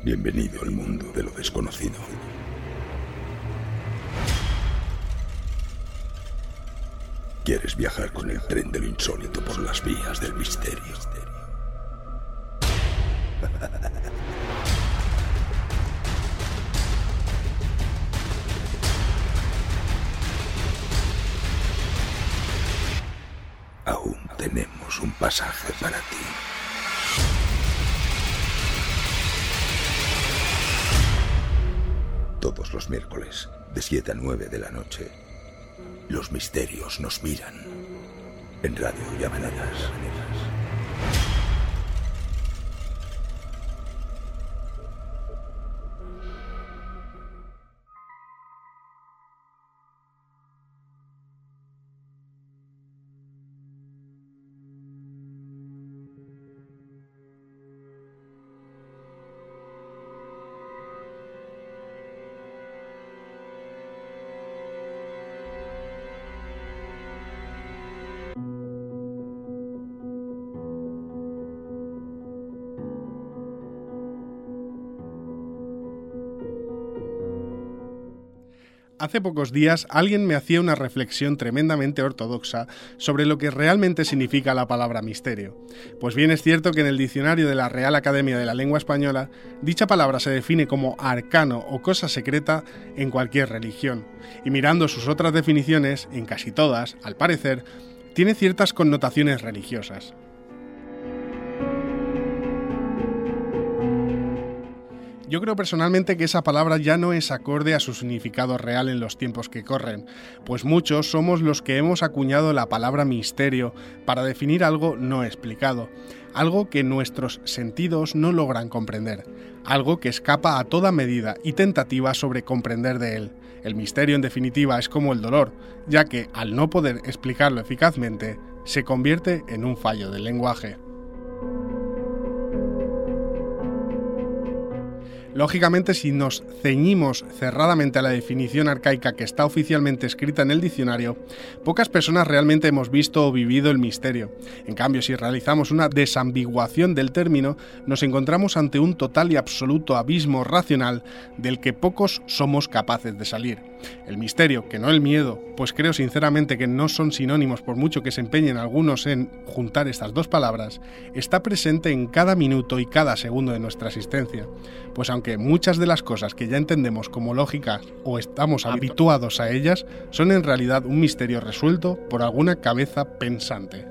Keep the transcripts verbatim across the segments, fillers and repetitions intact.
Bienvenido al mundo de lo desconocido. ¿Quieres viajar con el tren de lo insólito por las vías del misterio? Aún tenemos un pasaje para ti. Todos los miércoles, de siete a nueve de la noche, los misterios nos miran en Radio Llamadas. Hace pocos días alguien me hacía una reflexión tremendamente ortodoxa sobre lo que realmente significa la palabra misterio. Pues bien es cierto que en el diccionario de la Real Academia de la Lengua Española, dicha palabra se define como arcano o cosa secreta en cualquier religión. Y mirando sus otras definiciones, en casi todas, al parecer, tiene ciertas connotaciones religiosas. Yo creo personalmente que esa palabra ya no es acorde a su significado real en los tiempos que corren, pues muchos somos los que hemos acuñado la palabra misterio para definir algo no explicado, algo que nuestros sentidos no logran comprender, algo que escapa a toda medida y tentativa sobre comprender de él. El misterio, en definitiva, es como el dolor, ya que, al no poder explicarlo eficazmente, se convierte en un fallo del lenguaje. Lógicamente, si nos ceñimos cerradamente a la definición arcaica que está oficialmente escrita en el diccionario, pocas personas realmente hemos visto o vivido el misterio. En cambio, si realizamos una desambiguación del término, nos encontramos ante un total y absoluto abismo racional del que pocos somos capaces de salir. El misterio, que no el miedo, pues creo sinceramente que no son sinónimos por mucho que se empeñen algunos en juntar estas dos palabras, está presente en cada minuto y cada segundo de nuestra existencia. Pues aunque muchas de las cosas que ya entendemos como lógicas o estamos habituados a ellas, son en realidad un misterio resuelto por alguna cabeza pensante.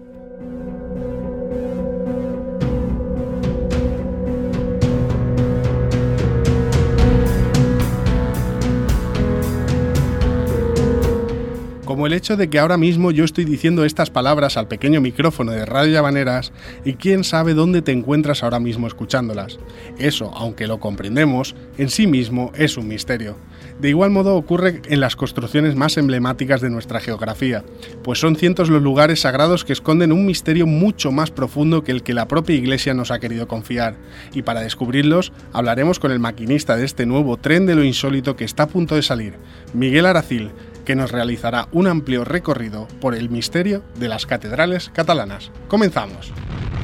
Como el hecho de que ahora mismo yo estoy diciendo estas palabras al pequeño micrófono de Radio Llamadas y quién sabe dónde te encuentras ahora mismo escuchándolas. Eso, aunque lo comprendemos, en sí mismo es un misterio. De igual modo ocurre en las construcciones más emblemáticas de nuestra geografía, pues son cientos los lugares sagrados que esconden un misterio mucho más profundo que el que la propia Iglesia nos ha querido confiar. Y para descubrirlos, hablaremos con el maquinista de este nuevo tren de lo insólito que está a punto de salir, Miguel Aracil, que nos realizará un amplio recorrido por el misterio de las catedrales catalanas. ¡Comenzamos!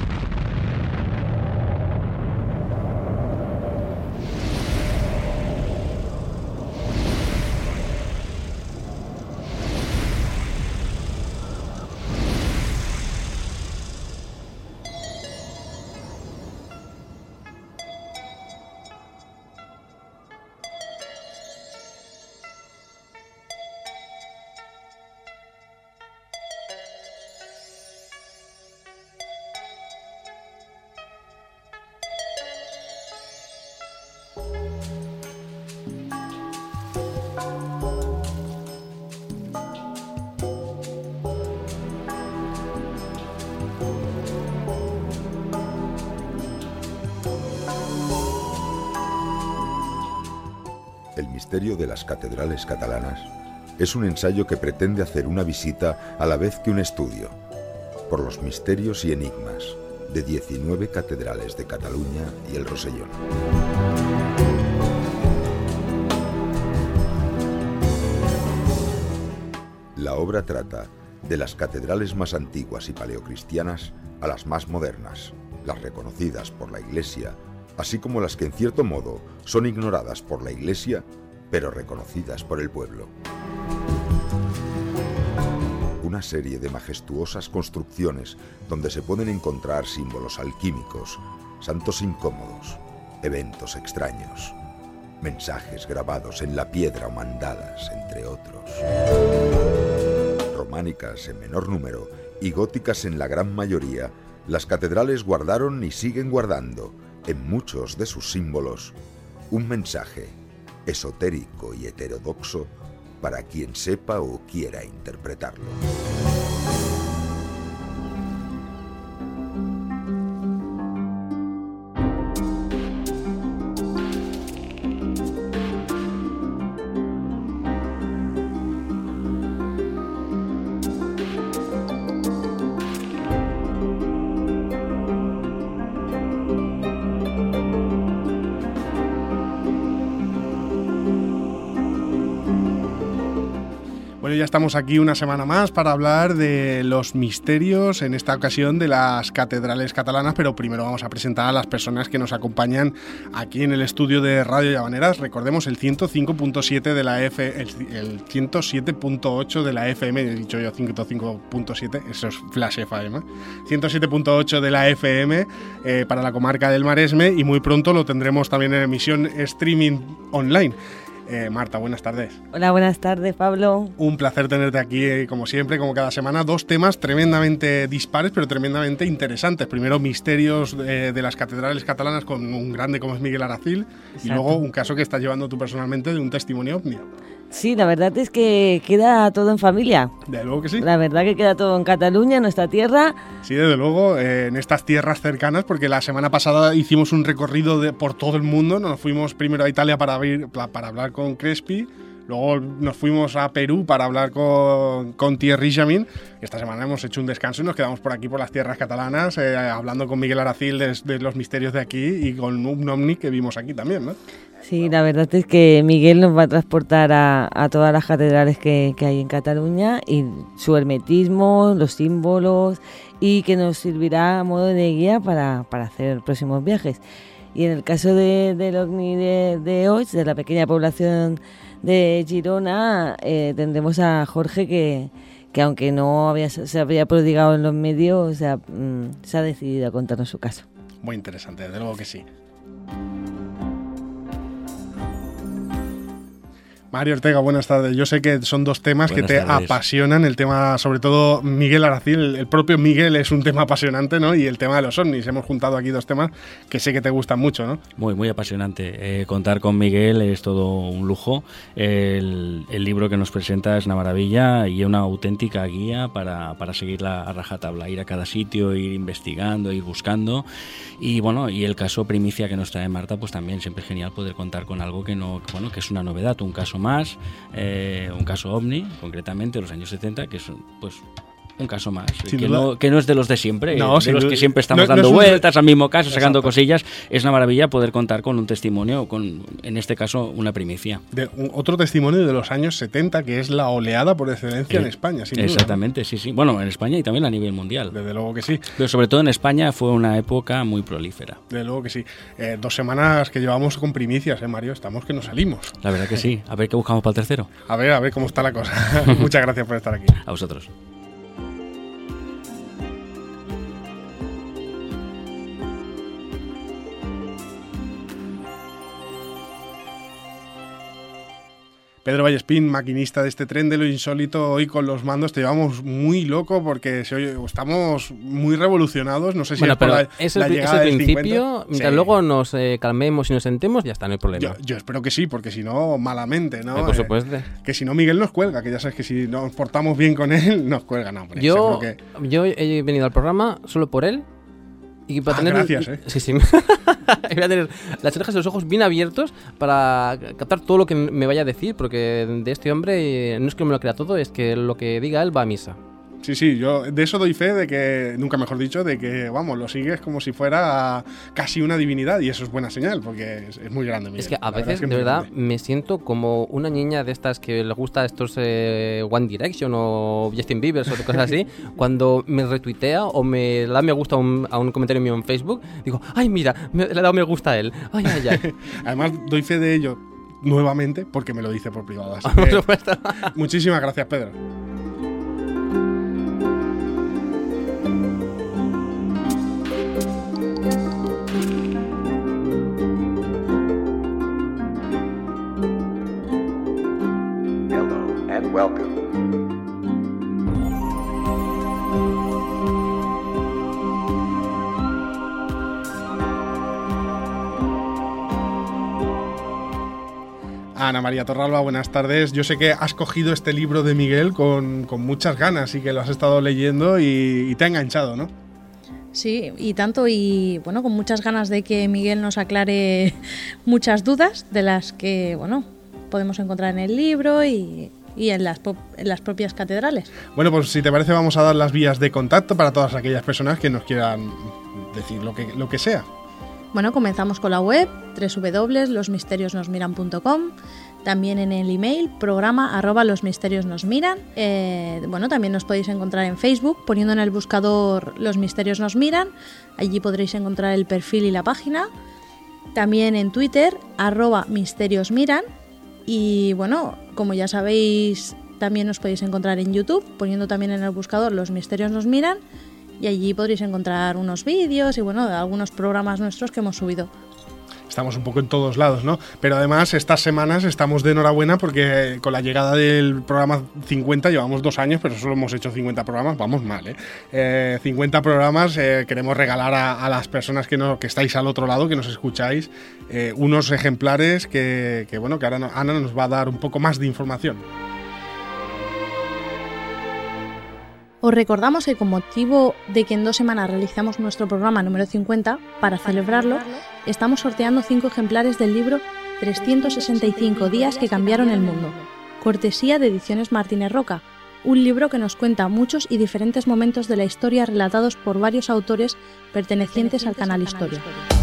El misterio de las catedrales catalanas es un ensayo que pretende hacer una visita a la vez que un estudio por los misterios y enigmas de diecinueve catedrales de Cataluña y el Rosellón. La obra trata de las catedrales más antiguas y paleocristianas a las más modernas, las reconocidas por la Iglesia así como las que en cierto modo son ignoradas por la Iglesia, pero reconocidas por el pueblo. Una serie de majestuosas construcciones donde se pueden encontrar símbolos alquímicos, santos incómodos, eventos extraños, mensajes grabados en la piedra o mandalas, entre otros. Románicas en menor número y góticas en la gran mayoría, las catedrales guardaron y siguen guardando, en muchos de sus símbolos, un mensaje esotérico y heterodoxo para quien sepa o quiera interpretarlo. Ya estamos aquí una semana más para hablar de los misterios, en esta ocasión de las catedrales catalanas, pero primero vamos a presentar a las personas que nos acompañan aquí en el estudio de Radio Llavaneras. Recordemos el ciento cinco punto siete de la F, el, el ciento siete punto ocho de la F M, he dicho yo ciento cinco punto siete, eso es Flash F M, ciento siete punto ocho de la F M eh, para la comarca del Maresme, y muy pronto lo tendremos también en emisión streaming online. Eh, Marta, buenas tardes. Hola, buenas tardes, Pablo. Un placer tenerte aquí, eh, como siempre, como cada semana. Dos temas tremendamente dispares, pero tremendamente interesantes. Primero, misterios eh, de las catedrales catalanas con un grande como es Miguel Aracil. Exacto. Y luego un caso que estás llevando tú personalmente de un testimonio ovni. Sí, la verdad es que queda todo en familia. Desde luego que sí. La verdad que queda todo en Cataluña, en nuestra tierra. Sí, desde luego, eh, en estas tierras cercanas, porque la semana pasada hicimos un recorrido de, por todo el mundo. Nos fuimos primero a Italia para, ver, para hablar con Crespi, luego nos fuimos a Perú para hablar con, con Thierry Jamin. Esta semana hemos hecho un descanso y nos quedamos por aquí, por las tierras catalanas, eh, hablando con Miguel Aracil de, de los misterios de aquí y con un ovni que vimos aquí también, ¿no? Sí, la verdad es que Miguel nos va a transportar a, a todas las catedrales que, que hay en Cataluña y su hermetismo, los símbolos, y que nos servirá a modo de guía para, para hacer próximos viajes. Y en el caso de, del ovni de, de hoy, de la pequeña población de Girona, eh, tendremos a Jorge que, que aunque no había, se había prodigado en los medios, o sea, mmm, se ha decidido a contarnos su caso. Muy interesante, desde luego que sí. Mario Ortega, buenas tardes. Yo sé que son dos temas buenas que te tardes. apasionan. El tema, sobre todo, Miguel Aracil, el propio Miguel es un tema apasionante, ¿no? Y el tema de los ovnis. Hemos juntado aquí dos temas que sé que te gustan mucho, ¿no? Muy, muy apasionante. Eh, contar con Miguel es todo un lujo. El, el libro que nos presenta es una maravilla y una auténtica guía para, para seguirla a rajatabla, ir a cada sitio, ir investigando, ir buscando. Y bueno, y el caso primicia que nos trae Marta, pues también siempre es genial poder contar con algo que no, bueno, que es una novedad, un caso más, eh, un caso ovni, concretamente, de los años setenta, que es pues un caso más, que no, que no es de los de siempre, no, de los que siempre estamos no, dando no vueltas al mismo caso, Exacto. sacando cosillas. Es una maravilla poder contar con un testimonio, con, en este caso, una primicia. De, un, otro testimonio de los años setenta, que es la oleada por excelencia eh, en España, sin Exactamente, duda, ¿no? sí, sí. Bueno, en España y también a nivel mundial. Desde luego que sí. Pero sobre todo en España fue una época muy prolífera. Desde luego que sí. Eh, dos semanas que llevamos con primicias, ¿eh, Mario? Estamos que nos salimos. La verdad que sí. A ver qué buscamos para el tercero. A ver, a ver cómo está la cosa. Muchas gracias por estar aquí. A vosotros. Pedro Vallespín, maquinista de este tren de lo insólito, hoy con los mandos te llevamos muy loco porque se oye, estamos muy revolucionados. No sé si bueno, es por la, es el, la llegada es el del principio, cincuenta. Mientras sí. luego nos eh, calmemos y nos sentemos, ya está, no hay problema. Yo, yo espero que sí, porque si no, malamente, ¿no? Eh, por supuesto. Eh, que si no, Miguel nos cuelga, que ya sabes que si nos portamos bien con él, nos cuelga. No, hombre, yo, que... yo he venido al programa solo por él. Y para ah, tener, gracias, ¿eh? Sí, sí. Voy a tener las orejas y los ojos bien abiertos para captar todo lo que me vaya a decir, porque de este hombre no es que me lo crea todo, es que lo que diga él va a misa. Sí, sí, yo de eso doy fe, de que, nunca mejor dicho, de que, vamos, lo sigues como si fuera casi una divinidad, y eso es buena señal, porque es, es muy grande. Miguel. Es que a La veces, verdad es que de verdad, grande. me siento como una niña de estas que le gusta estos eh, One Direction o Justin Bieber o cosas así, cuando me retuitea o me da me gusta a un, a un comentario mío en Facebook, digo, ay, mira, me, le he dado me gusta a él, ay, ay, ay. Además, doy fe de ello nuevamente porque me lo dice por privado. Así Por que, supuesto. muchísimas gracias, Pedro. Hello and welcome. Ana María Torralba, buenas tardes. Yo sé que has cogido este libro de Miguel con, con muchas ganas y que lo has estado leyendo y, y te ha enganchado, ¿no? Sí, y tanto, y bueno, con muchas ganas de que Miguel nos aclare muchas dudas de las que, bueno, podemos encontrar en el libro y, y en, las, en las propias catedrales. Bueno, pues si te parece vamos a dar las vías de contacto para todas aquellas personas que nos quieran decir lo que, lo que sea. Bueno, comenzamos con la web doble u doble u doble u punto los misterios nos miran punto com, también en el email programa arroba losmisteriosnosmiran. Eh, bueno, también nos podéis encontrar en Facebook poniendo en el buscador Los Misterios Nos Miran, allí podréis encontrar el perfil y la página. También en Twitter arroba misteriosmiran, y bueno, como ya sabéis, también nos podéis encontrar en YouTube poniendo también en el buscador Los Misterios Nos Miran, y allí podréis encontrar unos vídeos y bueno, algunos programas nuestros que hemos subido. Estamos un poco en todos lados, ¿no? Pero además estas semanas estamos de enhorabuena porque con la llegada del programa cincuenta, llevamos dos años, pero solo hemos hecho cincuenta programas, vamos mal, ¿eh? eh cincuenta programas, eh, queremos regalar a, a las personas que, no, que estáis al otro lado, que nos escucháis, eh, unos ejemplares que, que, bueno, que ahora no, Ana nos va a dar un poco más de información. Os recordamos que con motivo de que en dos semanas realizamos nuestro programa número cincuenta, para celebrarlo, estamos sorteando cinco ejemplares del libro trescientos sesenta y cinco días que cambiaron el mundo, cortesía de Ediciones Martínez Roca, un libro que nos cuenta muchos y diferentes momentos de la historia relatados por varios autores pertenecientes al canal Historia.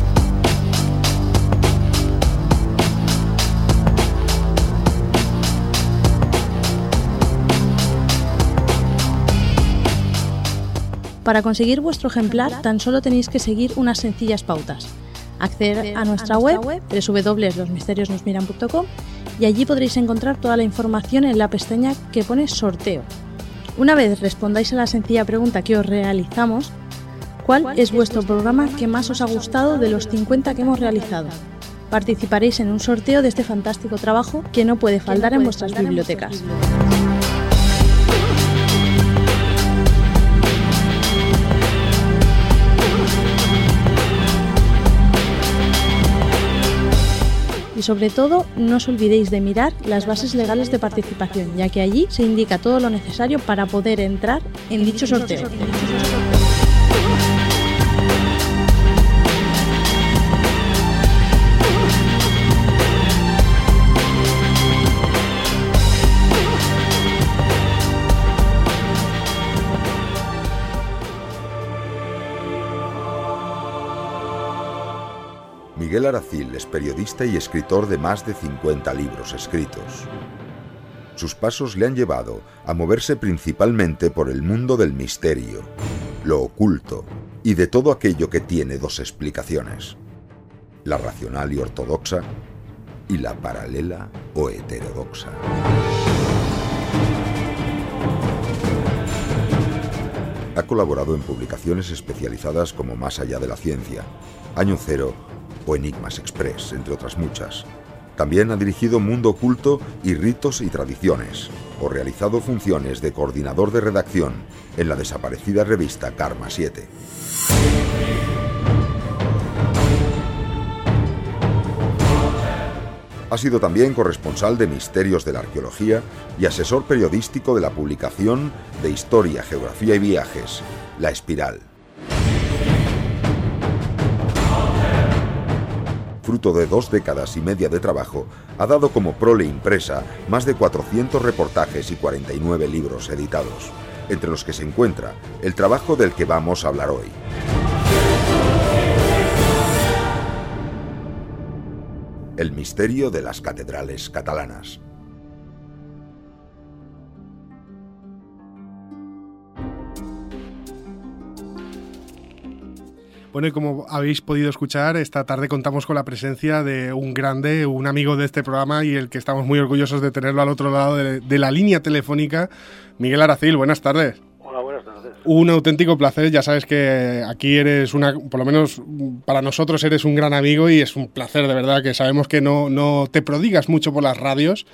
Para conseguir vuestro ejemplar, tan solo tenéis que seguir unas sencillas pautas. Acceder a nuestra web doble u doble u doble u punto los misterios nos miran punto com, y allí podréis encontrar toda la información en la pestaña que pone sorteo. Una vez respondáis a la sencilla pregunta que os realizamos, ¿cuál es vuestro programa que más os ha gustado de los cincuenta que hemos realizado? Participaréis en un sorteo de este fantástico trabajo que no puede faltar en vuestras bibliotecas. Y sobre todo, no os olvidéis de mirar las bases legales de participación, ya que allí se indica todo lo necesario para poder entrar en dicho sorteo. Miguel Aracil es periodista y escritor de más de cincuenta libros escritos. Sus pasos le han llevado a moverse principalmente por el mundo del misterio, lo oculto y de todo aquello que tiene dos explicaciones: la racional y ortodoxa y la paralela o heterodoxa. Ha colaborado en publicaciones especializadas como Más allá de la ciencia, Año Cero o Enigmas Express, entre otras muchas. También ha dirigido Mundo Oculto y Ritos y Tradiciones, o realizado funciones de coordinador de redacción en la desaparecida revista Karma siete. Ha sido también corresponsal de Misterios de la Arqueología y asesor periodístico de la publicación de Historia, Geografía y Viajes, La Espiral. Fruto de dos décadas y media de trabajo, ha dado como prole impresa más de cuatrocientos reportajes y cuarenta y nueve libros editados. entre los que se encuentra el trabajo del que vamos a hablar hoy. El misterio de las catedrales catalanas. Bueno, y como habéis podido escuchar, esta tarde contamos con la presencia de un grande, un amigo de este programa y el que estamos muy orgullosos de tenerlo al otro lado de, de la línea telefónica, Miguel Aracil. Buenas tardes. Hola, buenas tardes. Un auténtico placer, ya sabes que aquí eres una, por lo menos para nosotros eres un gran amigo y es un placer de verdad, que sabemos que no, no te prodigas mucho por las radios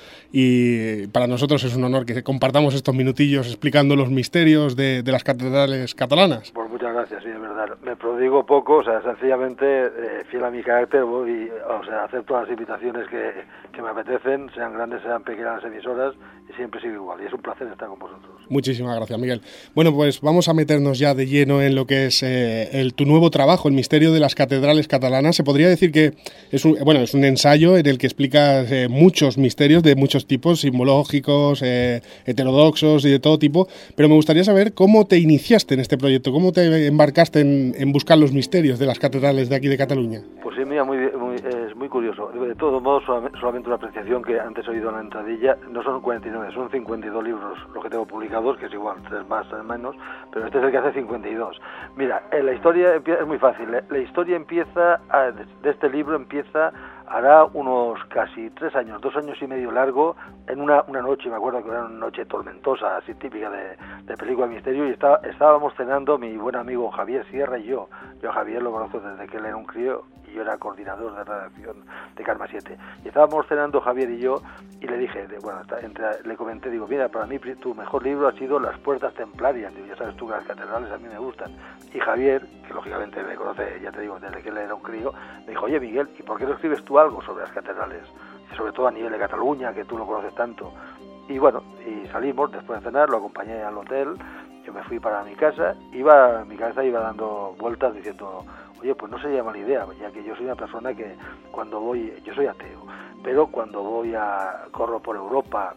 y para nosotros es un honor que compartamos estos minutillos explicando los misterios de, de las catedrales catalanas. Pues muchas gracias, sí, es verdad. Me prodigo poco, o sea, sencillamente eh, fiel a mi carácter, voy, o sea, acepto las invitaciones que, que me apetecen, sean grandes, sean pequeñas las emisoras, y siempre sigo igual, y es un placer estar con vosotros. Muchísimas gracias, Miguel. Bueno, pues vamos a meternos ya de lleno en lo que es eh, el, tu nuevo trabajo, El misterio de las catedrales catalanas. Se podría decir que es un, bueno, es un ensayo en el que explicas eh, muchos misterios de muchos tipos, simbológicos, eh, heterodoxos y de todo tipo, pero me gustaría saber cómo te iniciaste en este proyecto, cómo te embarcaste en, en buscar los misterios de las catedrales de aquí de Cataluña. Pues sí, mira, muy, muy, es muy curioso. De todos modos, solamente una apreciación que antes he oído en la entradilla, no son cuarenta y nueve, son cincuenta y dos libros los que tengo publicados, que es igual, tres más, tres menos, pero este es el que hace cincuenta y dos. Mira, eh, la historia es muy fácil. La, la historia empieza, a, de este libro empieza, hará unos casi tres años, dos años y medio largo, en una, una noche, me acuerdo que era una noche tormentosa, así típica de, de película de misterio, y está, estábamos cenando mi buen amigo Javier Sierra y yo. Yo a Javier lo conozco desde que él era un crío, y yo era coordinador de redacción de Karma siete. Y estábamos cenando Javier y yo, y le dije, de, bueno, entre, le comenté, digo, mira, para mí tu mejor libro ha sido Las puertas templarias. Digo, ya sabes tú que las catedrales a mí me gustan. Y Javier, que lógicamente me conoce, ya te digo, desde que él era un crío, me dijo, oye Miguel, ¿y por qué no escribes tú algo sobre las catedrales? Y sobre todo a nivel de Cataluña, que tú lo conoces tanto. Y bueno, y salimos después de cenar, lo acompañé al hotel, yo me fui para mi casa, iba, mi cabeza iba dando vueltas diciendo, oye, pues no sería mala idea, ya que yo soy una persona que cuando voy, yo soy ateo, pero cuando voy a, corro por Europa,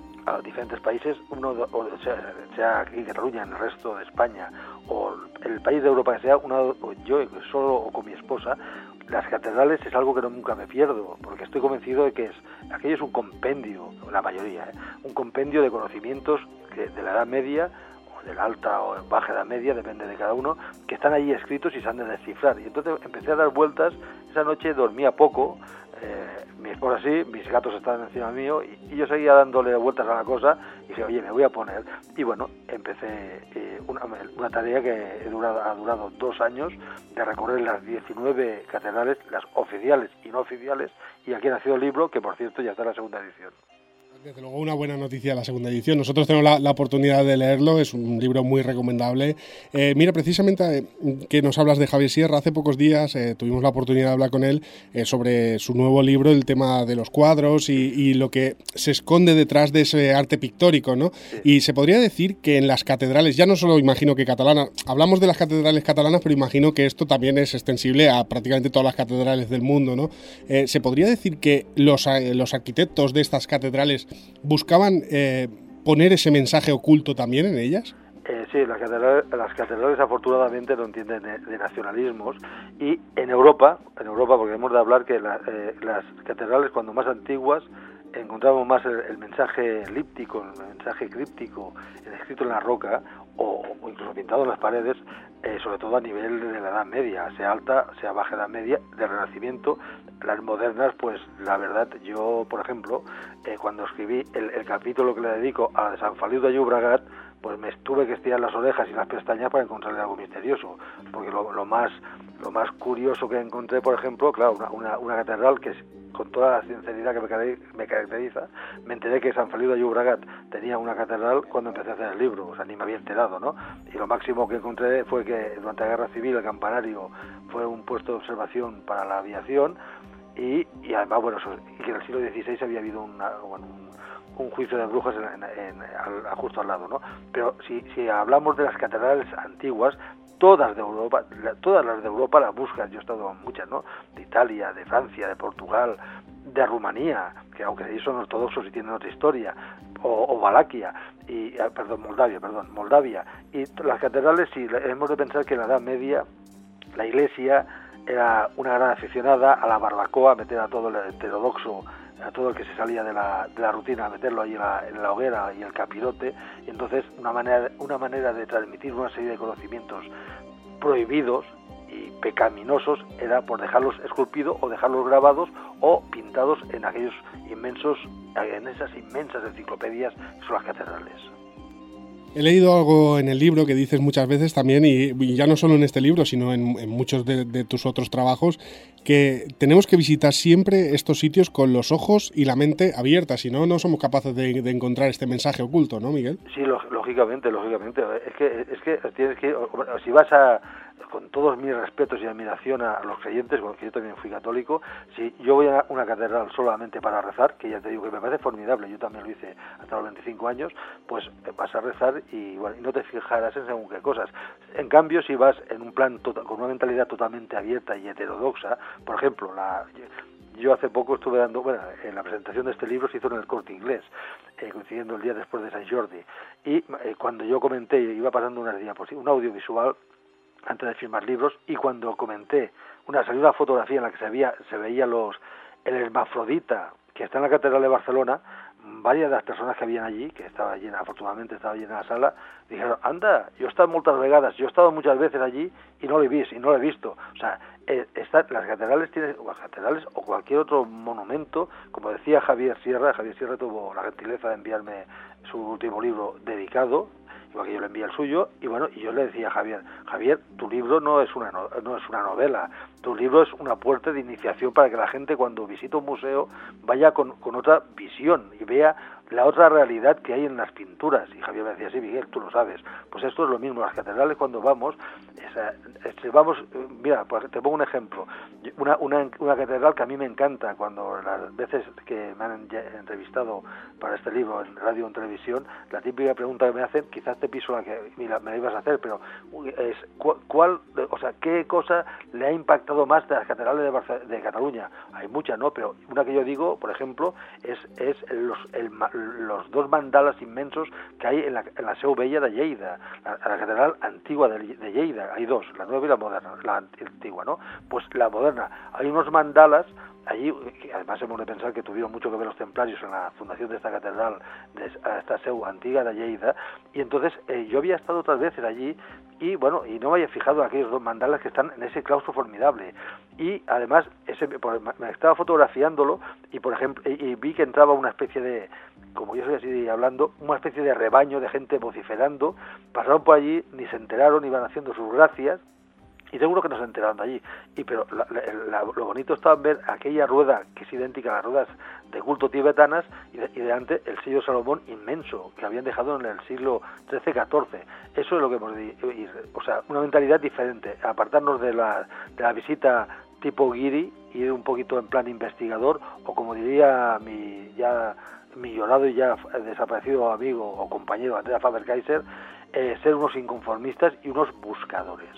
a diferentes países, uno, o sea, sea aquí en Cataluña, en el resto de España, o el país de Europa que sea, uno, yo solo o con mi esposa, las catedrales es algo que no, nunca me pierdo, porque estoy convencido de que es, aquello es un compendio, la mayoría, ¿eh? un compendio de conocimientos que de la Edad Media, o de la alta o baja Edad Media, depende de cada uno, que están allí escritos y se han de descifrar. Y entonces empecé a dar vueltas, esa noche dormía poco, eh, mi esposa sí, mis gatos estaban encima mío, y, y yo seguía dándole vueltas a la cosa, y dije, oye, me voy a poner. Y bueno, empecé eh, una, una tarea que he durado, ha durado dos años, de recorrer las diecinueve catedrales, las oficiales y no oficiales, y aquí ha nacido el libro, que por cierto ya está en la segunda edición. Desde luego una buena noticia la segunda edición. Nosotros tenemos la, la oportunidad de leerlo, es un libro muy recomendable. Eh, mira, precisamente eh, que nos hablas de Javier Sierra, hace pocos días eh, tuvimos la oportunidad de hablar con él eh, sobre su nuevo libro, el tema de los cuadros y, y lo que se esconde detrás de ese arte pictórico, ¿no? Sí. Y se podría decir que en las catedrales, ya no solo imagino que catalanas, hablamos de las catedrales catalanas, pero imagino que esto también es extensible a prácticamente todas las catedrales del mundo, ¿no? Eh, se podría decir que los, eh, los arquitectos de estas catedrales buscaban eh, poner ese mensaje oculto también en ellas. Eh, sí, las catedrales, las catedrales afortunadamente no entienden de, de nacionalismos, y en Europa, en Europa, porque hemos de hablar que la, eh, las catedrales cuando más antiguas encontramos más el, el mensaje líptico, el mensaje críptico, el escrito en la roca o, o incluso pintado en las paredes, eh, sobre todo a nivel de la Edad Media, sea alta, sea baja Edad Media, del Renacimiento. Las modernas, pues la verdad, yo por ejemplo, eh, cuando escribí el, el capítulo que le dedico a San Feliu de Llobregat, pues me tuve que estirar las orejas y las pestañas para encontrarle algo misterioso, porque lo, lo más lo más curioso que encontré, por ejemplo, claro, una, una, una catedral que es, con toda la sinceridad que me, me caracteriza, me enteré que San Feliu de Llobregat tenía una catedral cuando empecé a hacer el libro, o sea, ni me había enterado, ¿no? Y lo máximo que encontré fue que durante la Guerra Civil el campanario fue un puesto de observación para la aviación, y, y además, bueno, y que en el siglo dieciséis había habido una, bueno, un, un juicio de brujas en, en, en, al, justo al lado, ¿no? Pero si, si hablamos de las catedrales antiguas, todas de Europa, la, todas las de Europa las buscas, yo he estado en muchas, ¿no? De Italia, de Francia, de Portugal, de Rumanía, que aunque ellos son ortodoxos y tienen otra historia, o, o Valaquia, y, perdón, Moldavia, perdón, Moldavia. Y las catedrales, sí, hemos de pensar que en la Edad Media la Iglesia era una gran aficionada a la barbacoa, a meter a todo el heterodoxo, a todo el que se salía de la, de la rutina, a meterlo ahí en la, en la hoguera y el capirote, y entonces una manera, una manera de transmitir una serie de conocimientos prohibidos y pecaminosos era por dejarlos esculpidos o dejarlos grabados o pintados en aquellos inmensos, en esas inmensas enciclopedias que son las catedrales. He leído algo en el libro que dices muchas veces también, y, y ya no solo en este libro, sino en, en muchos de, de tus otros trabajos, que tenemos que visitar siempre estos sitios con los ojos y la mente abiertas, si no, no somos capaces de, de encontrar este mensaje oculto, ¿no, Miguel? Sí, lógicamente, lógicamente. Es que, es que tienes que, si vas a, con todos mis respetos y admiración a los creyentes, porque yo también fui católico, si yo voy a una catedral solamente para rezar, que ya te digo que me parece formidable, yo también lo hice hasta los veinticinco años, pues vas a rezar y, bueno, y no te fijarás en según qué cosas. En cambio, si vas en un plan tota, con una mentalidad totalmente abierta y heterodoxa, por ejemplo, la... Yo hace poco estuve dando, bueno, en la presentación de este libro se hizo en el Corte Inglés, eh, coincidiendo el día después de San Jordi, y eh, cuando yo comenté, iba pasando una diapositiva, un audiovisual antes de firmar libros, y cuando comenté, una salió una fotografía en la que se veía, se veía los el hermafrodita que está en la Catedral de Barcelona, varias de las personas que habían allí, que estaba llena, afortunadamente estaba llena la sala, dijeron, anda, yo he estado muchas vegadas, yo he estado muchas veces allí y no lo he visto, y no lo he visto. O sea, eh, está, las catedrales tienen, o las catedrales o cualquier otro monumento, como decía Javier Sierra, Javier Sierra tuvo la gentileza de enviarme su último libro dedicado, igual que yo le envié el suyo, y bueno, y yo le decía a Javier, Javier, tu libro no es una no, no es una novela, tu libro es una puerta de iniciación para que la gente cuando visita un museo vaya con, con otra visión y vea la otra realidad que hay en las pinturas. Y Javier me decía, sí, Miguel, tú lo sabes. Pues esto es lo mismo, las catedrales cuando vamos, esa, esa, vamos, mira, pues te pongo un ejemplo, una, una, una catedral que a mí me encanta, cuando las veces que me han entrevistado para este libro en radio o en televisión, la típica pregunta que me hacen, quizás te piso la que mira, me la ibas a hacer, pero es ¿cuál, o sea, qué cosa le ha impactado más de las catedrales de, Barce- de Cataluña? Hay muchas, ¿no? Pero una que yo digo, por ejemplo, es, es los, el, los dos mandalas inmensos que hay en la, en la Seu Vella de Lleida, la, la catedral antigua de, de Lleida. Hay dos, la nueva y la moderna, la antigua, ¿no? Pues la moderna, hay unos mandalas allí, que además hemos de pensar que tuvieron mucho que ver los templarios en la fundación de esta catedral, de esta Seu antigua de Lleida, y entonces eh, yo había estado otras veces allí, y bueno, y no me había fijado en aquellos dos mandalas que están en ese claustro formidable, y además ese, por, me estaba fotografiándolo, y por ejemplo, y, y vi que entraba una especie de, como yo soy así hablando, una especie de rebaño de gente vociferando, pasaron por allí, ni se enteraron, iban haciendo sus gracias, y seguro que no se enteraron de allí, y pero la, la, la, lo bonito estaba ver aquella rueda que es idéntica a las ruedas de culto tibetanas, y, de, y delante el sello Salomón inmenso que habían dejado en el siglo trece catorce. Eso es lo que hemos de ir, o sea, una mentalidad diferente, apartarnos de la, de la visita tipo guiri, ir un poquito en plan investigador, o como diría mi ya mi llorado y ya desaparecido amigo o compañero Andrea Faber-Kaiser, eh, ser unos inconformistas y unos buscadores.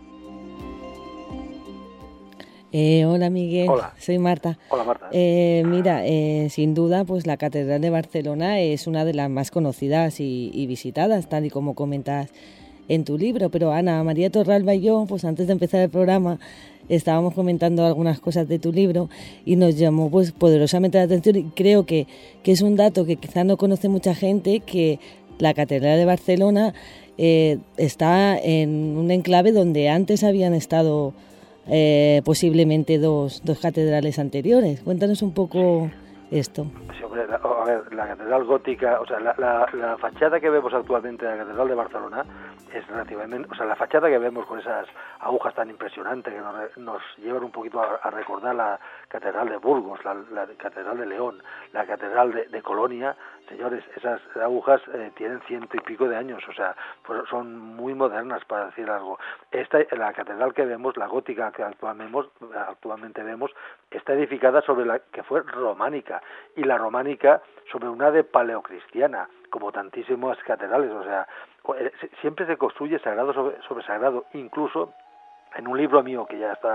Eh, hola Miguel, hola. Soy Marta. Hola Marta. Eh, mira, eh, sin duda, pues la Catedral de Barcelona es una de las más conocidas y, y visitadas, tal y como comentas en tu libro. Pero Ana María Torralba y yo, pues antes de empezar el programa, estábamos comentando algunas cosas de tu libro y nos llamó pues poderosamente la atención, y creo que, que es un dato que quizá no conoce mucha gente, que la Catedral de Barcelona eh, está en un enclave donde antes habían estado Eh, posiblemente dos, dos catedrales anteriores. Cuéntanos un poco esto. Sí, hombre, la, a ver, la catedral gótica, o sea, la, la, la fachada que vemos actualmente de la Catedral de Barcelona es relativamente, o sea, la fachada que vemos con esas agujas tan impresionantes que nos, nos llevan un poquito a, a recordar la Catedral de Burgos, la, la Catedral de León, la Catedral de, de Colonia. Señores, esas agujas eh, tienen ciento y pico de años, o sea, pues son muy modernas, para decir algo. Esta, la catedral que vemos, la gótica que actualmente, actualmente vemos, está edificada sobre la que fue románica, y la románica sobre una de paleocristiana, como tantísimas catedrales, o sea, siempre se construye sagrado sobre, sobre sagrado, incluso en un libro mío que ya está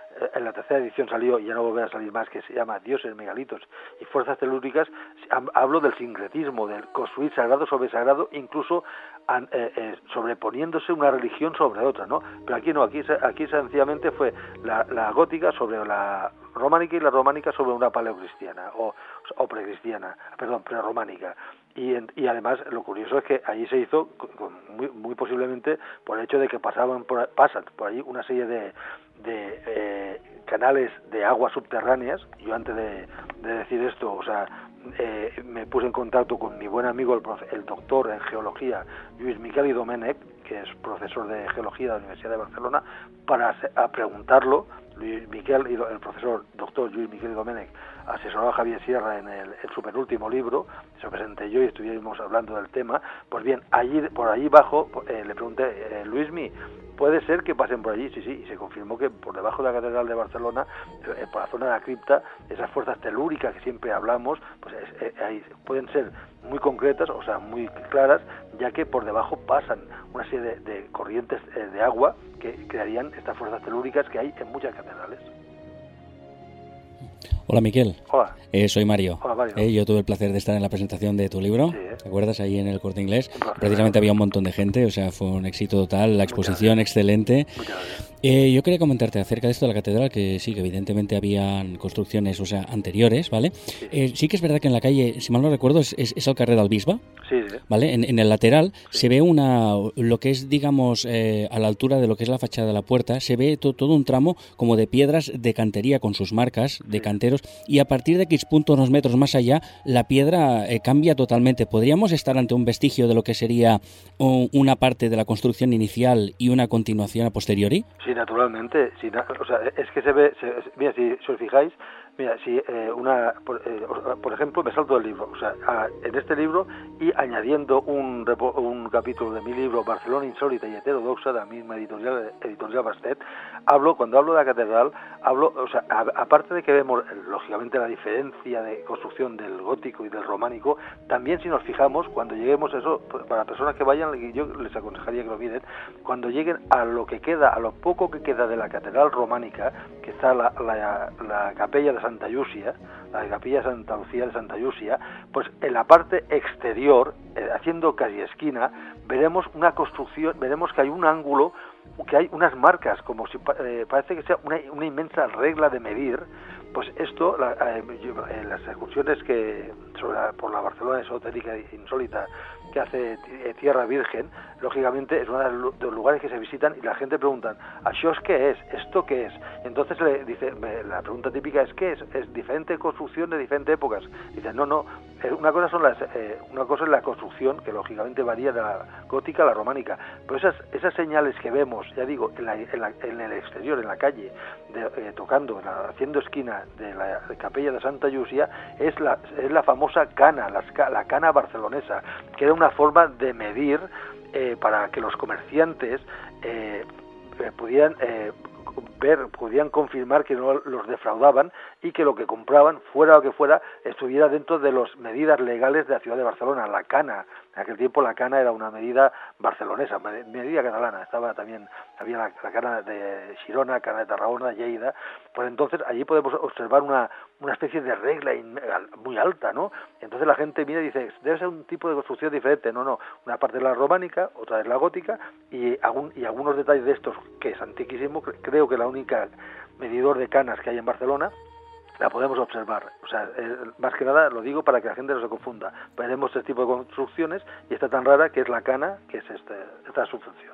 en la tercera edición salió y ya no volverá a salir más, que se llama Dioses, megalitos y fuerzas telúricas, hablo del sincretismo, del construir sagrado sobre sagrado, incluso eh, eh, sobreponiéndose una religión sobre otra, ¿no? Pero aquí no, aquí, aquí sencillamente fue la, la gótica sobre la románica y la románica sobre una paleocristiana o, o precristiana, perdón, prerrománica. Y, y además lo curioso es que allí se hizo con, muy, muy posiblemente por el hecho de que pasaban por, pasan por allí una serie de, de eh, canales de aguas subterráneas. Yo antes de, de decir esto, o sea, eh, me puse en contacto con mi buen amigo el, profe, el doctor en geología Lluís Miquel i Domènech, que es profesor de geología de la Universidad de Barcelona, para a preguntarlo. Luis Miquel y el profesor doctor Lluís Miquel i Domènech asesoró a Javier Sierra en, el, en su penúltimo libro, se lo presenté yo y estuvimos hablando del tema. Pues bien, allí por allí abajo eh, le pregunté, eh, Luismi, ¿puede ser que pasen por allí? Sí, sí, y se confirmó que por debajo de la Catedral de Barcelona, eh, por la zona de la cripta, esas fuerzas telúricas que siempre hablamos, pues es, eh, ahí pueden ser muy concretas, o sea, muy claras, ya que por debajo pasan una serie de, de corrientes eh, de agua que crearían estas fuerzas telúricas que hay en muchas catedrales. Hola, Miquel. Hola. Eh, soy Mario. Hola, Mario. Eh, yo tuve el placer de estar en la presentación de tu libro. Sí, ¿eh? ¿Te acuerdas? Ahí en el Corte Inglés. Precisamente había un montón de gente, o sea, fue un éxito total, la exposición Muchas excelente. Muchas gracias. Eh, yo quería comentarte acerca de esto de la catedral, que sí, que evidentemente habían construcciones, o sea, anteriores, ¿vale? Sí, eh, sí que es verdad que en la calle, si mal no recuerdo, es, es, es el carrer del Bisbe, sí, sí. ¿vale? En, en el lateral sí. se ve una, lo que es, digamos, eh, a la altura de lo que es la fachada de la puerta, se ve to, todo un tramo como de piedras de cantería con sus marcas de sí. canteros, y a partir de X puntos, unos metros más allá, la piedra eh, cambia totalmente. ¿Podríamos estar ante un vestigio de lo que sería un, una parte de la construcción inicial y una continuación a posteriori? Sí, naturalmente. Sí, o sea, es que se ve, se, mira, si, si os fijáis, mira, si eh, una, por, eh, por ejemplo, me salto del libro, o sea, a, en este libro, y añadiendo un, un capítulo de mi libro Barcelona insólita y heterodoxa, de la misma editorial, editorial Bastet, hablo, cuando hablo de la catedral, hablo, o sea, a, aparte de que vemos, lógicamente, la diferencia de construcción del gótico y del románico, también si nos fijamos, cuando lleguemos a eso, para personas que vayan, yo les aconsejaría que lo miren, cuando lleguen a lo que queda, a lo poco que queda de la catedral románica, que está la, la, la capella de Santa Llúcia, la capilla de Santa Lucía de Santa Llúcia, pues en la parte exterior, eh, haciendo casi esquina, veremos una construcción, veremos que hay un ángulo, que hay unas marcas, como si eh, parece que sea una, una inmensa regla de medir. Pues esto, la, eh, yo, eh, las excursiones que sobre la, por la Barcelona esotérica e insólita que hace eh, Tierra Virgen, lógicamente es uno de los lugares que se visitan y la gente pregunta, ¿això es qué es? ¿Esto qué es? Entonces le dice, me, la pregunta típica es ¿qué es? ¿Es diferente construcción de diferentes épocas? Dice, no, no, una cosa son las, eh, una cosa es la construcción, que lógicamente varía de la gótica a la románica, pero esas, esas señales que vemos, ya digo, en, la, en, la, en el exterior, en la calle, de, eh, tocando, la, haciendo esquina de la de capella de Santa Llúcia, es la, es la famosa cana, la, la cana barcelonesa, que era una forma de medir eh, para que los comerciantes eh, eh, pudieran eh, ver, pudieran confirmar que no los defraudaban y que lo que compraban, fuera lo que fuera, estuviera dentro de las medidas legales de la ciudad de Barcelona. La cana, en aquel tiempo la cana era una medida barcelonesa, medida catalana, estaba también, había la, la cana de Girona, cana de Tarragona, Lleida. Pues entonces allí podemos observar una, una especie de regla in, muy alta, ¿no? Entonces la gente mira y dice, debe ser un tipo de construcción diferente. No, no, una parte es la románica, otra es la gótica, y, algún, y algunos detalles de estos, que es antiquísimo, creo que la única medidor de canas que hay en Barcelona, la podemos observar. O sea, eh, más que nada lo digo para que la gente no se confunda. Veremos este tipo de construcciones y esta tan rara que es la cana, que es este, esta su función.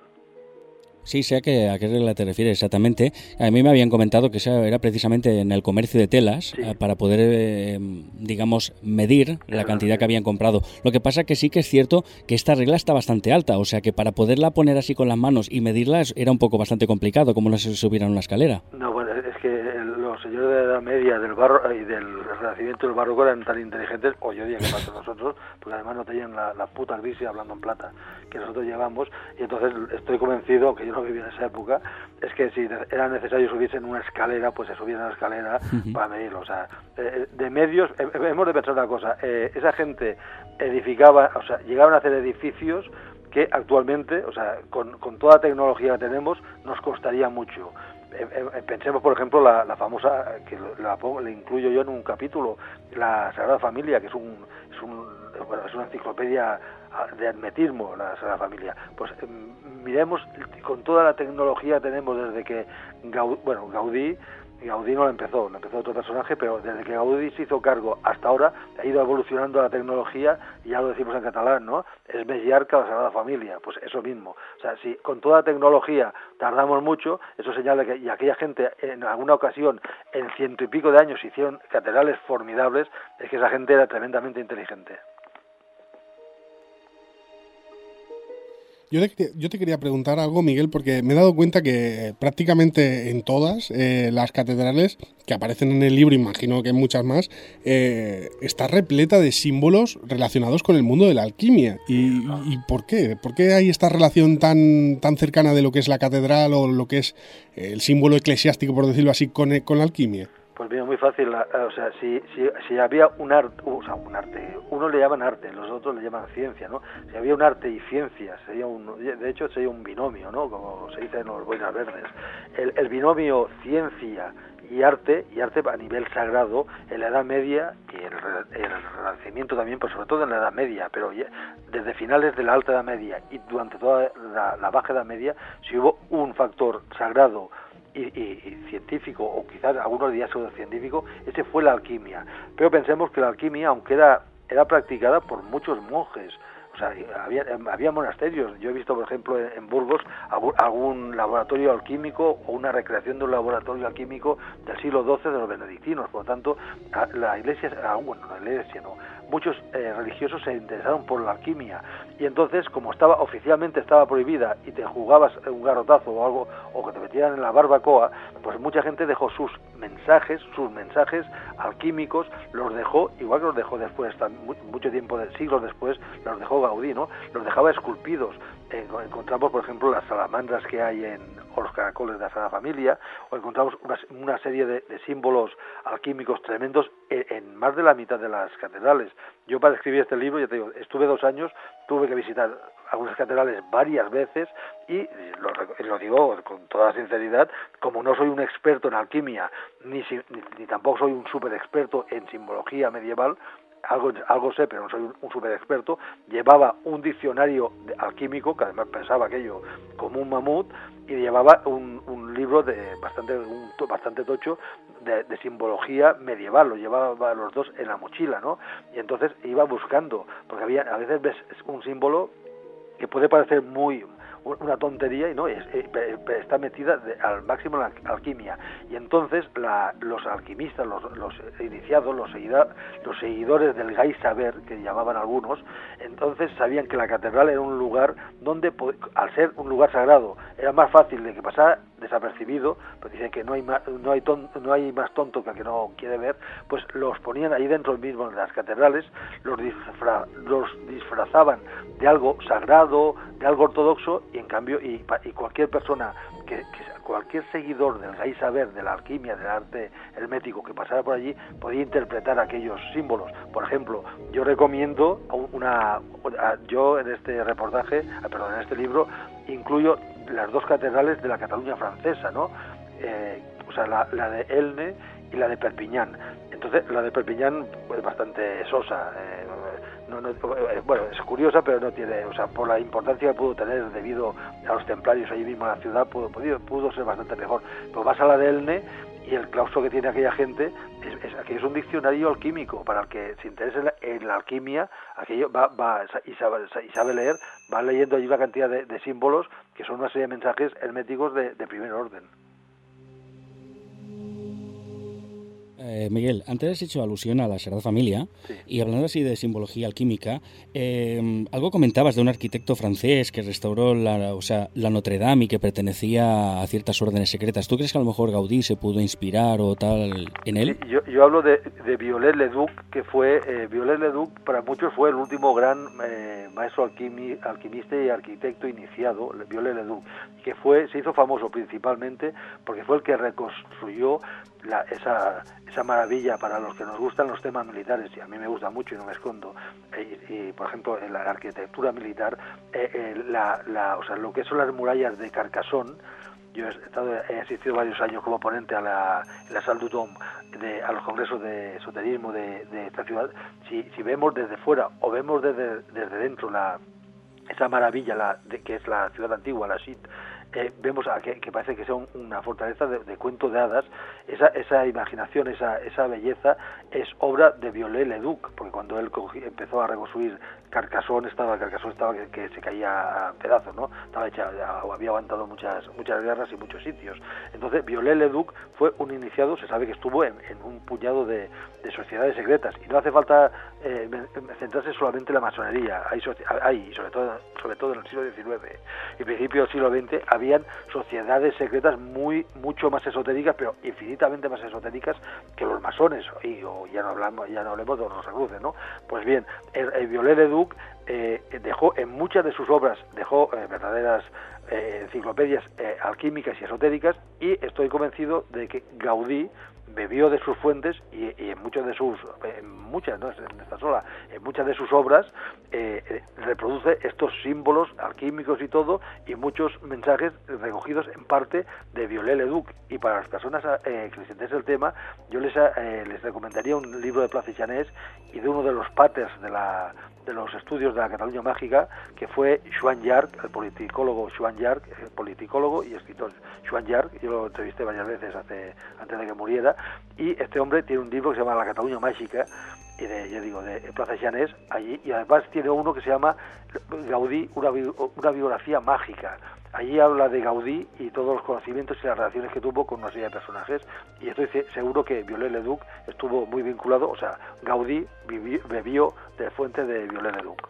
Sí, sé a qué, a qué regla te refieres exactamente. A mí me habían comentado que esa era precisamente en el comercio de telas, sí. eh, para poder, eh, digamos, medir la cantidad que habían comprado. Lo que pasa que sí que es cierto que esta regla está bastante alta, o sea que para poderla poner así con las manos y medirlas era un poco bastante complicado, como no se subiera una escalera. No, bueno, es que los señores de la Edad Media del barro y del Renacimiento del Barroco eran tan inteligentes, o yo diría que más que nosotros, porque además no tenían la, la puta crisis hablando en plata que nosotros llevamos, y entonces estoy convencido, que yo no vivía en esa época, es que si era necesario subirse en una escalera, pues se subía en la escalera uh-huh. para medirlo. O sea, eh, de medios, eh, hemos de pensar una cosa, eh, esa gente edificaba, o sea, llegaban a hacer edificios que actualmente, o sea, con, con toda la tecnología que tenemos, nos costaría mucho. eh, eh, pensemos, por ejemplo, la, la famosa, que la pongo, le incluyo yo en un capítulo, la Sagrada Familia, que es un, es un bueno, es una enciclopedia de hermetismo, la Sagrada Familia. Pues eh, miremos, con toda la tecnología tenemos desde que Gaudí, bueno, Gaudí Gaudí no lo empezó, lo empezó otro personaje, pero desde que Gaudí se hizo cargo hasta ahora ha ido evolucionando la tecnología, y ya lo decimos en catalán, ¿no? Es més llarg que la Sagrada Familia, pues eso mismo. O sea, si con toda la tecnología tardamos mucho, eso señala que, y aquella gente en alguna ocasión, en ciento y pico de años, hicieron catedrales formidables, es que esa gente era tremendamente inteligente. Yo te, yo te quería preguntar algo, Miguel, porque me he dado cuenta que prácticamente en todas eh, las catedrales que aparecen en el libro, imagino que en muchas más, eh, está repleta de símbolos relacionados con el mundo de la alquimia. ¿Y, y por qué? ¿Por qué hay esta relación tan, tan cercana de lo que es la catedral o lo que es el símbolo eclesiástico, por decirlo así, con, con la alquimia? Pues bien, muy fácil, o sea, si, si, si había un arte, o sea, un arte, unos le llaman arte, los otros le llaman ciencia, ¿no? Si había un arte y ciencia, sería un, de hecho sería un binomio, ¿no? Como se dice en los boinas verdes. El, el binomio ciencia y arte, y arte a nivel sagrado, en la Edad Media y el, el Renacimiento también, pero sobre todo en la Edad Media, pero ya, desde finales de la Alta Edad Media y durante toda la, la Baja Edad Media, si hubo un factor sagrado Y, y, y científico, o quizás algunos días pseudocientífico, ese fue la alquimia. Pero pensemos que la alquimia, aunque era, era practicada por muchos monjes, o sea, había, había monasterios. Yo he visto, por ejemplo, en, en Burgos algún laboratorio alquímico o una recreación de un laboratorio alquímico del siglo doce de los benedictinos. Por lo tanto, la iglesia, bueno, la iglesia no, muchos eh, religiosos se interesaron por la alquimia, y entonces, como estaba oficialmente estaba prohibida y te jugabas un garrotazo o algo, o que te metieran en la barbacoa, pues mucha gente dejó sus mensajes, sus mensajes alquímicos, los dejó, igual que los dejó después, mucho tiempo, de siglos después, los dejó Gaudí, ¿no? Los dejaba esculpidos. Eh, encontramos, por ejemplo, las salamandras que hay en o los caracoles de la Sagrada Familia, o encontramos una, una serie de, de símbolos alquímicos tremendos en, en más de la mitad de las catedrales. Yo, para escribir este libro, ya te digo, estuve dos años, tuve que visitar algunas catedrales varias veces, y lo, lo digo con toda sinceridad, como no soy un experto en alquimia, ni, ni, ni tampoco soy un súper experto en simbología medieval, algo, algo sé, pero no soy un, un super experto, llevaba un diccionario alquímico, que además pensaba aquello como un mamut, y llevaba un, un libro de bastante un, bastante tocho de, de simbología medieval, lo llevaba los dos en la mochila, ¿no? Y entonces iba buscando, porque había, a veces ves un símbolo que puede parecer muy una tontería, y no, es, es, está metida de, al máximo en la alquimia. Y entonces la, los alquimistas, los, los iniciados, los, seguida, los seguidores del Gai Saber, que llamaban algunos, entonces sabían que la catedral era un lugar donde, al ser un lugar sagrado, era más fácil de que pasara desapercibido, pues dicen que no hay más, no hay ton, no hay más tonto que el que no quiere ver, pues los ponían ahí dentro mismo de las catedrales, los, disfra, los disfrazaban de algo sagrado, de algo ortodoxo, y en cambio, y, y cualquier persona, que, que cualquier seguidor del Gai Saber, de la alquimia, del arte hermético que pasara por allí, podía interpretar aquellos símbolos. Por ejemplo, yo recomiendo una, una yo en este reportaje, perdón, en este libro, incluyo las dos catedrales de la Cataluña francesa, ¿no? Eh, o sea, la, la de Elne y la de Perpiñán. Entonces, la de Perpiñán es bastante sosa, eh, no, no, bueno, es curiosa, pero no tiene, o sea, por la importancia que pudo tener debido a los templarios allí mismo en la ciudad, pudo, pudo, pudo ser bastante mejor. Pero vas a la de Elne, y el claustro que tiene aquella gente es, es, aquello es un diccionario alquímico. Para el que se interese en la, en la alquimia, aquello va, va y, sabe, y sabe leer, va leyendo allí una cantidad de, de símbolos que son una serie de mensajes herméticos de, de primer orden. Eh, Miguel, antes has hecho alusión a la Sagrada Familia, sí. Y hablando así de simbología alquímica, eh, algo comentabas de un arquitecto francés que restauró la, o sea, la Notre Dame y que pertenecía a ciertas órdenes secretas. ¿Tú crees que a lo mejor Gaudí se pudo inspirar o tal en él? Sí, yo, yo hablo de, de Viollet-le-Duc, que fue, eh, Viollet-le-Duc para muchos fue el último gran eh, maestro alquimi, alquimista y arquitecto iniciado, Viollet-le-Duc, que fue, se hizo famoso principalmente porque fue el que reconstruyó la, esa... esa maravilla para los que nos gustan los temas militares, y a mí me gusta mucho y no me escondo, y, y por ejemplo en la arquitectura militar, eh, eh, la, la, o sea, lo que son las murallas de Carcassonne, yo he, estado, he asistido varios años como ponente a la, en la Salle du Dôme, de, a los congresos de esoterismo de, de esta ciudad. Si, si vemos desde fuera o vemos desde, desde dentro la, esa maravilla la, de, que es la ciudad antigua, la Cite, Eh, vemos a que, que parece que sea un, una fortaleza de, de cuento de hadas. Esa, esa imaginación, esa, esa belleza es obra de Viollet-le-Duc, porque cuando él cogí, empezó a reconstruir Carcassonne, estaba Carcassonne estaba que, que se caía a pedazos, ¿no? Estaba hecha, había aguantado muchas muchas guerras y muchos sitios. Entonces Viollet-le-Duc fue un iniciado, se sabe que estuvo en, en un puñado de, de sociedades secretas, y no hace falta eh, centrarse solamente en la masonería. Hay, hay sobre todo sobre todo en el siglo diecinueve y principio del siglo veinte habían sociedades secretas muy mucho más esotéricas, pero infinitamente más esotéricas que los masones, y o ya no hablamos ya no hablemos de los Rosacruces, ¿no? Pues bien, el, el Viollet-le-Duc eh, dejó en muchas de sus obras dejó eh, verdaderas eh, enciclopedias eh, alquímicas y esotéricas, y estoy convencido de que Gaudí bebió de sus fuentes y, y en muchas de sus en muchas no en esta sola en muchas de sus obras eh, eh, reproduce estos símbolos alquímicos y todo, y muchos mensajes recogidos en parte de Viollet-le-Duc. Y para las personas eh, que les interese el tema, yo les eh, les recomendaría un libro de Place Chanés y de uno de los paters de la de los estudios de la Cataluña mágica, que fue Joan Llarch, el politicólogo Joan Llarch, el politicólogo y escritor Joan Llarch. Yo lo entrevisté varias veces hace, antes de que muriera, y este hombre tiene un libro que se llama La Cataluña mágica, y de, ya digo, de Plaza Chanés, allí, y además tiene uno que se llama Gaudí, una, una biografía mágica. Allí habla de Gaudí y todos los conocimientos y las relaciones que tuvo con una serie de personajes, y estoy seguro que Viollet-le-Duc estuvo muy vinculado, o sea, Gaudí vivió, bebió de fuente de Viollet-le-Duc.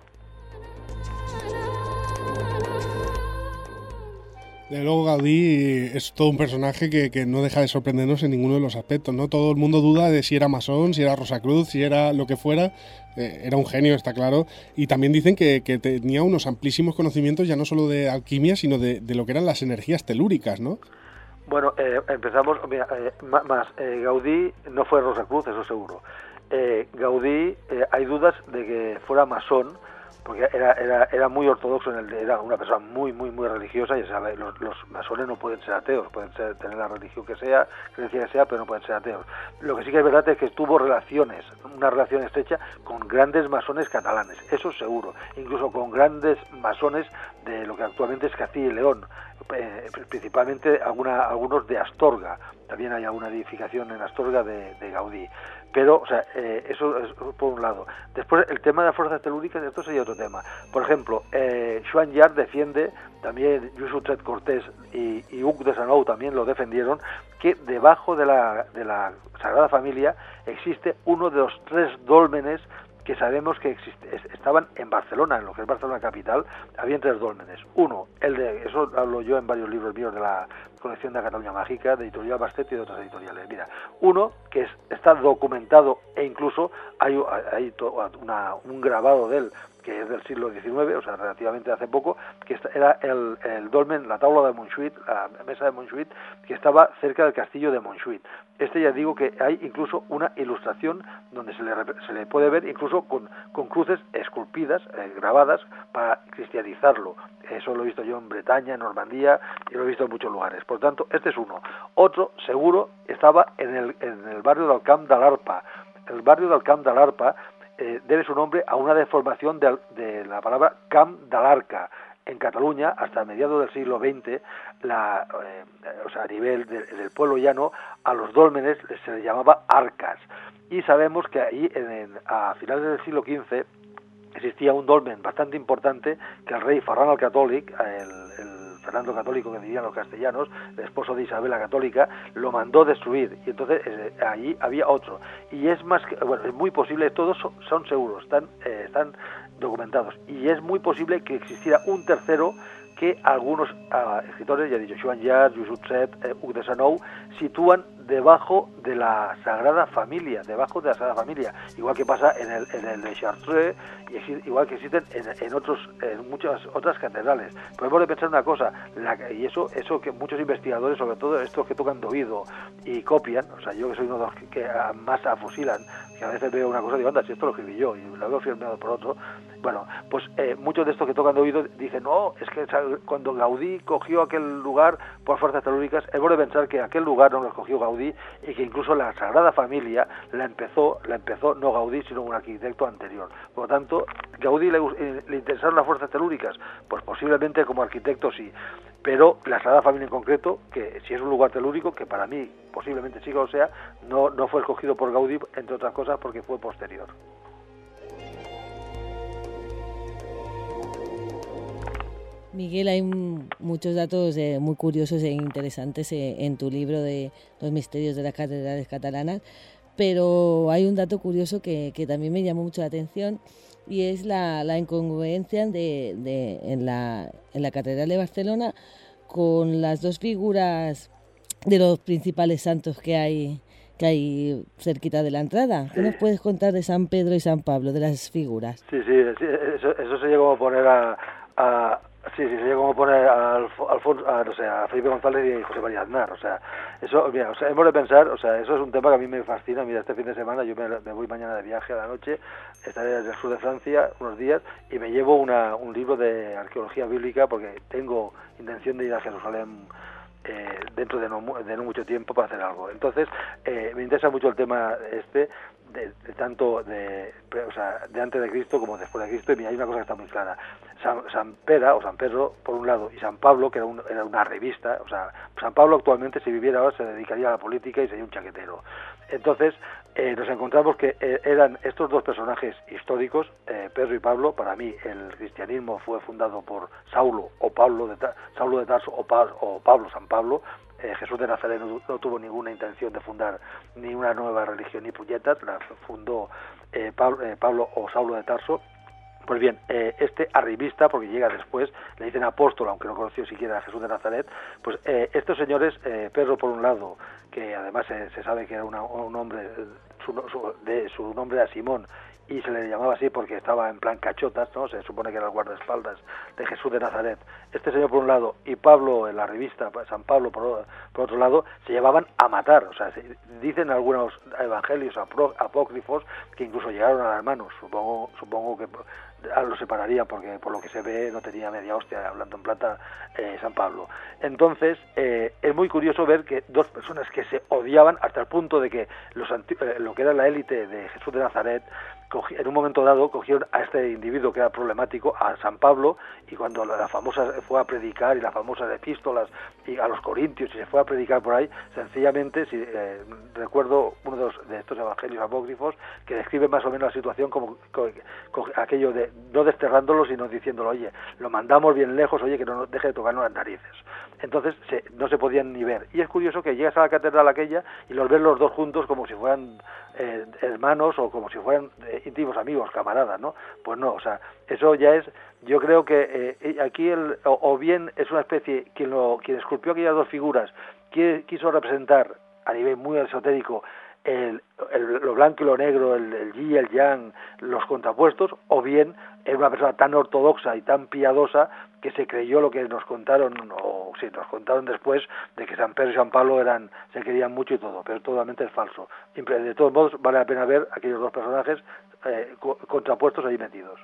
De luego Gaudí es todo un personaje que, que no deja de sorprendernos en ninguno de los aspectos, ¿no? Todo el mundo duda de si era masón, si era Rosacruz, si era lo que fuera. Eh, era un genio, está claro. Y también dicen que, que tenía unos amplísimos conocimientos ya no solo de alquimia, sino de, de lo que eran las energías telúricas, ¿no? Bueno, eh, empezamos, mira, eh, más, eh, Gaudí no fue Rosacruz, eso seguro. Eh, Gaudí, eh, hay dudas de que fuera masón, porque era era era muy ortodoxo, en el, era una persona muy muy muy religiosa, y sabe, los, los masones no pueden ser ateos, pueden ser, tener la religión que sea, creencia que sea, pero no pueden ser ateos. Lo que sí que es verdad es que tuvo relaciones, una relación estrecha con grandes masones catalanes, eso seguro, incluso con grandes masones de lo que actualmente es Castilla y León, eh, principalmente alguna, algunos de Astorga. También hay alguna edificación en Astorga de, de Gaudí. Pero, o sea, eh, eso es por un lado. Después, el tema de las fuerzas telúricas, esto sería otro tema. Por ejemplo, eh, Joan Llarch defiende, también Lluís Utret Cortés y, y Hug de Sanou también lo defendieron, que debajo de la, de la Sagrada Familia existe uno de los tres dólmenes que sabemos que existe, estaban en Barcelona, en lo que es Barcelona capital, había tres dólmenes. Uno, el de, eso hablo yo en varios libros míos de la colección de la Cataluña Mágica, de Editorial Bastet y de otras editoriales. Mira, uno que es, está documentado, e incluso hay, hay una, un grabado de él, que es del siglo diecinueve, o sea, relativamente hace poco, que era el, el dolmen, la tabla de Montjuïc, la mesa de Montjuïc, que estaba cerca del castillo de Montjuïc. Este ya digo que hay incluso una ilustración donde se le, se le puede ver incluso con, con cruces esculpidas, eh, grabadas, para cristianizarlo. Eso lo he visto yo en Bretaña, en Normandía, y lo he visto en muchos lugares. Por tanto, este es uno. Otro, seguro, estaba en el, en el barrio del Camp de l'Arpa. El barrio del Camp de l'Arpa Eh, debe su nombre a una deformación de, de la palabra Camp de l'Arca. En Cataluña, hasta mediados del siglo veinte, la, eh, o sea, a nivel de, del pueblo llano, a los dólmenes se les llamaba arcas. Y sabemos que ahí, en, en, a finales del siglo quince, existía un dolmen bastante importante que el rey Ferran el Catòlic, el, el Fernando Católico, que dirían los castellanos, el esposo de Isabel la Católica, lo mandó destruir, y entonces eh, allí había otro. Y es más que, bueno, es muy posible, todos son, son seguros, están, eh, están documentados, y es muy posible que existiera un tercero que algunos uh, escritores, ya he dicho, Joan Llarch, Lluís Utret, eh, Hug de Sanou, sitúan debajo de la Sagrada Familia, debajo de la Sagrada Familia, igual que pasa en el, en el de Chartres, y exi- igual que existen en, en otros, en muchas otras catedrales. Podemos de pensar una cosa, la, y eso, eso que muchos investigadores, sobre todo estos que tocan de oído y copian, o sea, yo que soy uno de los que, que más afusilan, que a veces veo una cosa y digo, anda, si esto lo escribí yo, y lo veo firmado por otro, bueno, pues eh, muchos de estos que tocan de oído dicen, no, es que cuando Gaudí cogió aquel lugar por fuerzas telúricas, es bueno pensar que aquel lugar no lo escogió Gaudí y que incluso la Sagrada Familia la empezó, la empezó no Gaudí, sino un arquitecto anterior. Por lo tanto, ¿Gaudí le, le interesaron las fuerzas telúricas? Pues posiblemente como arquitecto sí, pero la Sagrada Familia en concreto, que si es un lugar telúrico, que para mí posiblemente sí que lo sea, no, no fue escogido por Gaudí, entre otras cosas porque fue posterior. Miguel, hay m- muchos datos eh, muy curiosos e interesantes eh, en tu libro de Los misterios de las catedrales catalanas, pero hay un dato curioso que, que también me llamó mucho la atención y es la, la incongruencia de, de, en, la, en la Catedral de Barcelona con las dos figuras de los principales santos que hay que hay cerquita de la entrada. ¿Qué Sí. nos puedes contar de San Pedro y San Pablo, de las figuras? Sí, sí, sí, eso, eso sería como poner a... a sí, sí, sería como poner a Alf- Alfonso, a, no sé, a Felipe González y José María Aznar, o sea, eso, mira, o sea, hemos de pensar, o sea, eso es un tema que a mí me fascina. Mira, este fin de semana yo me, me voy mañana de viaje a la noche, estaré en el sur de Francia unos días y me llevo una, un libro de arqueología bíblica porque tengo intención de ir a Jerusalén eh, dentro de no, mu- de no mucho tiempo para hacer algo. Entonces, eh, me interesa mucho el tema este, de, de tanto de, o sea, de antes de Cristo como después de Cristo, y mira, hay una cosa que está muy clara. San, San Pera o San Pedro, por un lado, y San Pablo, que era, un, era una revista, o sea, San Pablo actualmente, si viviera ahora, se dedicaría a la política y sería un chaquetero. Entonces, eh, nos encontramos que eh, eran estos dos personajes históricos, eh, Pedro y Pablo. Para mí, el cristianismo fue fundado por Saulo o Pablo de, Ta- Saulo de Tarso o, Pa- o Pablo, San Pablo. Eh, Jesús de Nazaret no, no tuvo ninguna intención de fundar ni una nueva religión ni puñetas, la fundó eh, Pablo, eh, Pablo o Saulo de Tarso. Pues bien, eh, este arribista, porque llega después, le dicen apóstol, aunque no conoció siquiera a Jesús de Nazaret, pues eh, estos señores, eh, Pedro por un lado, que además eh, se sabe que era una, un hombre, su, su, de, su nombre era Simón, y se le llamaba así porque estaba en plan cachotas, ¿no? Se supone que era el guardaespaldas de Jesús de Nazaret. Este señor por un lado y Pablo en la revista, San Pablo por, por otro lado, se llevaban a matar. O sea, se, dicen algunos evangelios apro, apócrifos que incluso llegaron a las manos. Supongo, supongo que lo separaría porque por lo que se ve no tenía media hostia, hablando en plata, eh, San Pablo. Entonces, eh, es muy curioso ver que dos personas que se odiaban hasta el punto de que los anti- eh, lo que era la élite de Jesús de Nazaret, cogí, en un momento dado cogieron a este individuo que era problemático, a San Pablo, y cuando la, la famosa fue a predicar, y las famosas epístolas y a los corintios, y se fue a predicar por ahí, sencillamente, si eh, recuerdo uno de, los, de estos evangelios apócrifos que describe más o menos la situación como, como, como aquello de no desterrándolo, sino diciéndolo, oye, lo mandamos bien lejos, oye, que no nos deje de tocarnos las narices. Entonces se, no se podían ni ver. Y es curioso que llegas a la catedral aquella y los ves los dos juntos como si fueran eh, hermanos o como si fueran eh, íntimos amigos, camaradas, ¿no? Pues no, o sea, eso ya es, yo creo que eh, aquí el, o, o bien es una especie, quien, lo, quien esculpió aquellas dos figuras quiere, quiso representar a nivel muy esotérico El, el, lo blanco y lo negro, el, el yin y el yang, los contrapuestos, o bien era una persona tan ortodoxa y tan piadosa que se creyó lo que nos contaron, o sí, nos contaron después, de que San Pedro y San Pablo eran, se querían mucho y todo, pero totalmente es falso. De todos modos, vale la pena ver aquellos dos personajes eh, co contrapuestos ahí metidos.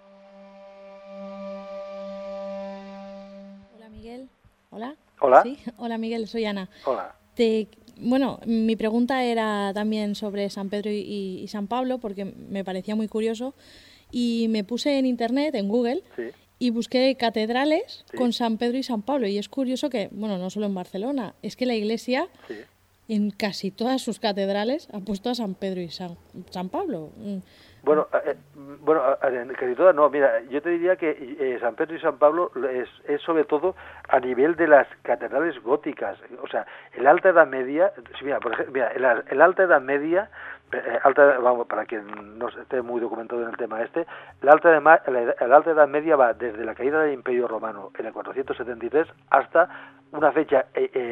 Hola, Miguel. Hola. Hola. ¿Sí? Hola, Miguel, soy Ana. Hola. Te, bueno, mi pregunta era también sobre San Pedro y, y San Pablo, porque me parecía muy curioso, y me puse en internet, en Google, sí. y busqué catedrales sí. con San Pedro y San Pablo, y es curioso que, bueno, no solo en Barcelona, es que la Iglesia, sí. en casi todas sus catedrales, ha puesto a San Pedro y San, San Pablo. Bueno, eh, bueno, en casi todas no. Mira, yo te diría que eh, San Pedro y San Pablo es, es sobre todo a nivel de las catedrales góticas. O sea, el Alta Edad Media, mira, por ejemplo, mira, el, el Alta Edad Media, eh, alta, vamos, para quien no esté muy documentado en el tema este, el Alta, de, el, el Alta Edad Media va desde la caída del Imperio Romano en el cuatrocientos setenta y tres hasta una fecha eh, eh,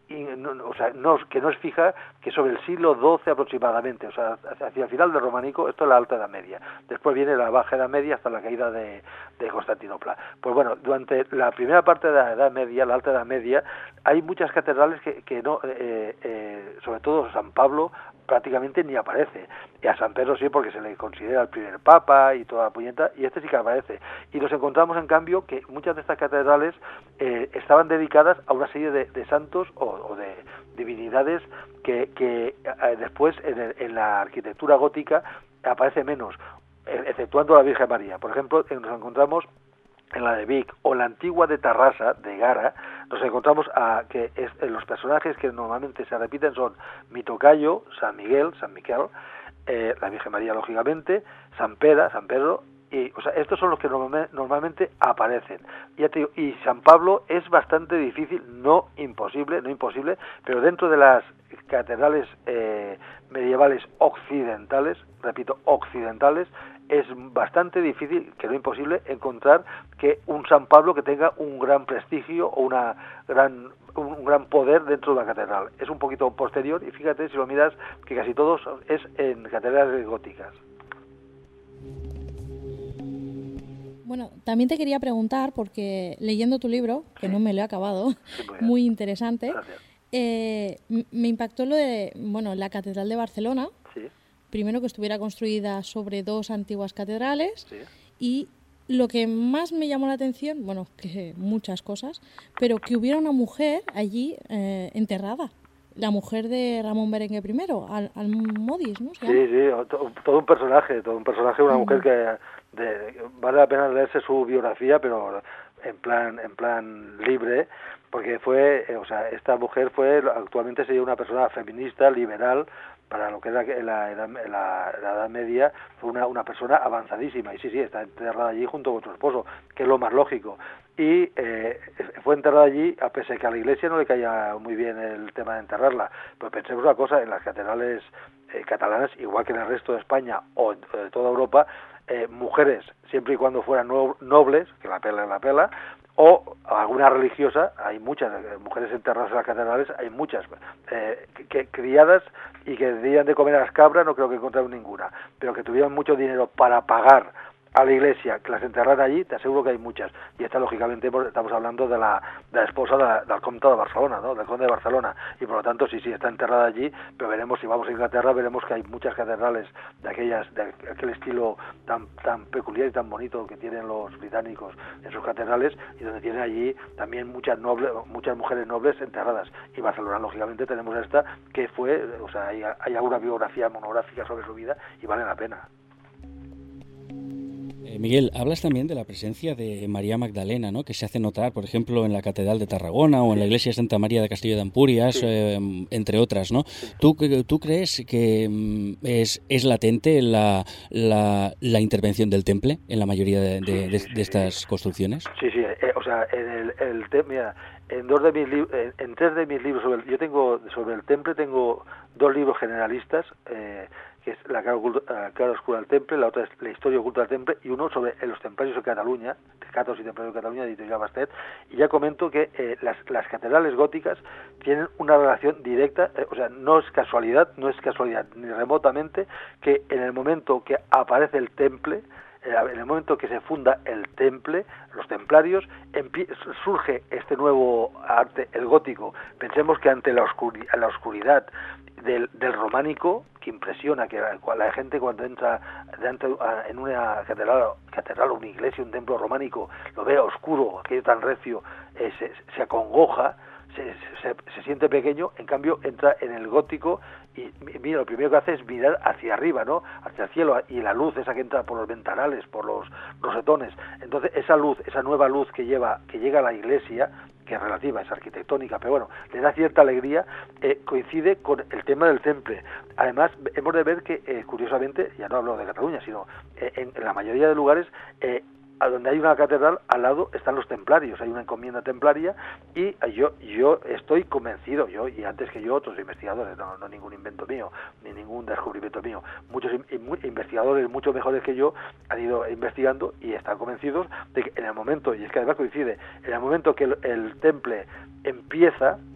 y no, o sea, no, que no es fija, que sobre el siglo doce aproximadamente, o sea, hacia el final del románico. Esto es la Alta Edad Media. Después viene la Baja Edad Media hasta la caída de, de Constantinopla. Pues bueno, durante la primera parte de la Edad Media, la Alta Edad Media, hay muchas catedrales que, que no, eh, eh, sobre todo San Pablo, prácticamente ni aparece. Y a San Pedro sí, porque se le considera el primer papa y toda la puñeta, y este sí que aparece. Y nos encontramos, en cambio, que muchas de estas catedrales eh, estaban dedicadas a una serie de, de santos o, o de divinidades que, que eh, después en, el, en la arquitectura gótica aparece menos, exceptuando la Virgen María. Por ejemplo, nos encontramos en la de Vic o la antigua de Tarrasa, de Gara, nos encontramos a que es, los personajes que normalmente se repiten son mi tocayo, San Miguel, San Miquel, eh, la Virgen María, lógicamente, San Pedro, San Pedro, y, o sea, estos son los que normalmente, normalmente aparecen. Y, ya te digo, y San Pablo es bastante difícil, no imposible, no imposible, pero dentro de las catedrales eh, medievales occidentales, repito, occidentales, es bastante difícil, que no imposible, encontrar que un San Pablo que tenga un gran prestigio o una gran un gran poder dentro de la catedral. Es un poquito posterior, y fíjate, si lo miras, que casi todos es en catedrales góticas. Bueno, también te quería preguntar, porque leyendo tu libro, que sí. no me lo he acabado, sí, muy, muy interesante, eh, me impactó lo de, bueno, la Catedral de Barcelona, sí. primero que estuviera construida sobre dos antiguas catedrales, sí. y lo que más me llamó la atención, bueno, que muchas cosas, pero que hubiera una mujer allí eh, enterrada. La mujer de Ramón Berenguer I, Al Almodis, ¿no? Sí, sí, todo un personaje, todo un personaje, una mm. mujer que de, vale la pena leerse su biografía, pero en plan en plan libre, porque fue, o sea, esta mujer fue, actualmente sería una persona feminista, liberal, para lo que era la, la, la, la Edad Media, fue una, una persona avanzadísima, y sí, sí, está enterrada allí junto con su esposo, que es lo más lógico. Y eh, fue enterrada allí, a pesar de que a la Iglesia no le caía muy bien el tema de enterrarla. Pero pensemos una cosa, en las catedrales eh, catalanas, igual que en el resto de España o de toda Europa, eh, mujeres, siempre y cuando fueran no, nobles, que la pela es la pela, o alguna religiosa, hay muchas eh, mujeres enterradas en las catedrales, hay muchas, eh, que, que criadas y que debían de comer a las cabras, no creo que encontraran ninguna, pero que tuvieran mucho dinero para pagar a la iglesia que las enterrara allí, te aseguro que hay muchas. Y esta, lógicamente, estamos hablando de la, de la esposa de la, del conde de Barcelona, ¿no? Del conde de Barcelona, y por lo tanto sí, sí, está enterrada allí, pero veremos, si vamos a Inglaterra, veremos que hay muchas catedrales de aquellas, de aquel estilo tan tan peculiar y tan bonito que tienen los británicos en sus catedrales, y donde tienen allí también muchas nobles, muchas mujeres nobles enterradas. Y Barcelona, lógicamente, tenemos esta, que fue, o sea, hay, hay alguna biografía monográfica sobre su vida, y vale la pena. Eh, Miguel, hablas también de la presencia de María Magdalena, ¿no? Que se hace notar, por ejemplo, en la Catedral de Tarragona o en la Iglesia de Santa María de Castillo de Ampurias, sí. eh, entre otras, ¿no? Sí. ¿Tú, ¿Tú crees que es, es latente la, la, la intervención del temple en la mayoría de, de, sí, de, sí, de estas sí. construcciones? Sí, sí, eh, o sea, en el, el te, mira, en dos de mis libros, en, en tres de mis libros sobre el, yo tengo sobre el temple tengo dos libros generalistas, eh, que es la cara, oculta, cara oscura del temple, la otra es la historia oculta del temple, y uno sobre los templarios de Cataluña, Catos y templarios de Cataluña, de Editorial Bastet, y ya comento que eh, las, las catedrales góticas tienen una relación directa, eh, o sea, no es casualidad, no es casualidad ni remotamente que en el momento que aparece el temple, en el momento que se funda el temple, los templarios, surge este nuevo arte, el gótico. Pensemos que ante la, oscuri la oscuridad del, del románico, que impresiona, que la, la gente cuando entra en una catedral, catedral, una iglesia, un templo románico, lo ve oscuro, aquello tan recio, eh, se, se acongoja, Se, se, se siente pequeño. En cambio entra en el gótico y mira, lo primero que hace es mirar hacia arriba, ¿no? Hacia el cielo, y la luz esa que entra por los ventanales, por los rosetones. Entonces esa luz, esa nueva luz que lleva, que llega a la iglesia, que es relativa, es arquitectónica, pero bueno, le da cierta alegría, eh, coincide con el tema del temple. Además, hemos de ver que, eh, curiosamente, ya no hablo de Cataluña, sino eh, en, en la mayoría de lugares, eh, a donde hay una catedral, al lado están los templarios, hay una encomienda templaria, y yo yo estoy convencido, yo y antes que yo otros investigadores, no, no ningún invento mío, ni ningún descubrimiento mío, muchos investigadores mucho mejores que yo han ido investigando y están convencidos de que en el momento, y es que además coincide, en el momento que el, el temple empieza,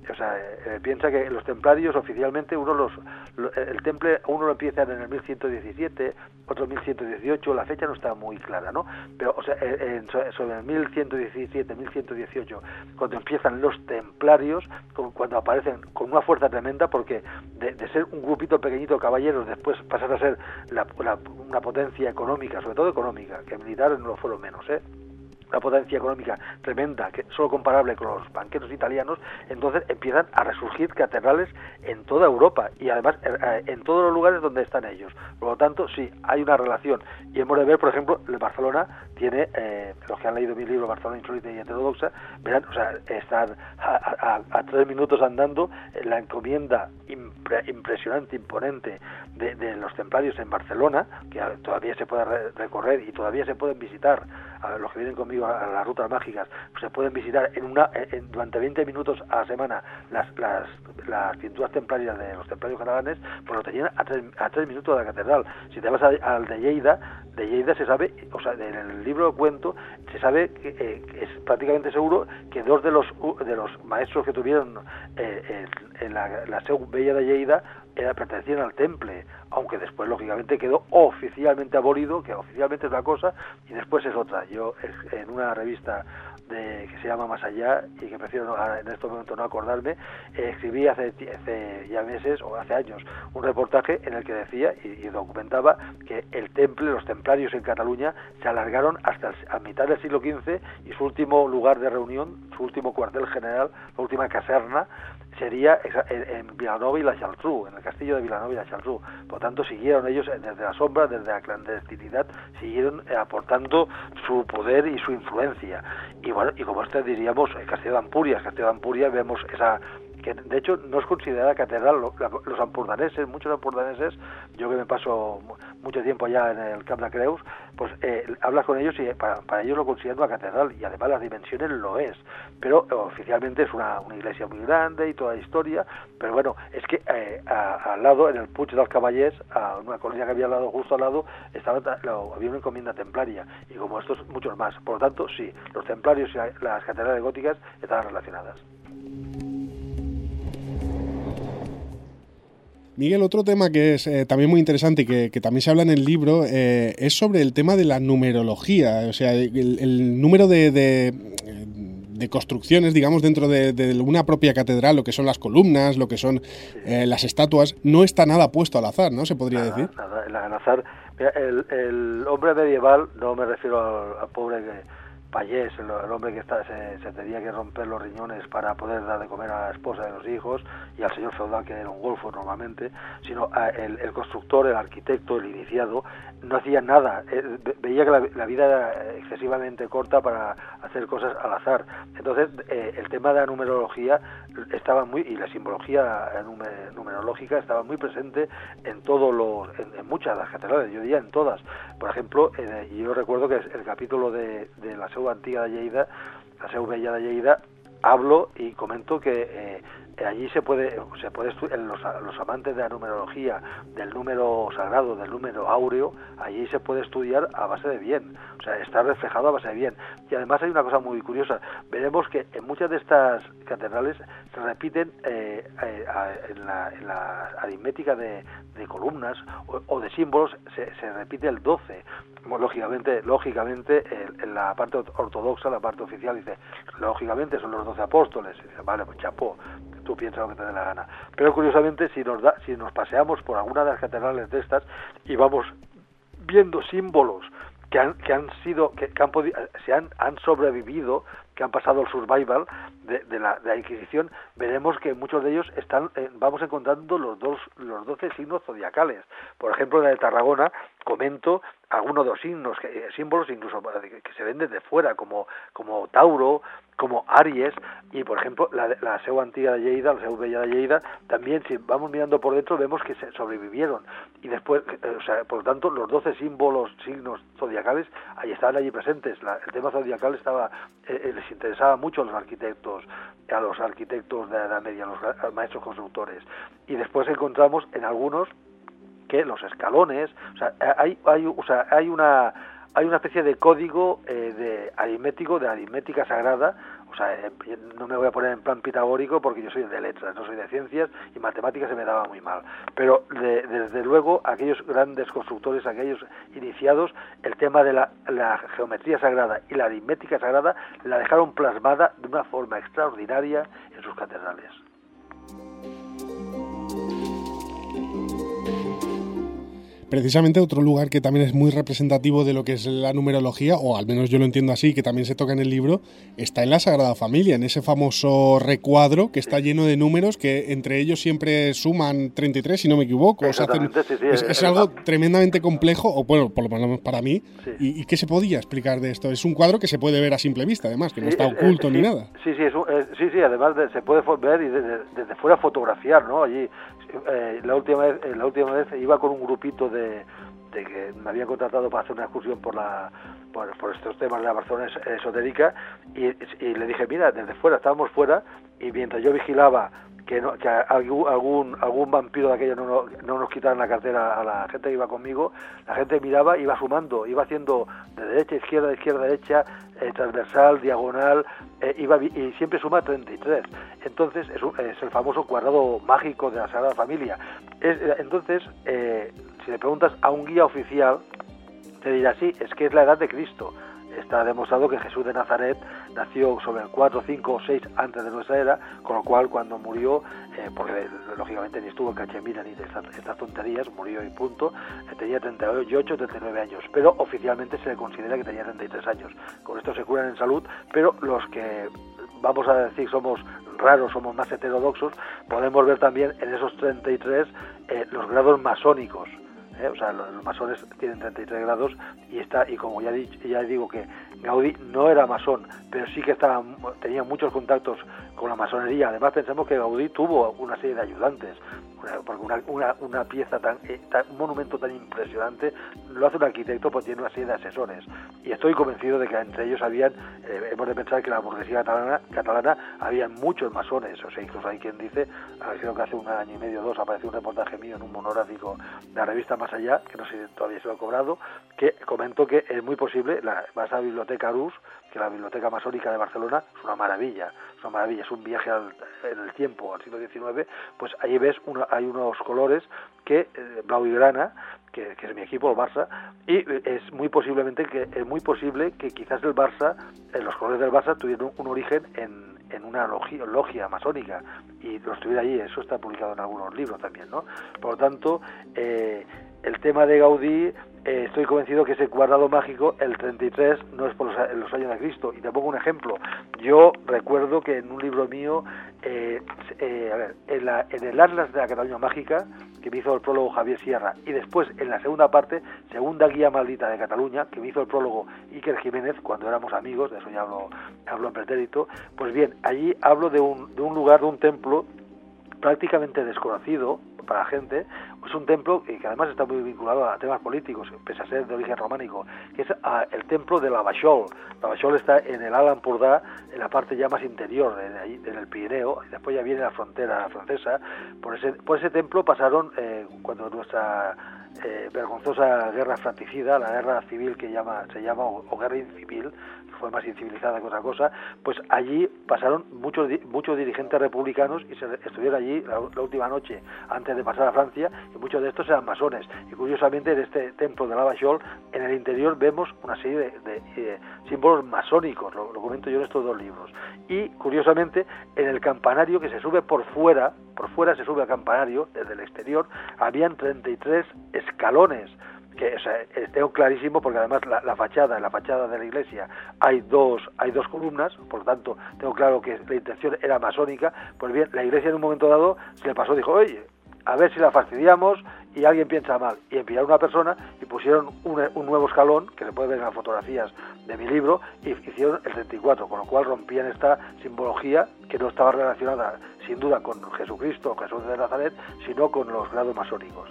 o sea, eh, piensa que los templarios oficialmente, uno los, lo, el temple, uno lo empieza en el mil ciento diecisiete, otro en mil ciento dieciocho, la fecha no está muy clara, ¿no? Pero, o sea, en, sobre el mil ciento diecisiete, mil ciento dieciocho, cuando empiezan los templarios, cuando aparecen con una fuerza tremenda, porque de, de ser un grupito pequeñito de caballeros, después pasar a ser la, la, una potencia económica, sobre todo económica, que militar no lo fue lo menos, ¿eh? Una potencia económica tremenda, que solo comparable con los banqueros italianos, entonces empiezan a resurgir catedrales en toda Europa y además en todos los lugares donde están ellos. Por lo tanto, sí, hay una relación. Y hemos de ver, por ejemplo, Barcelona tiene, eh, los que han leído mi libro Barcelona insólita y heterodoxa, verán, o sea, están a, a, a tres minutos andando la encomienda impre, impresionante, imponente de, de los templarios en Barcelona, que todavía se puede re, recorrer y todavía se pueden visitar. A los que vienen conmigo a las rutas mágicas, pues se pueden visitar en una en, durante veinte minutos a la semana las las, las pinturas templarias de los templarios catalanes, pues lo tenían a tres, a tres minutos de la catedral. Si te vas a, al de Lleida, de Lleida se sabe, o sea, en el libro de cuento se sabe que eh, es prácticamente seguro que dos de los de los maestros que tuvieron eh, en, en la, la Seu Vella de Lleida era, pertenecían al temple, aunque después lógicamente quedó oficialmente abolido, que oficialmente es una cosa y después es otra. Yo en una revista de, que se llama Más Allá, y que prefiero no, en este momento no acordarme, eh, escribí hace, hace ya meses o hace años un reportaje en el que decía y, y documentaba que el temple, los templarios en Cataluña se alargaron hasta el, a mitad del siglo quince, y su último lugar de reunión, su último cuartel general, la última caserna, sería en, en Vilanova y la Geltrú, en el castillo de Vilanova y la Geltrú. Por lo tanto, siguieron ellos desde la sombra, desde la clandestinidad, siguieron eh, aportando su poder y su influencia. Y bueno, y como este diríamos, el Castillo de Ampurias, Castillo de Ampurias, vemos esa, que de hecho no es considerada catedral. Los ampurdaneses, muchos ampurdaneses, yo que me paso mucho tiempo allá en el Camp de Creus, pues eh, hablas con ellos y para, para ellos lo consideran una catedral, y además las dimensiones lo es, pero eh, oficialmente es una, una iglesia muy grande y toda la historia. Pero bueno, es que eh, a, al lado, en el Puig dels Cavallers, a una colonia que había al lado, justo al lado, estaba, lo, había una encomienda templaria, y como estos muchos más. Por lo tanto, sí, los templarios y las catedrales góticas estaban relacionadas. Miguel, otro tema que es eh, también muy interesante y que, que también se habla en el libro eh, es sobre el tema de la numerología, o sea, el, el número de, de, de construcciones, digamos, dentro de, de una propia catedral, lo que son las columnas, lo que son eh, las estatuas, no está nada puesto al azar, ¿no? Se podría nada, decir. Nada, al azar. Mira, el, el hombre medieval, no me refiero al, al pobre que... payés, el, el hombre que está, se, se tenía que romper los riñones para poder dar de comer a la esposa de los hijos, y al señor feudal, que era un golfo normalmente, sino a el, el constructor, el arquitecto, el iniciado, no hacía nada. Eh, veía que la, la vida era excesivamente corta para hacer cosas al azar. Entonces, eh, el tema de la numerología estaba muy, y la simbología numer, numerológica estaba muy presente en todos los, en, en muchas de las catedrales, yo diría en todas. Por ejemplo, eh, yo recuerdo que el capítulo de, de la Seu Antiga de Lleida, la Seu Vella de Lleida, hablo y comento que eh, allí se puede se puede estudiar, los, los amantes de la numerología, del número sagrado, del número áureo, allí se puede estudiar a base de bien, o sea, está reflejado a base de bien. Y además hay una cosa muy curiosa, veremos que en muchas de estas catedrales se repiten eh, eh, en, la, en la aritmética de, de columnas o, o de símbolos, se, se repite el doce. Lógicamente, lógicamente en, en la parte ortodoxa, la parte oficial, dice, lógicamente son los doce apóstoles. Y dice, vale, pues chapó, tú piensas lo que te dé la gana. Pero curiosamente, si nos da, si nos paseamos por alguna de las catedrales de estas y vamos viendo símbolos que han, que han sido, que, que han podido, se han, han sobrevivido, que han pasado el survival de, de, la, de la Inquisición, veremos que muchos de ellos están, eh, vamos encontrando los dos, los doce signos zodiacales. Por ejemplo, en la de Tarragona comento algunos de los signos, que, símbolos incluso que se ven desde fuera, como, como Tauro, como Aries, y por ejemplo la, la Seu Antiga de Lleida, la Seu Vella de Lleida, también si vamos mirando por dentro vemos que se sobrevivieron, y después, eh, o sea, por lo tanto, los doce símbolos, signos zodiacales, ahí estaban allí presentes. La, el tema zodiacal estaba, eh, les interesaba mucho a los arquitectos, a los arquitectos de la Edad Media, a los, a los maestros constructores, y después encontramos en algunos que los escalones, o sea, hay, hay, o sea, hay una hay una especie de código eh, de aritmético, de aritmética sagrada, O sea, eh, no me voy a poner en plan pitagórico porque yo soy de letras, no soy de ciencias y matemáticas se me daba muy mal. Pero de, desde luego aquellos grandes constructores, aquellos iniciados, el tema de la, la geometría sagrada y la aritmética sagrada la dejaron plasmada de una forma extraordinaria en sus catedrales. Precisamente otro lugar que también es muy representativo de lo que es la numerología, o al menos yo lo entiendo así, que también se toca en el libro, está en la Sagrada Familia, en ese famoso recuadro que está lleno de números que entre ellos siempre suman treinta y tres, si no me equivoco. O sea, hacen, sí, sí, es, es, es algo tremendamente complejo, o bueno, por lo menos para mí. Sí. ¿Y, ¿Y qué se podía explicar de esto? Es un cuadro que se puede ver a simple vista, además, que sí, no está oculto eh, sí, ni nada. Sí, sí, es un, eh, sí, sí, además de, se puede ver y desde, desde fuera fotografiar, ¿no? Allí, eh, la última vez, eh, la última vez iba con un grupito de de que me habían contratado para hacer una excursión por la por, por estos temas de la Barcelona esotérica y, y le dije, mira, desde fuera, estábamos fuera y mientras yo vigilaba que, no, que algún, algún algún vampiro de aquello no, no, no nos quitaran la cartera a la gente que iba conmigo, la gente miraba, iba sumando, iba haciendo de derecha a izquierda, de izquierda a derecha, eh, transversal, diagonal, eh, iba y siempre suma treinta y tres. Entonces es, un, es el famoso cuadrado mágico de la Sagrada Familia. Es, entonces, eh, si le preguntas a un guía oficial, te dirá, sí, es que es la edad de Cristo. Está demostrado que Jesús de Nazaret nació sobre el cuatro, cinco o seis antes de nuestra era, con lo cual cuando murió, eh, porque lógicamente ni estuvo en Cachemira ni de estas, estas tonterías, murió y punto, eh, tenía treinta y ocho, treinta y nueve años, pero oficialmente se le considera que tenía treinta y tres años. Con esto se curan en salud, pero los que vamos a decir somos raros, somos más heterodoxos, podemos ver también en esos treinta y tres eh, los grados masónicos. ¿Eh? O sea, los, los masones tienen treinta y tres grados y está y como ya, dicho, ya digo que Gaudí no era masón, pero sí que estaba, tenía muchos contactos con la masonería. Además pensamos que Gaudí tuvo una serie de ayudantes, una, porque una, una, una pieza tan, eh, tan, un monumento tan impresionante lo hace un arquitecto, pues tiene una serie de asesores. Y estoy convencido de que entre ellos habían, eh, hemos de pensar que en la burguesía catalana, catalana habían muchos masones, o sea, incluso hay quien dice, creo que hace un año y medio o dos apareció un reportaje mío en un monográfico de la revista Más Allá, que no sé si todavía se lo he cobrado, que comentó que es muy posible, la, vas a la biblioteca Arús, que la biblioteca masónica de Barcelona es una maravilla, es una maravilla, es un viaje al, en el tiempo, al siglo diecinueve, pues allí ves, una, hay unos colores que, eh, blau y grana, que, que es mi equipo, el Barça, y es muy posiblemente que es muy posible que quizás el Barça, eh, los colores del Barça tuvieron un origen en, en una logia, logia masónica, y lo estuviera allí, eso está publicado en algunos libros también, ¿no? Por lo tanto, eh, el tema de Gaudí, eh, estoy convencido que ese cuadrado mágico, el treinta y tres, no es por los, los años de Cristo. Y te pongo un ejemplo. Yo recuerdo que en un libro mío, eh, eh, a ver, en, la, en el Atlas de la Cataluña Mágica, que me hizo el prólogo Javier Sierra, y después en la segunda parte, Segunda Guía Maldita de Cataluña, que me hizo el prólogo Iker Jiménez, cuando éramos amigos, de eso ya hablo, hablo en pretérito, pues bien, allí hablo de un, de un lugar, de un templo prácticamente desconocido para la gente. Es un templo que además está muy vinculado a temas políticos, pese a ser de origen románico, que es a, el templo de la Vajol. La Vajol está en el Alt Empordà, en la parte ya más interior, en, ahí, en el Pirineo, y después ya viene la frontera francesa. Por ese, por ese templo pasaron, eh, cuando nuestra eh, vergonzosa guerra fratricida, la guerra civil que llama, se llama, o, o guerra incivil, que fue más incivilizada que otra cosa, pues allí pasaron muchos muchos dirigentes republicanos y se estuvieron allí la, la última noche antes de pasar a Francia, y muchos de estos eran masones. Y curiosamente en este templo de la Vajol, en el interior vemos una serie de, de, de símbolos masónicos, lo, lo comento yo en estos dos libros. Y curiosamente en el campanario que se sube por fuera, por fuera se sube al campanario desde el exterior, habían treinta y tres escalones, que, o sea, tengo clarísimo porque además la, la fachada, en la fachada de la iglesia hay dos, hay dos columnas, por lo tanto tengo claro que la intención era masónica. Pues bien, la iglesia en un momento dado se le pasó, dijo, oye, a ver si la fastidiamos y alguien piensa mal, y enviaron una persona y pusieron un, un nuevo escalón, que se puede ver en las fotografías de mi libro, y hicieron el treinta y cuatro, con lo cual rompían esta simbología que no estaba relacionada sin duda con Jesucristo, Jesús de Nazaret, sino con los grados masónicos.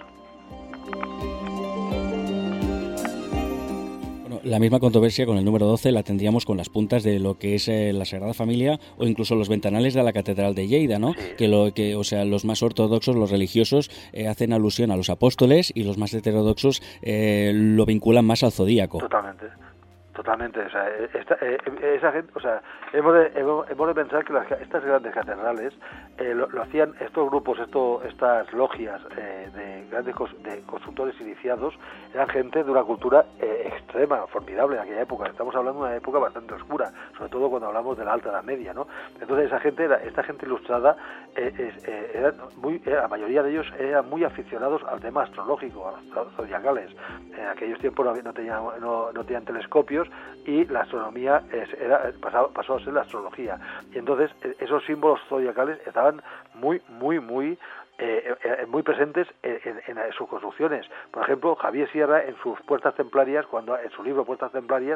La misma controversia con el número doce la tendríamos con las puntas de lo que es eh, la Sagrada Familia, o incluso los ventanales de la Catedral de Lleida, ¿no? Sí. Que lo que, o sea, los más ortodoxos, los religiosos, eh, hacen alusión a los apóstoles, y los más heterodoxos eh, lo vinculan más al zodíaco. Totalmente. Totalmente, o sea, esta, eh, esa gente, o sea, hemos de, hemos, hemos de pensar que las, estas grandes catedrales eh, lo, lo hacían estos grupos, esto, estas logias eh, de grandes cos, de constructores iniciados, eran gente de una cultura eh, extrema, formidable en aquella época. Estamos hablando de una época bastante oscura, sobre todo cuando hablamos de la Alta Edad Media, ¿no? Entonces esa gente, era, esta gente ilustrada, eh, eh, era muy, eh, la mayoría de ellos eran muy aficionados al tema astrológico, a los zodiacales. En aquellos tiempos no, no tenían, no, no tenían telescopios y la astronomía es, era, pasó, pasó a ser la astrología. Y entonces esos símbolos zodiacales estaban muy, muy, muy eh, eh, muy presentes en, en, en sus construcciones. Por ejemplo, Javier Sierra en sus Puertas Templarias, cuando en su libro Puertas Templarias,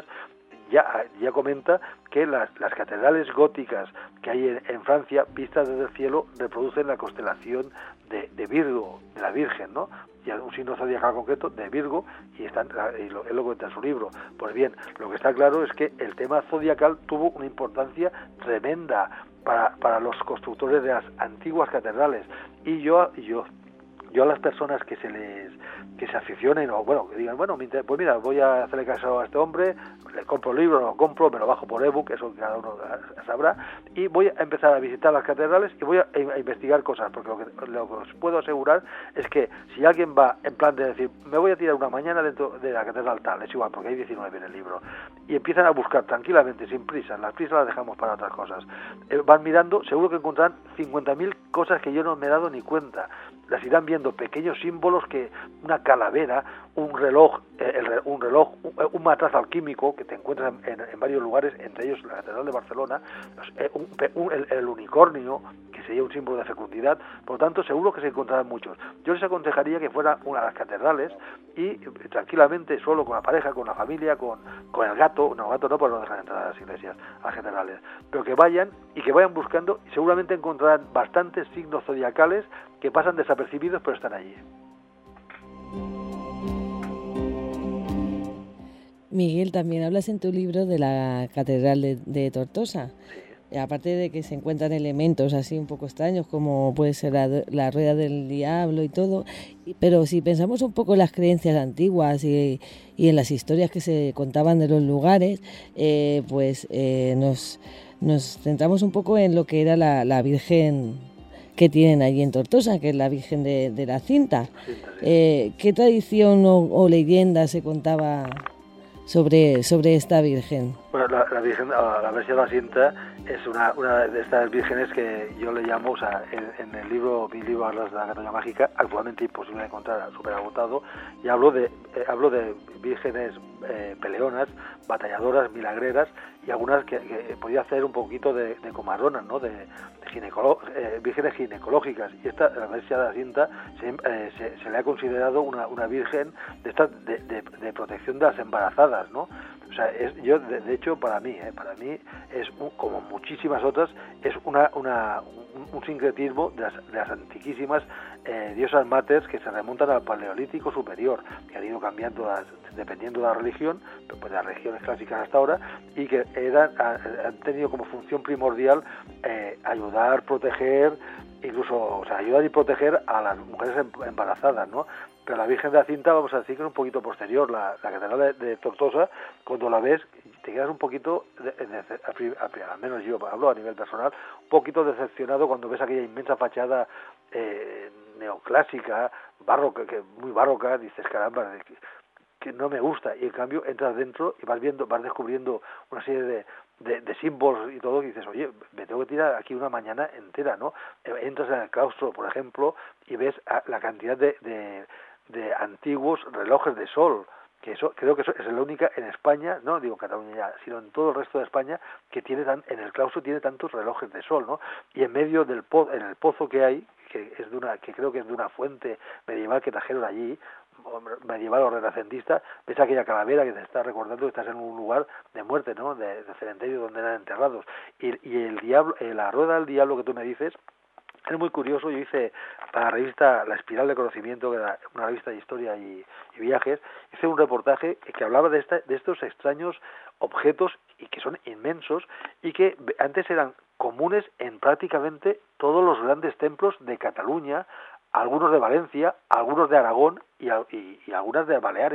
ya, ya comenta que las, las catedrales góticas que hay en, en Francia, vistas desde el cielo, reproducen la constelación de, de Virgo, de la Virgen, ¿no? Y un signo zodiacal concreto de Virgo, y, están, y lo, él lo cuenta en su libro. Pues bien, lo que está claro es que el tema zodiacal tuvo una importancia tremenda para, para los constructores de las antiguas catedrales. Y yo, yo, yo a las personas que se les que se aficionen, o bueno, que digan, bueno, pues mira, voy a hacerle caso a este hombre, le compro el libro, no lo compro, me lo bajo por ebook, eso cada uno sabrá, y voy a empezar a visitar las catedrales y voy a, a investigar cosas, porque lo que, lo que os puedo asegurar es que si alguien va en plan de decir, me voy a tirar una mañana dentro de la catedral tal, es igual, porque hay diecinueve en el libro, y empiezan a buscar tranquilamente, sin prisa, las prisas las dejamos para otras cosas, eh, van mirando, seguro que encontrarán cincuenta mil cosas que yo no me he dado ni cuenta, las irán viendo, pequeños símbolos, que una calavera, un reloj, eh, el, un reloj, un, un matraz alquímico que te encuentras en, en, en varios lugares, entre ellos la Catedral de Barcelona, pues, eh, un, un, el, el unicornio, que sería un símbolo de fecundidad. Por lo tanto, seguro que se encontrarán muchos. Yo les aconsejaría que fueran una de las catedrales y eh, tranquilamente, solo con la pareja, con la familia, con, con el gato, no, gato no, porque no dejan entrar a las iglesias, a las catedrales, pero que vayan y que vayan buscando, y seguramente encontrarán bastantes signos zodiacales que pasan desapercibidos, pero están allí. Miguel, también hablas en tu libro de la Catedral de, de Tortosa. Sí. Aparte de que se encuentran elementos así un poco extraños, como puede ser la, la rueda del diablo y todo, pero si pensamos un poco en las creencias antiguas y, y en las historias que se contaban de los lugares, eh, pues eh, nos, nos centramos un poco en lo que era la, la Virgen que tienen allí en Tortosa, que es la Virgen de, de la Cinta. Sí, sí. Eh, ¿Qué tradición o, o leyenda se contaba sobre, sobre esta Virgen? Bueno, la, la Virgen, la, la Virgen de la Cinta es una, una de estas vírgenes que yo le llamo, o sea, en, en el libro, mi libro Atlas de la Cataluña Mágica, actualmente imposible de encontrar, súper agotado, y hablo de, eh, hablo de vírgenes eh, peleonas, batalladoras, milagreras, y algunas que, que podía hacer un poquito de, de comadronas, ¿no?, de, de ginecolo, eh, vírgenes ginecológicas. Y esta, la Virgen de la Cinta, se, eh, se, se le ha considerado una, una virgen de, esta, de, de, de protección de las embarazadas, ¿no? O sea, es, yo de, de hecho para mí, eh, para mí es un, como muchísimas otras, es una, una un, un sincretismo de las, de las antiquísimas eh, diosas maters que se remontan al Paleolítico superior, que han ido cambiando las, dependiendo de la religión, pues de las religiones clásicas hasta ahora, y que eran, han tenido como función primordial eh, ayudar, proteger, incluso, o sea, ayudar y proteger a las mujeres embarazadas, ¿no? Pero la Virgen de la Cinta, vamos a decir que es un poquito posterior, la, la Catedral de, de Tortosa, cuando la ves, te quedas un poquito, de, de, de, al menos yo hablo a nivel personal, un poquito decepcionado cuando ves aquella inmensa fachada eh, neoclásica, barroca, que muy barroca, dices, caramba, que, que no me gusta, y en cambio entras dentro y vas viendo, vas descubriendo una serie de, de, de símbolos y todo, y dices, oye, me tengo que tirar aquí una mañana entera, ¿no? Entras en el claustro, por ejemplo, y ves la cantidad de, de de antiguos relojes de sol, que eso creo que eso es la única en España, no digo Cataluña ya, sino en todo el resto de España, que tiene tan, en el claustro tiene tantos relojes de sol, ¿no? Y en medio del po, en el pozo que hay, que es de una, que creo que es de una fuente medieval que trajeron allí, medieval o renacentista, ves aquella calavera que te está recordando que estás en un lugar de muerte, ¿no? De, de cementerio donde eran enterrados. Y, y el diablo, eh, la rueda del diablo que tú me dices, es muy curioso. Yo hice para la revista La Espiral de Conocimiento, que era una revista de historia y, y viajes, hice un reportaje que hablaba de, esta, de estos extraños objetos, y que son inmensos, y que antes eran comunes en prácticamente todos los grandes templos de Cataluña, algunos de Valencia, algunos de Aragón y, y, y algunas de Baleares.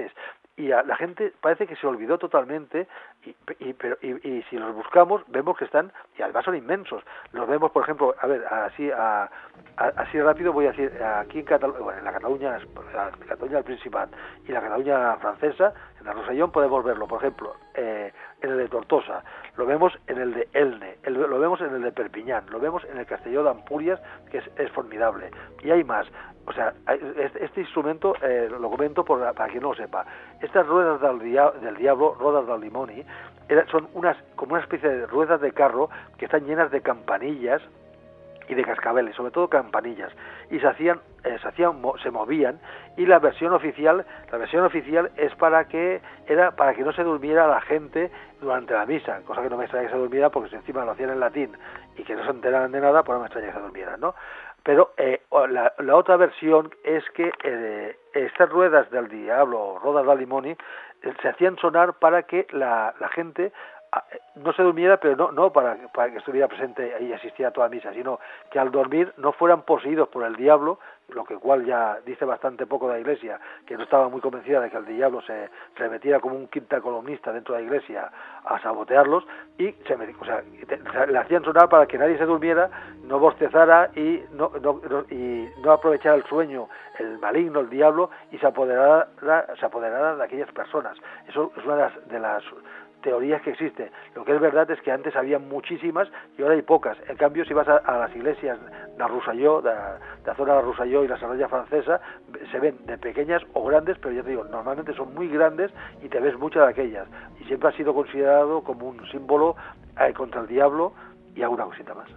y a la gente parece que se olvidó totalmente, y, y, pero, y, y si los buscamos vemos que están, y además son inmensos. Los vemos, por ejemplo, a ver, así a, a, así rápido voy a decir, aquí en Cataluña, bueno, en la Cataluña, la Cataluña del Principat y la Cataluña francesa, en el Rosellón podemos verlo, por ejemplo, eh, en el de Tortosa, lo vemos en el de Elne, el, lo vemos en el de Perpiñán, lo vemos en el Castelló de Ampurias, que es, es formidable, y hay más. O sea, este, este instrumento, eh, lo comento por, para quien no lo sepa, estas ruedas del, dia, del diablo, rodas del dimoni, era, son unas como una especie de ruedas de carro que están llenas de campanillas y de cascabeles, sobre todo campanillas, y se hacían, eh, se hacían, se movían, y la versión oficial, la versión oficial es para que era para que no se durmiera la gente durante la misa, cosa que no me extraña que se durmiera, porque si encima lo hacían en latín y que no se enteraran de nada, pues no me extraña que se durmieran, ¿no? Pero eh, la, la otra versión es que eh, estas ruedas del diablo, rodas del dimoni, eh, se hacían sonar para que la, la gente no se durmiera, pero no, no para, para que estuviera presente y asistiera a toda misa, sino que al dormir no fueran poseídos por el diablo, lo que cual ya dice bastante poco de la Iglesia, que no estaba muy convencida de que el diablo se, se metiera como un quinta columnista dentro de la Iglesia a sabotearlos, y se, o sea, le hacían sonar para que nadie se durmiera, no bostezara y no, no, no, y no aprovechara el sueño el maligno, el diablo, y se apoderara, se apoderara de aquellas personas. Eso es una de las, de las teorías que existe. Lo que es verdad es que antes había muchísimas y ahora hay pocas. En cambio, si vas a, a las iglesias de Rosselló, de, de la zona de Rosselló y la Sardaña francesa, se ven de pequeñas o grandes, pero ya te digo, normalmente son muy grandes y te ves muchas de aquellas. Y siempre ha sido considerado como un símbolo eh, contra el diablo y alguna cosita más.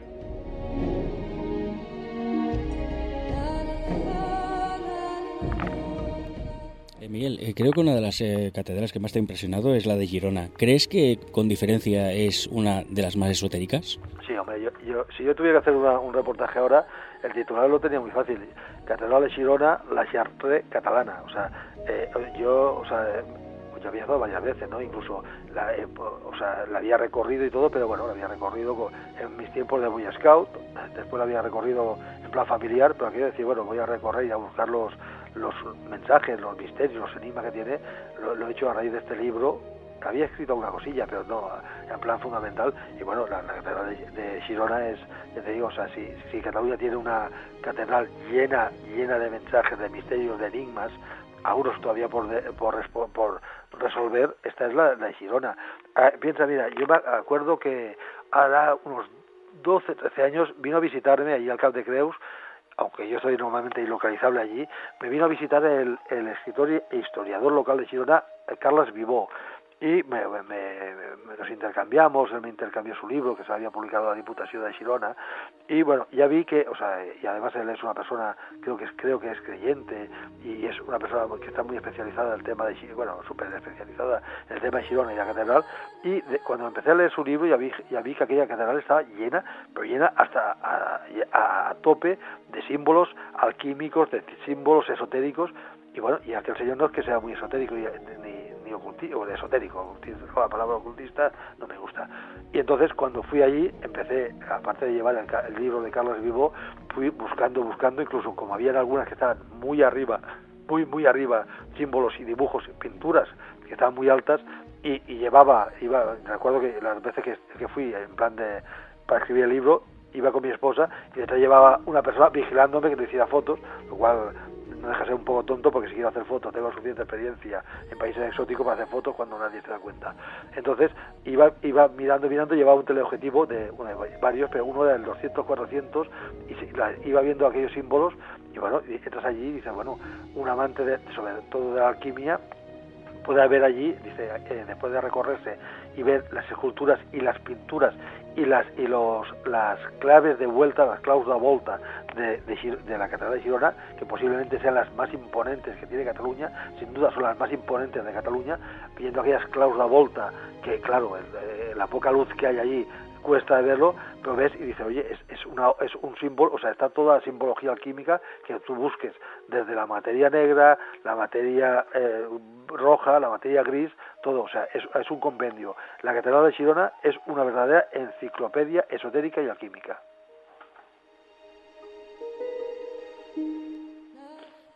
Miguel, eh, creo que una de las eh, catedrales que más te ha impresionado es la de Girona. ¿Crees que con diferencia es una de las más esotéricas? Sí, hombre, yo, yo, si yo tuviera que hacer una, un reportaje ahora, el titular lo tenía muy fácil. Catedral de Girona, la Chartre catalana. O sea, eh, yo, o sea, yo había estado varias veces, ¿no? Incluso, la, eh, o sea, la había recorrido y todo, pero bueno, la había recorrido con, en mis tiempos de Boy Scout, después la había recorrido en plan familiar, pero quiero decir, bueno, voy a recorrer y a buscar los los mensajes, los misterios, los enigmas que tiene, lo, lo he hecho a raíz de este libro. Había escrito una cosilla, pero no en plan fundamental. Y bueno, la, la catedral de, de Girona es, ya te digo, o sea, si, si Cataluña tiene una catedral llena llena de mensajes, de misterios, de enigmas, algunos todavía por, de, por, por resolver, esta es la, la de Girona. Ah, piensa, mira, yo me acuerdo que hará unos doce, trece años vino a visitarme allí al Cap de Creus, aunque yo soy normalmente ilocalizable allí, me vino a visitar el, el escritor e historiador local de Girona, Carles Vivó, y me, me, me, nos intercambiamos, él me intercambió su libro que se había publicado a la Diputación de Girona, y bueno, ya vi que, o sea, y además él es una persona, creo que es, creo que es creyente, y es una persona que está muy especializada en el tema de Girona, bueno, súper especializada en el tema de Girona y la catedral, y de, cuando empecé a leer su libro ya vi, ya vi que aquella catedral estaba llena, pero llena hasta a, a, a tope de símbolos alquímicos, de símbolos esotéricos, y bueno, y aquel señor no es que sea muy esotérico ni, ni, ni ocultista, o de esotérico, ocultista, la palabra ocultista no me gusta. Y entonces cuando fui allí, empecé, aparte de llevar el, el libro de Carles Vivó, fui buscando, buscando, incluso como había algunas que estaban muy arriba, muy, muy arriba, símbolos y dibujos, pinturas que estaban muy altas, y, y llevaba, iba, recuerdo que las veces que, que fui en plan de, para escribir el libro, iba con mi esposa, y detrás llevaba una persona vigilándome que te hiciera fotos, lo cual no deja de ser un poco tonto, porque si quiero hacer fotos tengo suficiente experiencia en países exóticos para hacer fotos cuando nadie se da cuenta. Entonces iba iba mirando, mirando, llevaba un teleobjetivo de, bueno, varios, pero uno era el doscientos, cuatrocientos, y se, la, iba viendo aquellos símbolos, y bueno, y entras allí y dices, bueno, un amante de, sobre todo de la alquimia, puede ver allí, dice, eh, después de recorrerse y ver las esculturas y las pinturas y las y los las claves de vuelta, las claus de volta de, de, de la Catedral de Girona, que posiblemente sean las más imponentes que tiene Cataluña, sin duda son las más imponentes de Cataluña, viendo aquellas claus de volta, que claro, el, la poca luz que hay allí cuesta de verlo, pero ves y dices, oye, es, es, una, es un símbolo, o sea, está toda la simbología alquímica que tú busques, desde la materia negra, la materia eh, roja, la materia gris, todo, o sea, es, es un compendio. La Catedral de Girona es una verdadera enciclopedia esotérica y alquímica.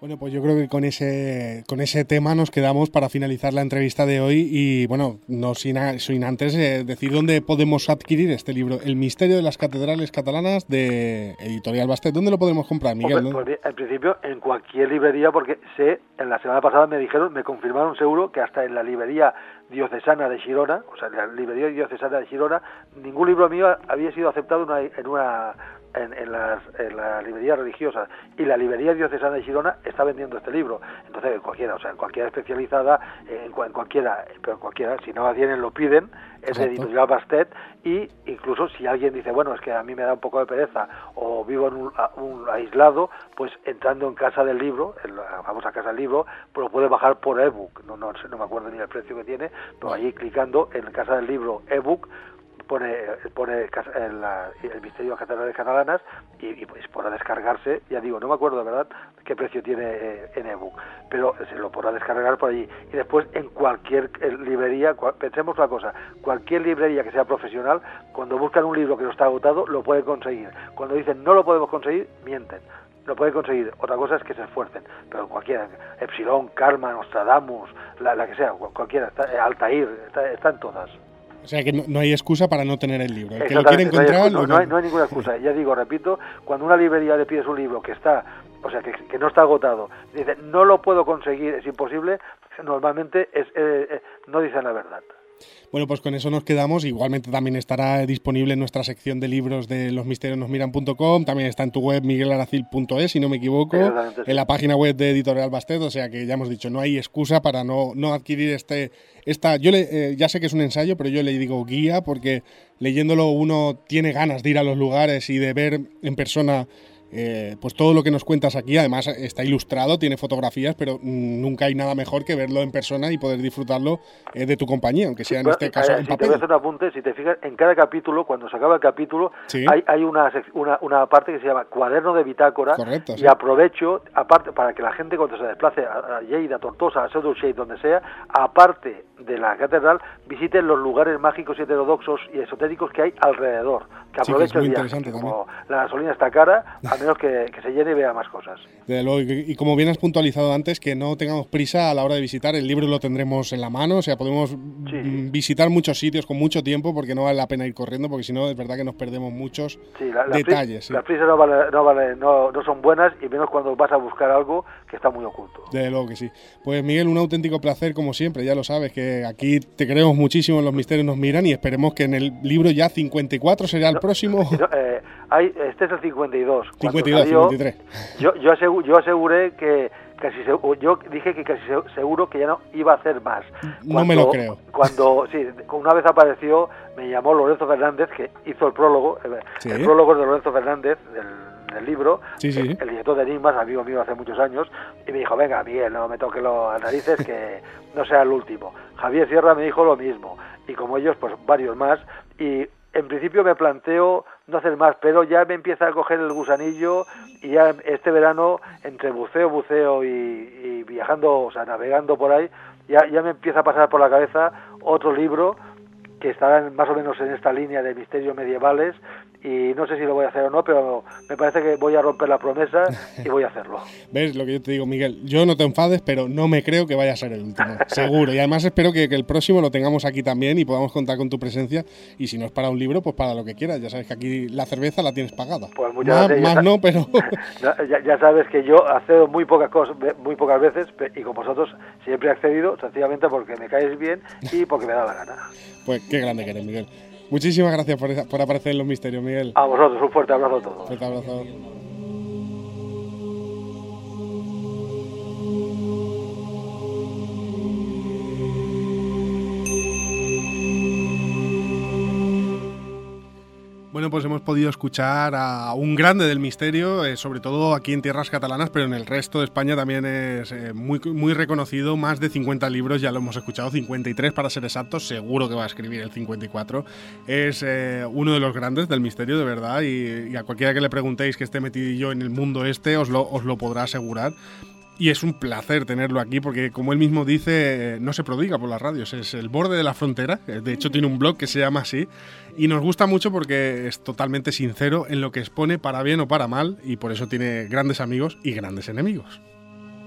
Bueno, pues yo creo que con ese con ese tema nos quedamos para finalizar la entrevista de hoy y, bueno, no sin, a, sin antes eh, decir dónde podemos adquirir este libro, El misterio de las catedrales catalanas, de Editorial Bastet. ¿Dónde lo podemos comprar, Miguel? Hombre, pues, en principio, en cualquier librería, porque sé, en la semana pasada me dijeron, me confirmaron seguro que hasta en la librería diocesana de Girona, o sea, en la librería diocesana de Girona, ningún libro mío había sido aceptado en una... En una En, en, las, en la librería religiosa, y la librería diocesana de Girona está vendiendo este libro. Entonces, en cualquiera, o sea, en cualquiera especializada, en, en cualquiera, pero en cualquiera, si no la tienen, lo piden, es de Editorial Bastet, y incluso si alguien dice, bueno, es que a mí me da un poco de pereza, o vivo en un, un aislado, pues entrando en Casa del Libro, en la famosa Casa del Libro, pues lo puede bajar por ebook, no, no, no me acuerdo ni el precio que tiene, pero allí clicando en Casa del Libro ebook, pone pone el, el misterio de las catedrales catalanas y, y pues podrá descargarse, ya digo, no me acuerdo de verdad qué precio tiene eh, en ebook, pero se lo podrá descargar por allí. Y después en cualquier librería, cual, pensemos una cosa, cualquier librería que sea profesional, cuando buscan un libro que no está agotado, lo pueden conseguir. Cuando dicen no lo podemos conseguir, mienten. Lo pueden conseguir. Otra cosa es que se esfuercen, pero cualquiera, Epsilon, Karma, Nostradamus, la, la que sea, cualquiera, está, Altair, está, están todas. O sea que no, no hay excusa para no tener el libro. El que lo quiere encontrar... No hay, no, hay, no hay ninguna excusa. Ya digo, repito, cuando una librería le pides un libro que está, o sea, que, que no está agotado, dice, no lo puedo conseguir, es imposible, normalmente es, eh, eh, no dicen la verdad. Bueno, pues con eso nos quedamos. Igualmente también estará disponible en nuestra sección de libros de los misterios nos miran punto com. También está en tu web miguel aracil punto es, si no me equivoco. Sí. En la página web de Editorial Bastet. O sea que ya hemos dicho, no hay excusa para no, no adquirir este... esta. Yo le, eh, ya sé que es un ensayo, pero yo le digo guía porque leyéndolo uno tiene ganas de ir a los lugares y de ver en persona... Eh, pues todo lo que nos cuentas aquí, además está ilustrado, tiene fotografías, pero mmm, nunca hay nada mejor que verlo en persona y poder disfrutarlo eh, de tu compañía, aunque sea en bueno, este caso eh, en si papel. Te voy a hacer un apunte, si te fijas, en cada capítulo, cuando se acaba el capítulo, ¿sí? hay, hay una, una, una parte que se llama cuaderno de bitácora. Correcto, y sí. aprovecho, aparte, para que la gente cuando se desplace a, a Lleida, a Tortosa, a Sudurshade, donde sea, aparte de la catedral, visiten los lugares mágicos y heterodoxos y esotéricos que hay alrededor, que sí, aprovecho que el viaje, como la gasolina está cara, a menos que, que se llene y vea más cosas. Desde luego, y, y como bien has puntualizado antes, que no tengamos prisa a la hora de visitar, el libro lo tendremos en la mano, o sea, podemos sí. visitar muchos sitios con mucho tiempo, porque no vale la pena ir corriendo, porque si no, es verdad que nos perdemos muchos sí, la, la detalles. Pri- sí. Las prisas no, vale, no, vale, no, no son buenas, y menos cuando vas a buscar algo que está muy oculto. Desde luego que sí. Pues Miguel, un auténtico placer, como siempre, ya lo sabes, que aquí te queremos muchísimo en Los Misterios Nos Miran, y esperemos que en el libro ya cincuenta y cuatro será el no, próximo... No, eh, hay, este es el cincuenta y dos. cincuenta y dos, salió, cincuenta y tres. Yo, yo, aseguré, yo aseguré que casi yo dije que casi seguro que ya no iba a hacer más. Cuando, no me lo creo. Cuando, sí, una vez apareció, me llamó Lorenzo Fernández, que hizo el prólogo, ¿sí? el prólogo de Lorenzo Fernández, del, del libro, sí, sí. El, el director de Enigmas, amigo mío hace muchos años, y me dijo, venga, Miguel, no me toques las narices, que no sea el último. Javier Sierra me dijo lo mismo, y como ellos, pues varios más, y en principio me planteo no hacer más, pero ya me empieza a coger el gusanillo y ya este verano, entre buceo, buceo y, y viajando, o sea, navegando por ahí, ya, ya me empieza a pasar por la cabeza otro libro que estará más o menos en esta línea de misterios medievales, y no sé si lo voy a hacer o no, pero me parece que voy a romper la promesa y voy a hacerlo. ¿Ves lo que yo te digo, Miguel? Yo no te enfades, pero no me creo que vaya a ser el último, seguro. Y además espero que, que el próximo lo tengamos aquí también y podamos contar con tu presencia. Y si no es para un libro, pues para lo que quieras. Ya sabes que aquí la cerveza la tienes pagada. Pues muchas más, gracias. Más no, pero... ya, ya sabes que yo accedo muy pocas cosas, muy pocas veces, y con vosotros siempre he accedido, sencillamente porque me caes bien y porque me da la gana. Pues qué grande que eres, Miguel. Muchísimas gracias por, esa, por aparecer en Los Misterios, Miguel. A vosotros, un fuerte abrazo a todos. Fuerte abrazo. Bueno, pues hemos podido escuchar a un grande del misterio, eh, sobre todo aquí en tierras catalanas, pero en el resto de España también es eh, muy, muy reconocido. Más de cincuenta libros, ya lo hemos escuchado, cincuenta y tres para ser exactos, seguro que va a escribir el cincuenta y cuatro. Es eh, uno de los grandes del misterio, de verdad, y, y a cualquiera que le preguntéis que esté metidillo en el mundo este, os lo, os lo podrá asegurar. Y es un placer tenerlo aquí porque, como él mismo dice, no se prodiga por las radios, es el borde de la frontera. De hecho, tiene un blog que se llama así y nos gusta mucho porque es totalmente sincero en lo que expone, para bien o para mal, y por eso tiene grandes amigos y grandes enemigos.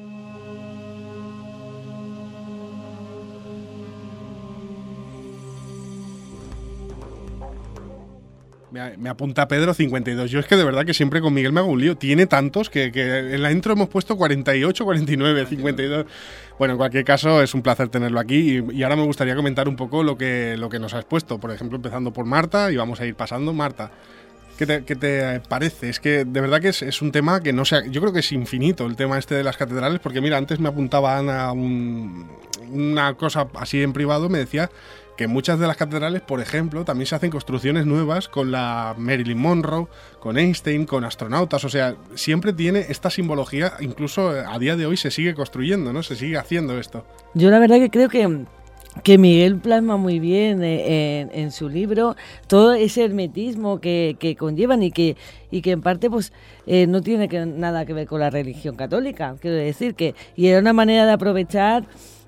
Me, me apunta Pedro cincuenta y dos. Yo es que de verdad que siempre con Miguel me hago un lío. Tiene tantos que, que en la intro hemos puesto cuarenta y ocho, cuarenta y nueve, cincuenta y dos. Bueno, en cualquier caso es un placer tenerlo aquí y, y ahora me gustaría comentar un poco lo que, lo que nos has puesto. Por ejemplo, empezando por Marta y vamos a ir pasando. Marta, ¿qué te, qué te parece? Es que de verdad que es, es un tema que no sé, yo creo que es infinito el tema este de las catedrales, porque mira, antes me apuntaba Ana un, una cosa así en privado, me decía que en muchas de las catedrales, por ejemplo, también se hacen construcciones nuevas con la Marilyn Monroe, con Einstein, con astronautas, o sea, siempre tiene esta simbología, incluso a día de hoy se sigue construyendo, ¿no? Se sigue haciendo esto. Yo la verdad que creo que, que Miguel plasma muy bien en, en su libro todo ese hermetismo que, que conllevan y que, y que en parte pues eh, no tiene que, nada que ver con la religión católica, quiero decir que, y era una manera de aprovechar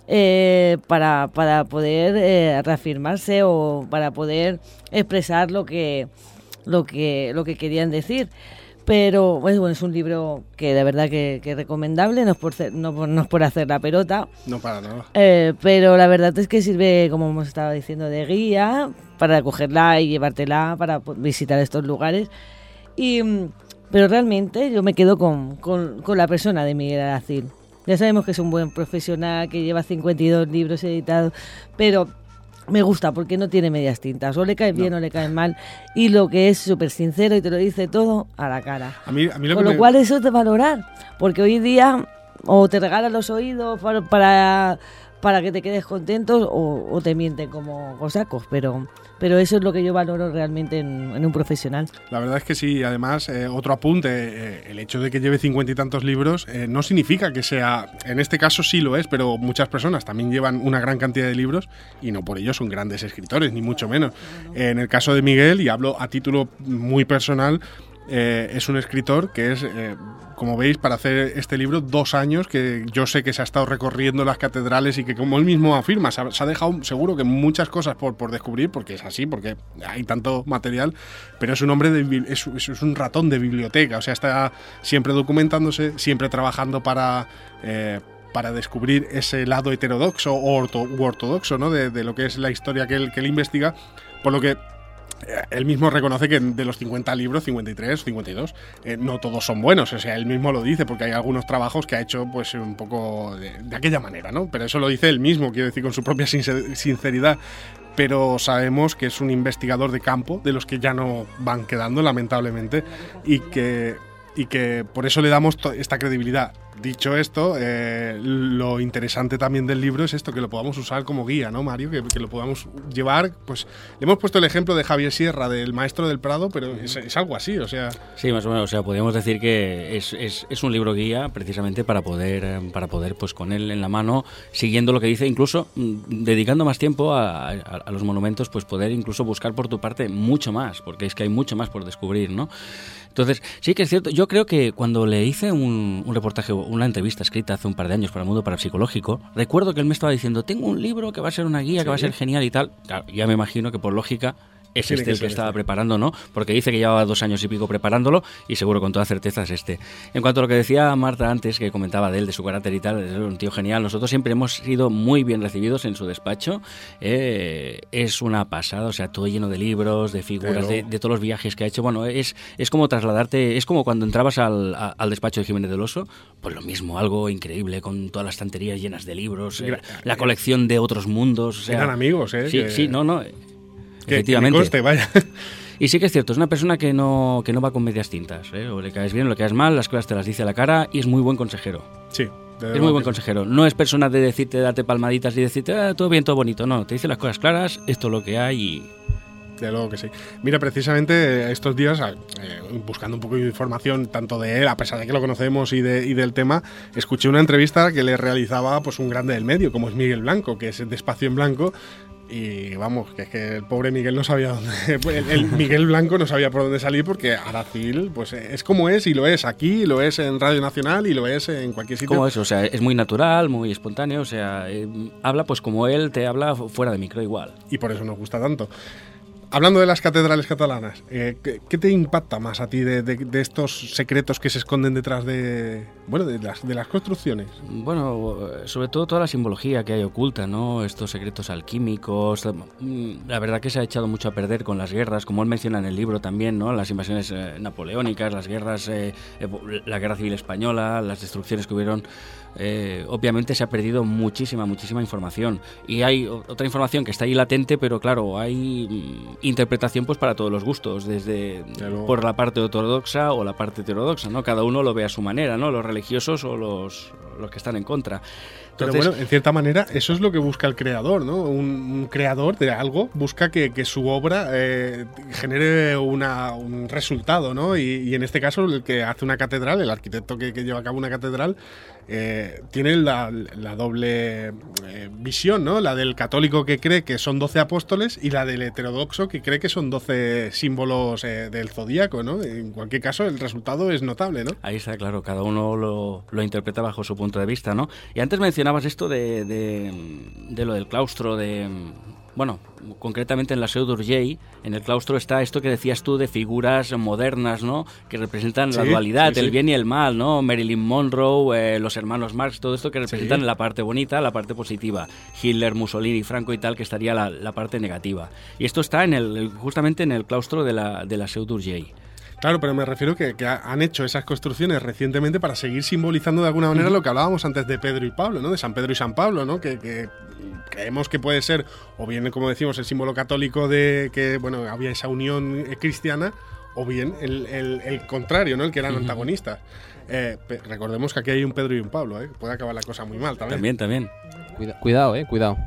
Eh, para, para poder eh, reafirmarse o para poder expresar lo que lo que lo que querían decir. Pero pues, bueno, es un libro que de verdad que, que es recomendable, no es por ser, no, no es por hacer la pelota, no para nada, eh, pero la verdad es que sirve, como hemos estado diciendo, de guía para cogerla y llevártela para visitar estos lugares. Y pero realmente yo me quedo con, con, con la persona de Miguel Aracil. Ya sabemos que es un buen profesional, que lleva cincuenta y dos libros editados, pero me gusta porque no tiene medias tintas. O le cae bien no. o le cae mal. Y lo que es súper sincero y te lo dice todo a la cara. A mí, a mí lo Con que lo me... cual eso es de valorar. Porque hoy día o te regalan los oídos para, para, para que te quedes contentos o, o te mienten como cosacos. Pero... Pero eso es lo que yo valoro realmente en, en un profesional. La verdad es que sí, además, eh, otro apunte, eh, el hecho de que lleve cincuenta y tantos libros eh, no significa que sea, en este caso sí lo es, pero muchas personas también llevan una gran cantidad de libros y no por ello son grandes escritores, ni mucho menos. Eh, en el caso de Miguel, y hablo a título muy personal, eh, es un escritor que es... Eh, como veis, para hacer este libro, dos años que yo sé que se ha estado recorriendo las catedrales y que, como él mismo afirma, se ha, se ha dejado seguro que muchas cosas por, por descubrir, porque es así, porque hay tanto material, pero es un hombre, de, es, es un ratón de biblioteca, o sea, está siempre documentándose, siempre trabajando para... Eh, para descubrir ese lado heterodoxo o orto, u ortodoxo, ¿no? de, de lo que es la historia que él, que él investiga, por lo que él mismo reconoce que de los cincuenta libros, cincuenta y tres, cincuenta y dos, eh, no todos son buenos, o sea, él mismo lo dice, porque hay algunos trabajos que ha hecho pues un poco de, de aquella manera, ¿no? Pero eso lo dice él mismo, quiero decir, con su propia sinceridad. Pero sabemos que es un investigador de campo, de los que ya no van quedando, lamentablemente, y que, y que por eso le damos esta credibilidad. Dicho esto, eh, lo interesante también del libro es esto, que lo podamos usar como guía, ¿no, Mario? Que, que lo podamos llevar, pues le hemos puesto el ejemplo de Javier Sierra, del Maestro del Prado, pero es, es algo así, o sea... Sí, más o menos, o sea, podríamos decir que es, es, es un libro guía precisamente para poder, para poder, pues con él en la mano, siguiendo lo que dice, incluso mm, dedicando más tiempo a, a, a los monumentos, pues poder incluso buscar por tu parte mucho más, porque es que hay mucho más por descubrir, ¿no? Entonces, sí que es cierto, yo creo que cuando le hice un, un reportaje, una entrevista escrita hace un par de años para el Mundo Parapsicológico, recuerdo que él me estaba diciendo, tengo un libro que va a ser una guía, ¿sí? Que va a ser genial y tal. Claro, ya me imagino que por lógica es este el que estaba preparando, ¿no? Porque dice que llevaba dos años y pico preparándolo y seguro con toda certeza es este. En cuanto a lo que decía Marta antes, que comentaba de él, de su carácter y tal, es un tío genial. Nosotros siempre hemos sido muy bien recibidos en su despacho. Eh, es una pasada, o sea, todo lleno de libros, de figuras, de, de todos los viajes que ha hecho. Bueno, es, es como trasladarte, es como cuando entrabas al, a, al despacho de Jiménez del Oso, pues lo mismo, algo increíble, con todas las estanterías llenas de libros, eh, la colección de otros mundos. O sea, eran amigos, ¿eh? Sí, que... sí, no, no... Que, efectivamente. Que me conste, vaya. Y sí que es cierto, es una persona que no, que no va con medias tintas, ¿eh? O le caes bien o le caes mal, las cosas te las dice a la cara y es muy buen consejero. Sí. Es muy buen consejero. No es persona de decirte, darte palmaditas y decirte, ah, todo bien, todo bonito. No, te dice las cosas claras, esto es lo que hay y... De luego que sí. Mira, precisamente estos días, eh, buscando un poco de información tanto de él, a pesar de que lo conocemos y, de, y del tema, escuché una entrevista que le realizaba pues un grande del medio, como es Miguel Blanco, que es de Espacio en Blanco. Y vamos, que es que el pobre Miguel no sabía dónde... El, el Miguel Blanco no sabía por dónde salir porque Aracil pues es como es y lo es aquí, lo es en Radio Nacional y lo es en cualquier sitio. Como es, o sea, es muy natural, muy espontáneo, o sea, eh, habla pues como él te habla fuera de micro igual. Y por eso nos gusta tanto. Hablando de las catedrales catalanas, eh, ¿qué, ¿qué te impacta más a ti de, de, de estos secretos que se esconden detrás de, bueno, de las, de las construcciones? Bueno, sobre todo toda la simbología que hay oculta, ¿no? Estos secretos alquímicos. La verdad que se ha echado mucho a perder con las guerras, como él menciona en el libro también, ¿no? Las invasiones eh, napoleónicas, las guerras, eh, eh, la Guerra Civil Española, las destrucciones que hubieron. Eh, obviamente se ha perdido muchísima, muchísima información. Y hay otra información que está ahí latente, pero claro, hay mm, interpretación pues para todos los gustos, desde claro. por la parte ortodoxa o la parte heterodoxa, ¿no? Cada uno lo ve a su manera, ¿no? Los religiosos o los, los que están en contra. Entonces, pero bueno, en cierta manera, eso es lo que busca el creador, ¿no? Un, un creador de algo busca que, que su obra eh, genere una, un resultado, ¿no? Y, y en este caso, el que hace una catedral, el arquitecto que, que lleva a cabo una catedral, eh, tiene la, la doble eh, visión, ¿no? La del católico que cree que son doce apóstoles y la del heterodoxo que cree que son doce símbolos eh, del zodíaco, ¿no? En cualquier caso, el resultado es notable, ¿no? Ahí está, claro, cada uno lo, lo interpreta bajo su punto de vista, ¿no? Y antes mencionabas esto de, de, de lo del claustro, de... Bueno, concretamente en la Seu d'Urgell, en el claustro está esto que decías tú de figuras modernas, ¿no? Que representan sí, la dualidad, sí, el sí. bien y el mal, ¿no? Marilyn Monroe, eh, los hermanos Marx, todo esto que representan sí. la parte bonita, la parte positiva. Hitler, Mussolini, Franco y tal, que estaría la, la parte negativa. Y esto está en el justamente en el claustro de la, de la Seu d'Urgell. Claro, pero me refiero que, que han hecho esas construcciones recientemente para seguir simbolizando de alguna manera lo que hablábamos antes de Pedro y Pablo, ¿no? De San Pedro y San Pablo, ¿no? Que, que creemos que puede ser, o bien, como decimos, el símbolo católico de que, bueno, había esa unión cristiana, o bien el, el, el contrario, ¿no? El que eran uh-huh. antagonistas. Eh, recordemos que aquí hay un Pedro y un Pablo, ¿eh? Puede acabar la cosa muy mal también. También, también. Cuida, cuidado, eh, cuidado.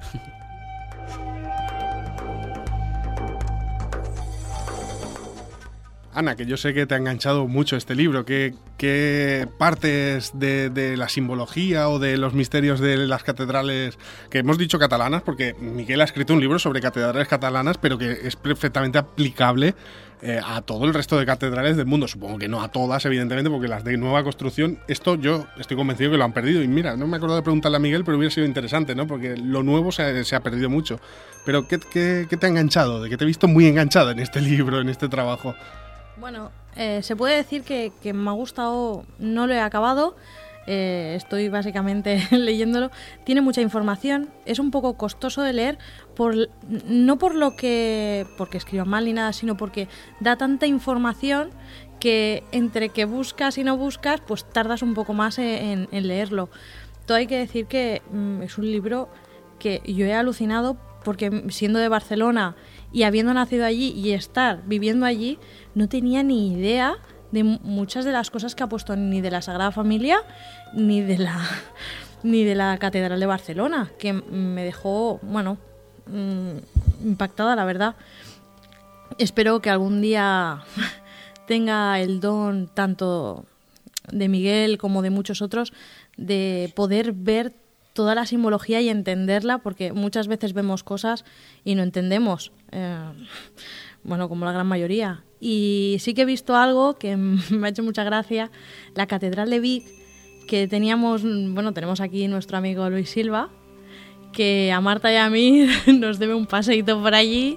Ana, que yo sé que te ha enganchado mucho este libro. ¿Qué, qué partes de, de la simbología o de los misterios de las catedrales, que hemos dicho catalanas, porque Miguel ha escrito un libro sobre catedrales catalanas, pero que es perfectamente aplicable eh, a todo el resto de catedrales del mundo? Supongo que no a todas, evidentemente, porque las de nueva construcción, esto yo estoy convencido que lo han perdido. Y mira, no me acuerdo de preguntarle a Miguel, pero hubiera sido interesante, ¿no? Porque lo nuevo se, se ha perdido mucho. Pero ¿qué, qué, qué te ha enganchado? ¿De qué te he visto muy enganchada en este libro, en este trabajo? Bueno, eh, se puede decir que, que me ha gustado, no lo he acabado, eh, estoy básicamente leyéndolo, tiene mucha información, es un poco costoso de leer, por, no por lo que, porque escriba mal ni nada, sino porque da tanta información que entre que buscas y no buscas, pues tardas un poco más en, en leerlo. Todo hay que decir que mm, es un libro que yo he alucinado porque siendo de Barcelona y habiendo nacido allí y estar viviendo allí, no tenía ni idea de muchas de las cosas que ha puesto, ni de la Sagrada Familia ni de la ni de la Catedral de Barcelona, que me dejó, bueno, impactada, la verdad. Espero que algún día tenga el don tanto de Miguel como de muchos otros de poder ver toda la simbología y entenderla, porque muchas veces vemos cosas y no entendemos, eh, bueno, como la gran mayoría. Y sí que he visto algo que me ha hecho mucha gracia, la Catedral de Vic, que teníamos, bueno, tenemos aquí nuestro amigo Luis Silva, que a Marta y a mí nos debe un paseíto por allí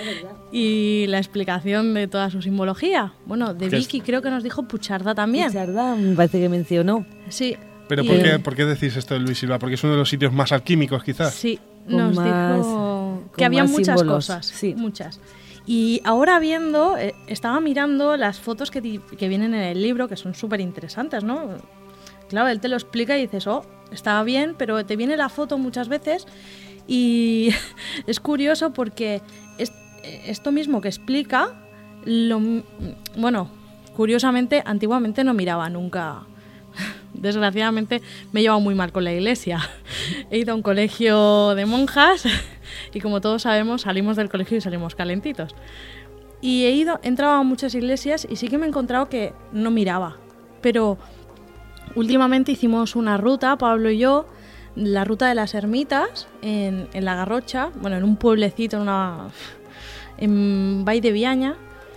y la explicación de toda su simbología. Bueno, de Vic, y creo que nos dijo Puigcerdá también. Puigcerdá, me parece que mencionó. Sí. ¿Pero por qué, por qué decís esto de Luis Silva? ¿Porque es uno de los sitios más alquímicos, quizás? Sí, nos más, dijo que había muchas símbolos. cosas, sí. muchas. Y ahora viendo, eh, estaba mirando las fotos que, que vienen en el libro, que son súper interesantes, ¿no? Claro, él te lo explica y dices, oh, está bien, pero te viene la foto muchas veces y es curioso porque es, esto mismo que explica, lo, bueno, curiosamente, antiguamente no miraba nunca. Desgraciadamente me he llevado muy mal con la iglesia. He ido a un colegio de monjas y, como todos sabemos, salimos del colegio y salimos calentitos. Y he ido, he entrado a muchas iglesias y sí que me he encontrado que no miraba. Pero últimamente hicimos una ruta, Pablo y yo, la ruta de las ermitas en, en La Garrocha, bueno, en un pueblecito, en, una, en Vall de Vianya.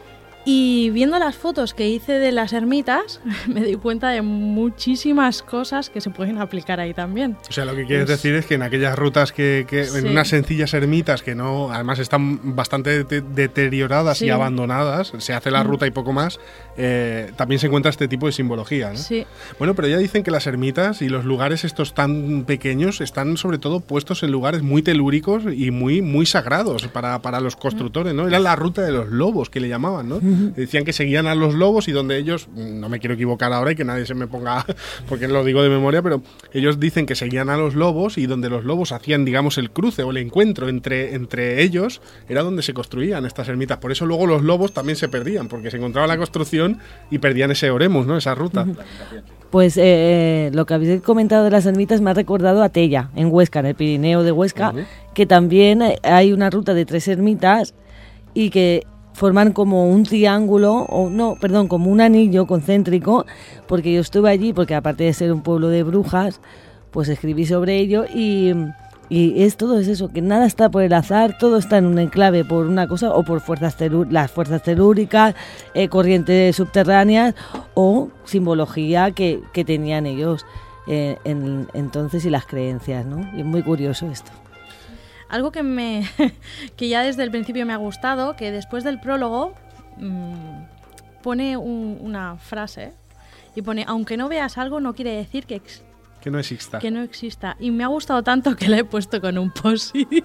Y viendo las fotos que hice de las ermitas, me di cuenta de muchísimas cosas que se pueden aplicar ahí también. O sea, lo que quieres Pues, decir es que en aquellas rutas que, que sí. en unas sencillas ermitas que no, además están bastante de- deterioradas Sí. y abandonadas, se hace la Mm. ruta y poco más, eh, también se encuentra este tipo de simbología, ¿no? Sí. Bueno, pero ya dicen que las ermitas y los lugares estos tan pequeños están sobre todo puestos en lugares muy telúricos y muy, muy sagrados para, para los constructores, ¿no? Era la ruta de los lobos que le llamaban, ¿no? Decían que seguían a los lobos y donde ellos, no me quiero equivocar ahora y que nadie se me ponga, porque lo digo de memoria, pero ellos dicen que seguían a los lobos y donde los lobos hacían, digamos, el cruce o el encuentro entre, entre ellos, era donde se construían estas ermitas. Por eso luego los lobos también se perdían, porque se encontraba la construcción y perdían ese oremus, ¿no? Esa ruta. Pues eh, lo que habéis comentado de las ermitas me ha recordado a Tella, en Huesca, en el Pirineo de Huesca, Ujú. que también hay una ruta de tres ermitas y que forman como un triángulo, o no, perdón, como un anillo concéntrico, porque yo estuve allí, porque aparte de ser un pueblo de brujas, pues escribí sobre ello y, y es todo es eso, que nada está por el azar, todo está en un enclave por una cosa o por fuerzas telú- las fuerzas telúricas, eh, corrientes subterráneas o simbología que, que tenían ellos eh, en, entonces y las creencias, ¿no? Y es muy curioso esto. Algo que me que ya desde el principio me ha gustado, que después del prólogo mmm, pone un- una frase y pone, aunque no veas algo no quiere decir que, ex- Que no exista. que no exista. Y me ha gustado tanto que la he puesto con un post-it.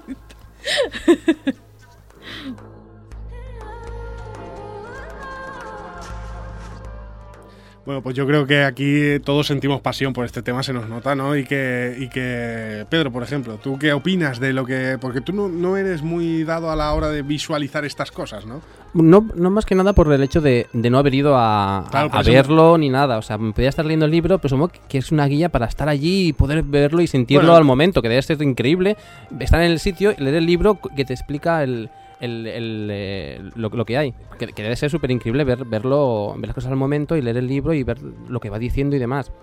Bueno, pues yo creo que aquí todos sentimos pasión por este tema, se nos nota, ¿no? Y que, y que Pedro, por ejemplo, ¿tú qué opinas de lo que...? Porque tú no, no eres muy dado a la hora de visualizar estas cosas, ¿no? No, no más que nada por el hecho de, de no haber ido a, Claro, a- por a eso- verlo ni nada. O sea, me podía estar leyendo el libro, pero supongo que es una guía para estar allí y poder verlo y sentirlo Bueno. al momento, que debe ser increíble. Estar en el sitio y leer el libro que te explica el, el, el, eh, lo, lo que hay. Que, que debe ser súper increíble ver, verlo, ver las cosas al momento y leer el libro y ver lo que va diciendo y demás.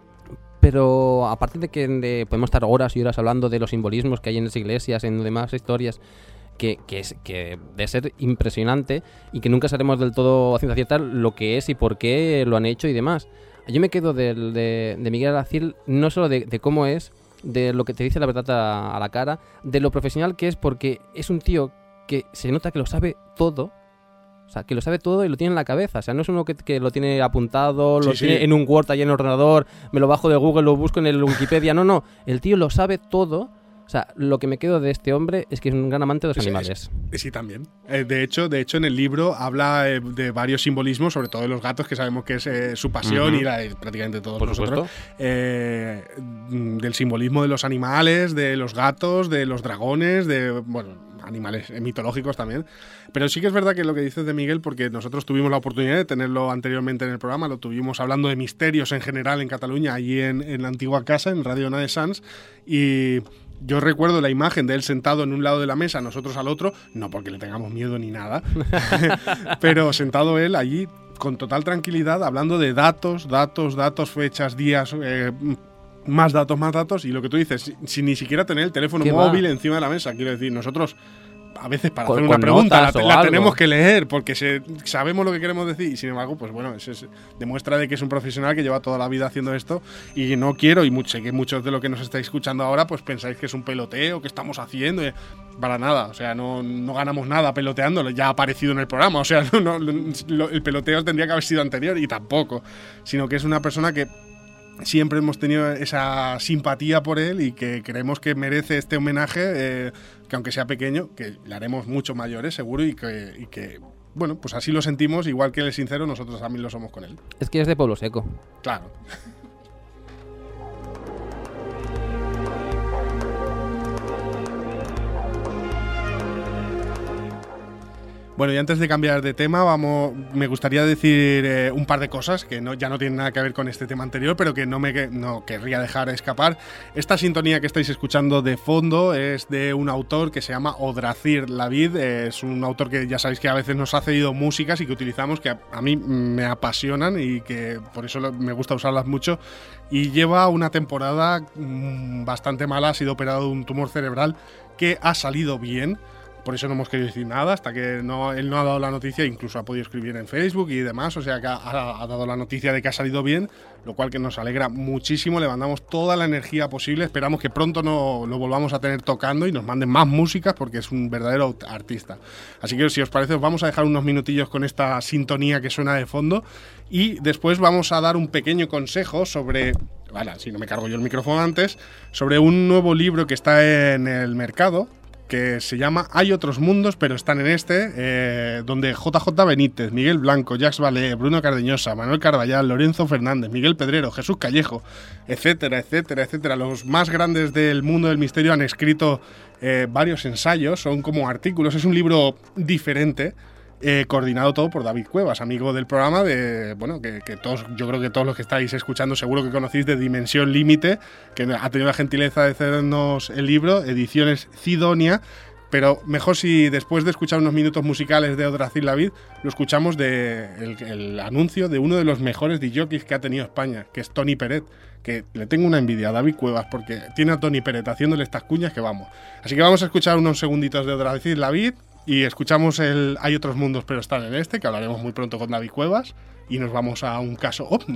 Pero aparte de que de- podemos estar horas y horas hablando de los simbolismos que hay en las iglesias, en demás historias, que, que, es, que debe ser impresionante y que nunca sabremos del todo a ciencia cierta lo que es y por qué lo han hecho y demás. Yo me quedo del, de, de Miguel Aracil no solo de, de cómo es, de lo que te dice la verdad a, a la cara, de lo profesional que es, porque es un tío que se nota que lo sabe todo. O sea, que lo sabe todo y lo tiene en la cabeza. O sea, no es uno que, que lo tiene apuntado, lo Sí, sí. tiene en un Word, allá en el ordenador, me lo bajo de Google, lo busco en el Wikipedia. No, no. El tío lo sabe todo. O sea, lo que me quedo de este hombre es que es un gran amante de los Sí, animales. Eh, Sí, también. Eh, de hecho, de hecho, en el libro habla eh, de varios simbolismos, sobre todo de los gatos, que sabemos que es eh, su pasión Ujú. y la de prácticamente todos Por nosotros. supuesto. Eh, mm, del simbolismo de los animales, de los gatos, de los dragones, de bueno, animales eh, mitológicos también. Pero sí que es verdad que lo que dices de Miguel, porque nosotros tuvimos la oportunidad de tenerlo anteriormente en el programa, lo tuvimos hablando de misterios en general en Cataluña, allí en, en la antigua casa, en Radio Ona de Sants, y yo recuerdo la imagen de él sentado en un lado de la mesa, nosotros al otro, no porque le tengamos miedo ni nada, pero sentado él allí con total tranquilidad, hablando de datos, datos, datos, fechas, días, eh, más datos, más datos, y lo que tú dices, sin, sin ni siquiera tener el teléfono ¿Qué va? móvil encima de la mesa, quiero decir, nosotros a veces para Con- hacer una con pregunta la, notas o la algo. tenemos que leer porque se, sabemos lo que queremos decir y sin embargo, pues bueno, eso es- demuestra de que es un profesional que lleva toda la vida haciendo esto y no quiero, y mucho, sé que muchos de los que nos estáis escuchando ahora pues pensáis que es un peloteo, que estamos haciendo, y para nada, o sea, no, no ganamos nada peloteándolo, ya ha aparecido en el programa, o sea, no, no, lo- el peloteo tendría que haber sido anterior y tampoco, sino que es una persona que siempre hemos tenido esa simpatía por él y que creemos que merece este homenaje, eh, que aunque sea pequeño, que le haremos mucho mayores seguro y que, y que, bueno, pues así lo sentimos, igual que él es sincero, nosotros también lo somos con él. Es que es de Pueblo Seco. Claro. Bueno, y antes de cambiar de tema, vamos, me gustaría decir eh, un par de cosas que no, ya no tienen nada que ver con este tema anterior, pero que no me que- no querría dejar escapar. Esta sintonía que estáis escuchando de fondo es de un autor que se llama Odracir Lavid. Eh, es un autor que ya sabéis que a veces nos ha cedido músicas y que utilizamos, que a, a mí me apasionan y que por eso lo- me gusta usarlas mucho. Y lleva una temporada mm, bastante mala, ha sido operado de un tumor cerebral que ha salido bien. por eso no hemos querido decir nada, hasta que no, él no ha dado la noticia, incluso ha podido escribir en Facebook y demás, o sea que ha, ha dado la noticia de que ha salido bien, lo cual que nos alegra muchísimo, le mandamos toda la energía posible, esperamos que pronto no, lo volvamos a tener tocando y nos manden más músicas porque es un verdadero artista. Así que si os parece os vamos a dejar unos minutillos con esta sintonía que suena de fondo y después vamos a dar un pequeño consejo sobre... Vale, si no me cargo yo el micrófono antes, sobre un nuevo libro que está en el mercado, que se llama Hay otros mundos, pero están en este, eh, donde J J Benítez, Miguel Blanco, Jacques Vallée, Bruno Cardeñosa, Manuel Carballal, Lorenzo Fernández, Miguel Pedrero, Jesús Callejo, etcétera, etcétera, etcétera. Los más grandes del mundo del misterio han escrito eh, varios ensayos, son como artículos, es un libro diferente. Eh, coordinado todo por David Cuevas, amigo del programa de, bueno, que, que todos, yo creo que todos los que estáis escuchando seguro que conocéis, de Dimensión Límite, que ha tenido la gentileza de cedernos el libro, Ediciones Cidonia, pero mejor si después de escuchar unos minutos musicales de Odracil David, lo escuchamos de el, el anuncio de uno de los mejores DJs que ha tenido España, que es Tony Peret, que le tengo una envidia a David Cuevas porque tiene a Tony Peret haciéndole estas cuñas que vamos. Así que vamos a escuchar unos segunditos de Odracil David. Y escuchamos el Hay otros mundos, pero están en este, que hablaremos muy pronto con David Cuevas, y nos vamos a un caso ovni.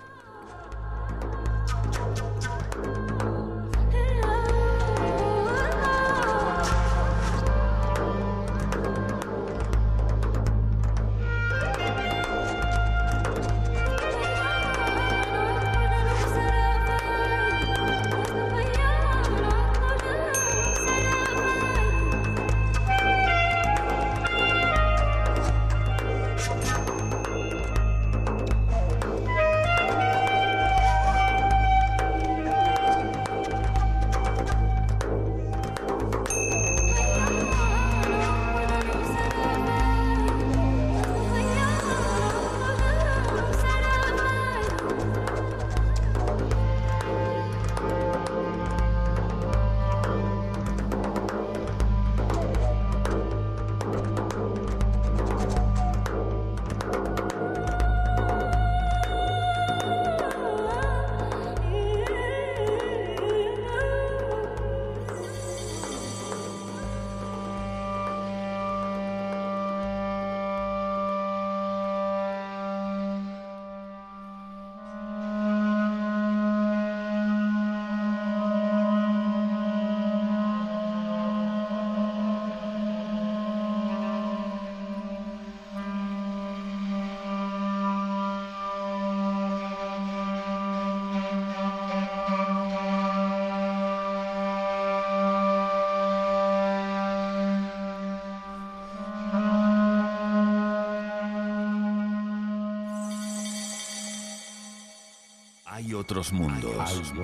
Hay otros mundos,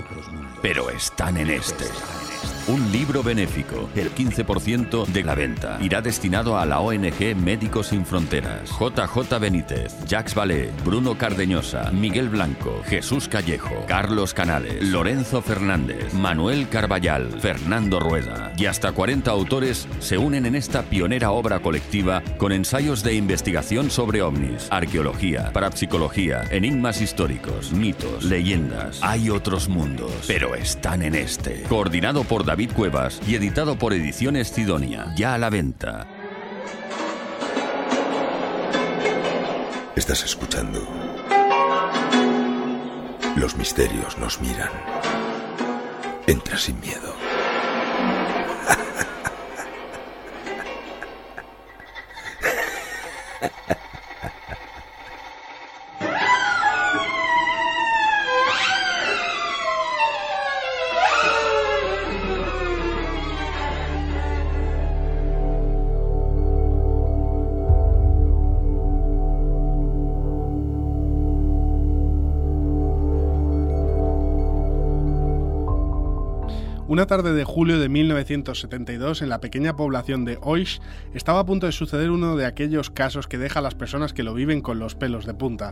pero están en este. Un libro benéfico, el quince por ciento de la venta irá destinado a la O N G Médicos Sin Fronteras. J J Benítez, Jacques Vallée, Bruno Cardeñosa, Miguel Blanco, Jesús Callejo, Carlos Canales, Lorenzo Fernández, Manuel Carballal, Fernando Rueda y hasta cuarenta autores se unen en esta pionera obra colectiva con ensayos de investigación sobre ovnis, arqueología, parapsicología, enigmas históricos, mitos, leyendas. Hay otros mundos, pero están en este. Coordinado por David Cuevas y editado por Ediciones Cidonia. Ya a la venta. Estás escuchando. Los misterios nos miran. Entra sin miedo. Una tarde de julio de mil novecientos setenta y dos, en la pequeña población de Oix, estaba a punto de suceder uno de aquellos casos que deja a las personas que lo viven con los pelos de punta.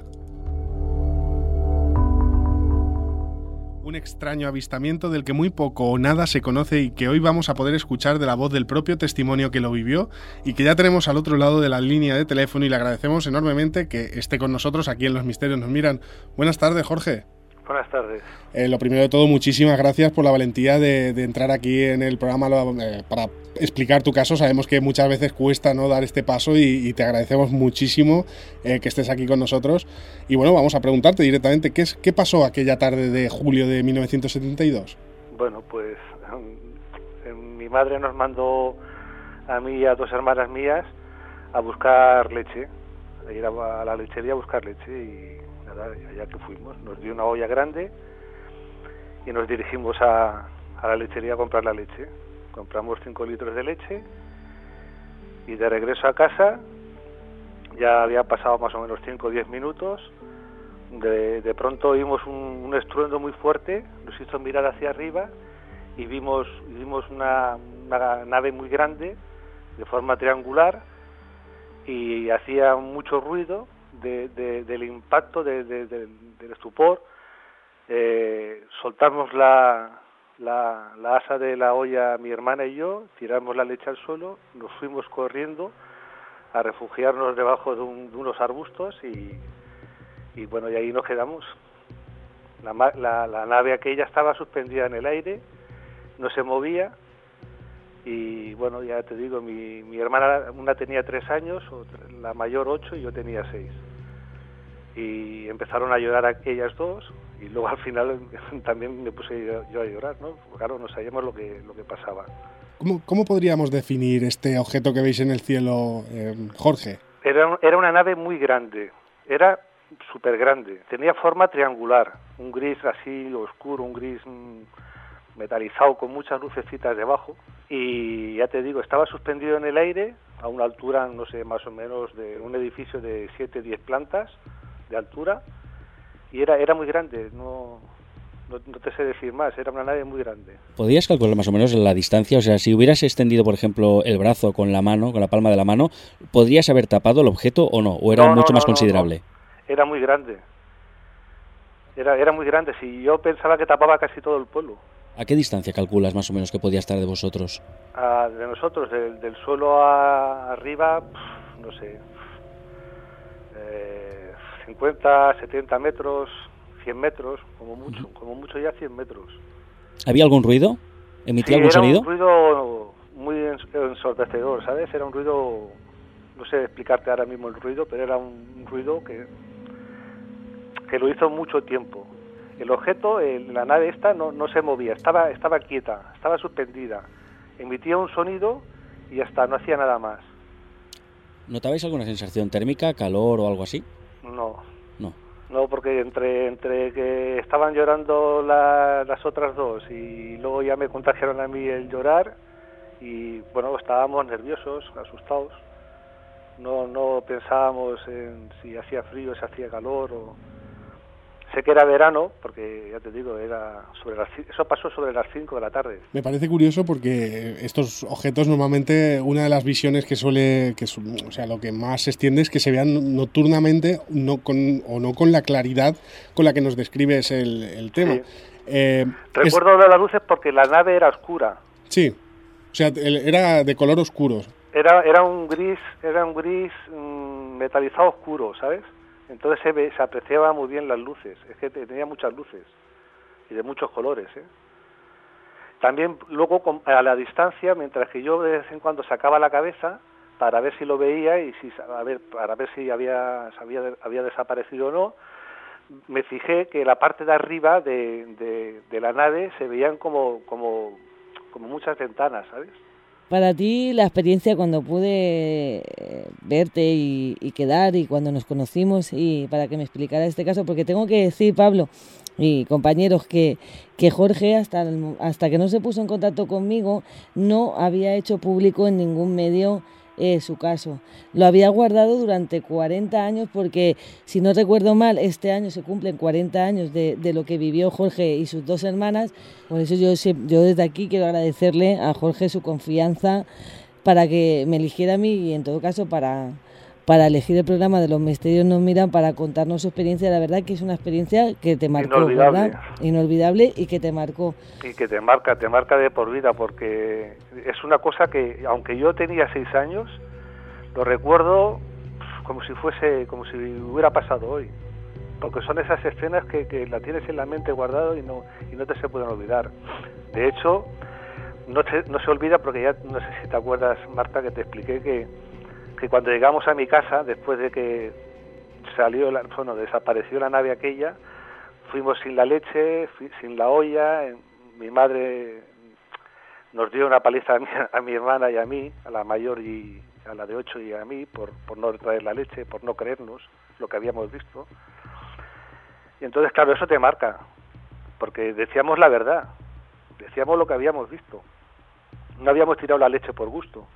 Un extraño avistamiento del que muy poco o nada se conoce y que hoy vamos a poder escuchar de la voz del propio testimonio que lo vivió y que ya tenemos al otro lado de la línea de teléfono y le agradecemos enormemente que esté con nosotros aquí en Los Misterios Nos Miran. Buenas tardes, Jorge. Buenas tardes. Eh, lo primero de todo, muchísimas gracias por la valentía de, de entrar aquí en el programa eh, para explicar tu caso. Sabemos que muchas veces cuesta, ¿no?, dar este paso y, y te agradecemos muchísimo eh, que estés aquí con nosotros. Y bueno, vamos a preguntarte directamente, ¿qué, es, qué pasó aquella tarde de julio de mil novecientos setenta y dos? Bueno, pues um, mi madre nos mandó a mí y a dos hermanas mías a buscar leche, a ir a, a la lechería a buscar leche y nada, allá que fuimos, nos dio una olla grande y nos dirigimos a, a la lechería a comprar la leche. Compramos cinco litros de leche y de regreso a casa ya había pasado más o menos cinco o diez minutos. De, de pronto oímos un, un estruendo muy fuerte, nos hizo mirar hacia arriba y vimos, vimos una, una nave muy grande de forma triangular y hacía mucho ruido de, de, del impacto, de, de, de, del estupor. Eh, soltamos la, la, la asa de la olla mi hermana y yo, tiramos la leche al suelo, nos fuimos corriendo a refugiarnos debajo de, un, de unos arbustos y, y bueno, y ahí nos quedamos. La, la, la nave aquella estaba suspendida en el aire, no se movía y bueno, ya te digo, mi, mi hermana, una tenía tres años, la mayor ocho y yo tenía seis. Y empezaron a llorar aquellas dos y luego al final también me puse yo, yo a llorar, ¿no? Porque claro, no sabíamos lo que, lo que pasaba. ¿Cómo, ¿Cómo podríamos definir este objeto que veis en el cielo, eh, Jorge? Era, era una nave muy grande, era súper grande, tenía forma triangular, un gris así oscuro, un gris mmm, metalizado con muchas lucecitas debajo y ya te digo, estaba suspendido en el aire a una altura, no sé, más o menos de un edificio de siete o diez plantas de altura y era era muy grande, no, no no te sé decir más, era una nave muy grande. ¿Podrías calcular más o menos la distancia? O sea, si hubieras extendido, por ejemplo, el brazo con la mano, con la palma de la mano, ¿podrías haber tapado el objeto o no? ¿O era no, mucho no, más no, considerable? No, no. Era muy grande. Era era muy grande, si yo pensaba que tapaba casi todo el pueblo. ¿A qué distancia calculas más o menos que podía estar de vosotros? Ah, de nosotros, del, del suelo a arriba, pff, no sé, eh, cincuenta, setenta metros, cien metros, como mucho, uh-huh. como mucho ya cien metros. ¿Había algún ruido? ¿Emitía sí, algún era sonido? Un ruido muy ensordecedor, ¿sabes? Era un ruido, no sé explicarte ahora mismo el ruido, pero era un, un ruido que, que lo hizo mucho tiempo. El objeto, el, la nave esta, no, no se movía, estaba estaba quieta, estaba suspendida. Emitía un sonido y ya está, no hacía nada más. ¿Notabais alguna sensación térmica, calor o algo así? No. No. No, porque entre entre que estaban llorando la, las otras dos y luego ya me contagiaron a mí el llorar y bueno, estábamos nerviosos, asustados. No no pensábamos en si hacía frío, si hacía calor o... Sé que era verano, porque ya te digo, era sobre las, eso pasó sobre las cinco de la tarde. Me parece curioso porque estos objetos normalmente, una de las visiones que suele, que o sea, lo que más se extiende es que se vean nocturnamente no con, o no con la claridad con la que nos describes el, el tema. Sí. Eh, Recuerdo es... las luces porque la nave era oscura. Sí, o sea, era de color oscuro. Era era un gris, era un gris mmm, metalizado oscuro, ¿sabes? Entonces se, ve, se apreciaba muy bien las luces, es que tenía muchas luces y de muchos colores, ¿eh? También luego a la distancia, mientras que yo de vez en cuando sacaba la cabeza para ver si lo veía y si a ver para ver si había había, había desaparecido o no, me fijé que la parte de arriba de, de, de la nave se veían como como como muchas ventanas, ¿sabes? Para ti, la experiencia cuando pude verte y, y quedar y cuando nos conocimos y para que me explicara este caso, porque tengo que decir, Pablo y compañeros, que, que Jorge, hasta, el, hasta que no se puso en contacto conmigo, no había hecho público en ningún medio eh, su caso. Lo había guardado durante cuarenta años porque, si no recuerdo mal, este año se cumplen cuarenta años de, de lo que vivió Jorge y sus dos hermanas. Por eso yo, yo desde aquí quiero agradecerle a Jorge su confianza para que me eligiera a mí y en todo caso para, para elegir el programa de Los Misterios Nos Miran, para contarnos su experiencia. La verdad que es una experiencia que te marcó, inolvidable. ¿verdad? Inolvidable y que te marcó. Y que te marca, te marca de por vida, porque es una cosa que, aunque yo tenía seis años, lo recuerdo como si fuese, como si hubiera pasado hoy. porque son esas escenas que, que la tienes en la mente guardado y no y no te se pueden olvidar. De hecho, no se, no se olvida porque ya, no sé si te acuerdas, Marta, que te expliqué que, que cuando llegamos a mi casa, después de que salió, la, bueno, desapareció la nave aquella, fuimos sin la leche, sin la olla, mi madre nos dio una paliza a mi, a mi hermana y a mí, a la mayor y a la de ocho y a mí, por, por no traer la leche, por no creernos lo que habíamos visto. Y entonces, claro, eso te marca, porque decíamos la verdad, decíamos lo que habíamos visto, no habíamos tirado la leche por gusto.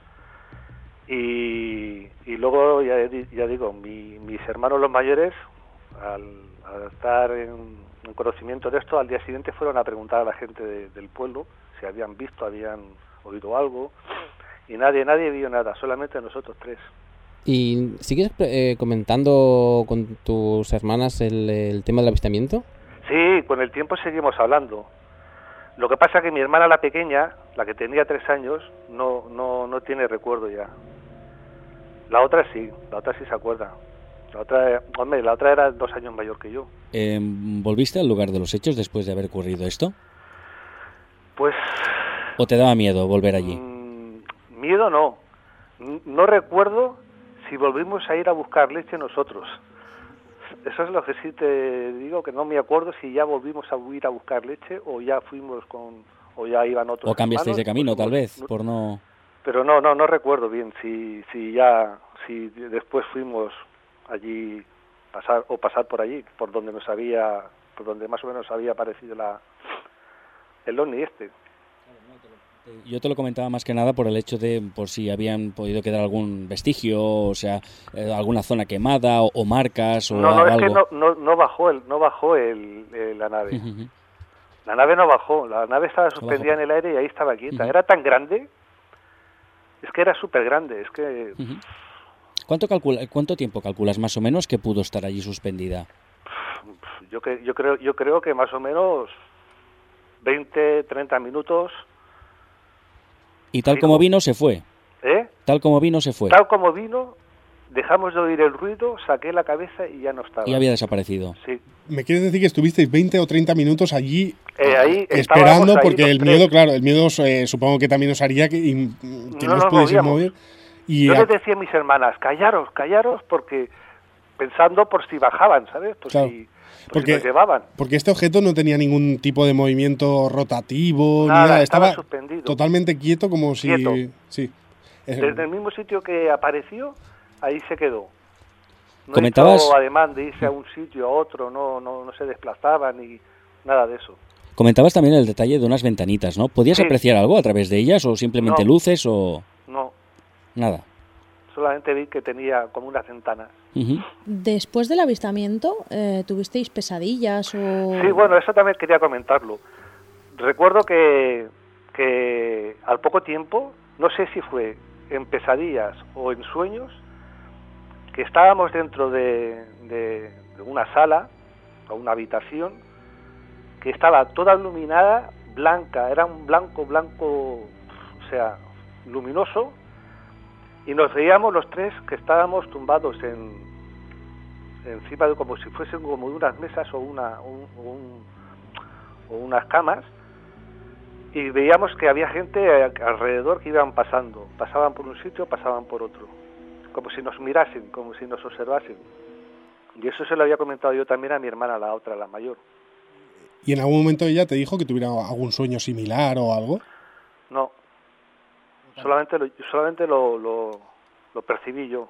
Y, y luego, ya, ya digo, mi, mis hermanos los mayores, al, al estar en, en conocimiento de esto, al día siguiente fueron a preguntar a la gente de, del pueblo si habían visto, habían oído algo, y nadie, nadie vio nada, solamente nosotros tres. ¿Y sigues eh, comentando con tus hermanas el, el tema del avistamiento? Sí, con el tiempo seguimos hablando. Lo que pasa es que mi hermana, la pequeña, la que tenía tres años, no, no, no tiene recuerdo ya. La otra sí, la otra sí se acuerda. La otra, hombre, la otra era dos años mayor que yo. Eh, ¿Volviste al lugar de los hechos después de haber ocurrido esto? Pues... ¿O te daba miedo volver allí? Mmm, miedo no. No recuerdo si volvimos a ir a buscar leche nosotros. Eso es lo que sí te digo, que no me acuerdo si ya volvimos a ir a buscar leche o ya fuimos con... o ya iban otros. O cambiasteis hermanos, de camino, pues, tal vez, no, por no... Pero no, no, no recuerdo bien si, si ya, si después fuimos allí pasar o pasar por allí, por donde nos había, por donde más o menos había aparecido la, el ovni este. Yo te lo comentaba más que nada por el hecho de por si habían podido quedar algún vestigio, o sea, eh, alguna zona quemada o, o marcas o no, no, algo. Es que no, no, no bajó el, no bajó el, el la nave. Uh-huh. La nave no bajó, la nave estaba suspendida en el aire y ahí estaba quieta. Uh-huh. Era tan grande, es que era súper grande, es que... Uh-huh. ¿Cuánto calcula, cuánto tiempo calculas más o menos que pudo estar allí suspendida? Yo que, yo creo, yo creo que más o menos veinte, treinta minutos. Y tal como vino, se fue. ¿Eh? Tal como vino, se fue. Tal como vino, dejamos de oír el ruido, saqué la cabeza y ya no estaba. Y había desaparecido. Sí. ¿Me quieres decir que estuvisteis veinte o treinta minutos allí eh, ahí esperando? Ahí porque el tres. miedo, claro, el miedo eh, supongo que también os haría que, que no, no os pudieseis mover. Y Yo a... les decía a mis hermanas, callaros, callaros, porque pensando por si bajaban, ¿sabes? Por claro. si... Porque, nos llevaban. porque este objeto no tenía ningún tipo de movimiento rotativo, nada, ni nada, estaba, estaba suspendido. Totalmente quieto, como si... Quieto. Sí. Desde el mismo sitio que apareció, ahí se quedó. No ¿Comentabas? hizo ademán de irse a un sitio a otro, no, no, no se desplazaba ni nada de eso. Comentabas también el detalle de unas ventanitas, ¿no? ¿Podías sí. apreciar algo a través de ellas o simplemente no. luces o...? No. Nada. Solamente vi que tenía como unas ventanas. Uh-huh. Después del avistamiento, eh, ¿tuvisteis pesadillas o...? Sí, bueno, eso también quería comentarlo. Recuerdo que, que al poco tiempo, no sé si fue en pesadillas o en sueños, que estábamos dentro de, de, de una sala o una habitación que estaba toda iluminada, blanca, era un blanco, blanco, o sea, luminoso, y nos veíamos los tres que estábamos tumbados en encima de como si fuesen como de unas mesas o una un, un, o unas camas, y veíamos que había gente alrededor que iban pasando, pasaban por un sitio, pasaban por otro, como si nos mirasen, como si nos observasen. Y eso se lo había comentado yo también a mi hermana, la otra, la mayor. ¿Y en algún momento ella te dijo que tuviera algún sueño similar o algo? No. Solamente lo, solamente lo, lo, lo percibí yo.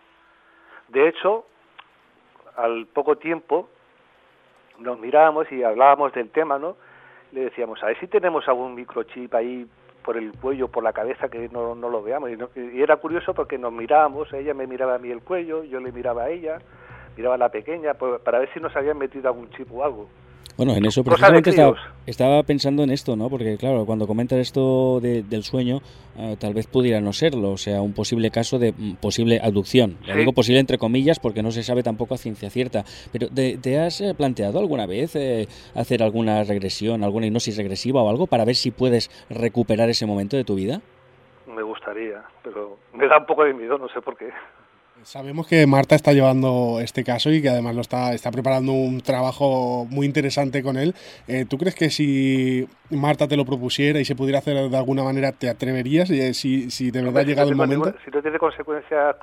De hecho, al poco tiempo nos mirábamos y hablábamos del tema, ¿no? Le decíamos, a ver si tenemos algún microchip ahí por el cuello, por la cabeza, que no, no lo veamos. Y, no, y era curioso porque nos mirábamos, ella me miraba a mí el cuello, yo le miraba a ella, miraba a la pequeña, pues, para ver si nos habían metido algún chip o algo. Bueno, en eso precisamente estaba, estaba pensando en esto, ¿no? Porque, claro, cuando comentas esto de, del sueño, uh, tal vez pudiera no serlo, o sea, un posible caso de um, posible abducción. Sí. Lo digo posible entre comillas porque no se sabe tampoco a ciencia cierta. Pero, ¿te, te has planteado alguna vez eh, hacer alguna regresión, alguna hipnosis regresiva o algo para ver si puedes recuperar ese momento de tu vida? Me gustaría, pero me da un poco de miedo, no sé por qué. Sabemos que Marta está llevando este caso y que además lo está, está preparando un trabajo muy interesante con él. Eh, ¿Tú crees que si Marta te lo propusiera y se pudiera hacer de alguna manera, te atreverías? Eh, si, si de verdad ha llegado el momento. Ninguna, si no tiene consecuencias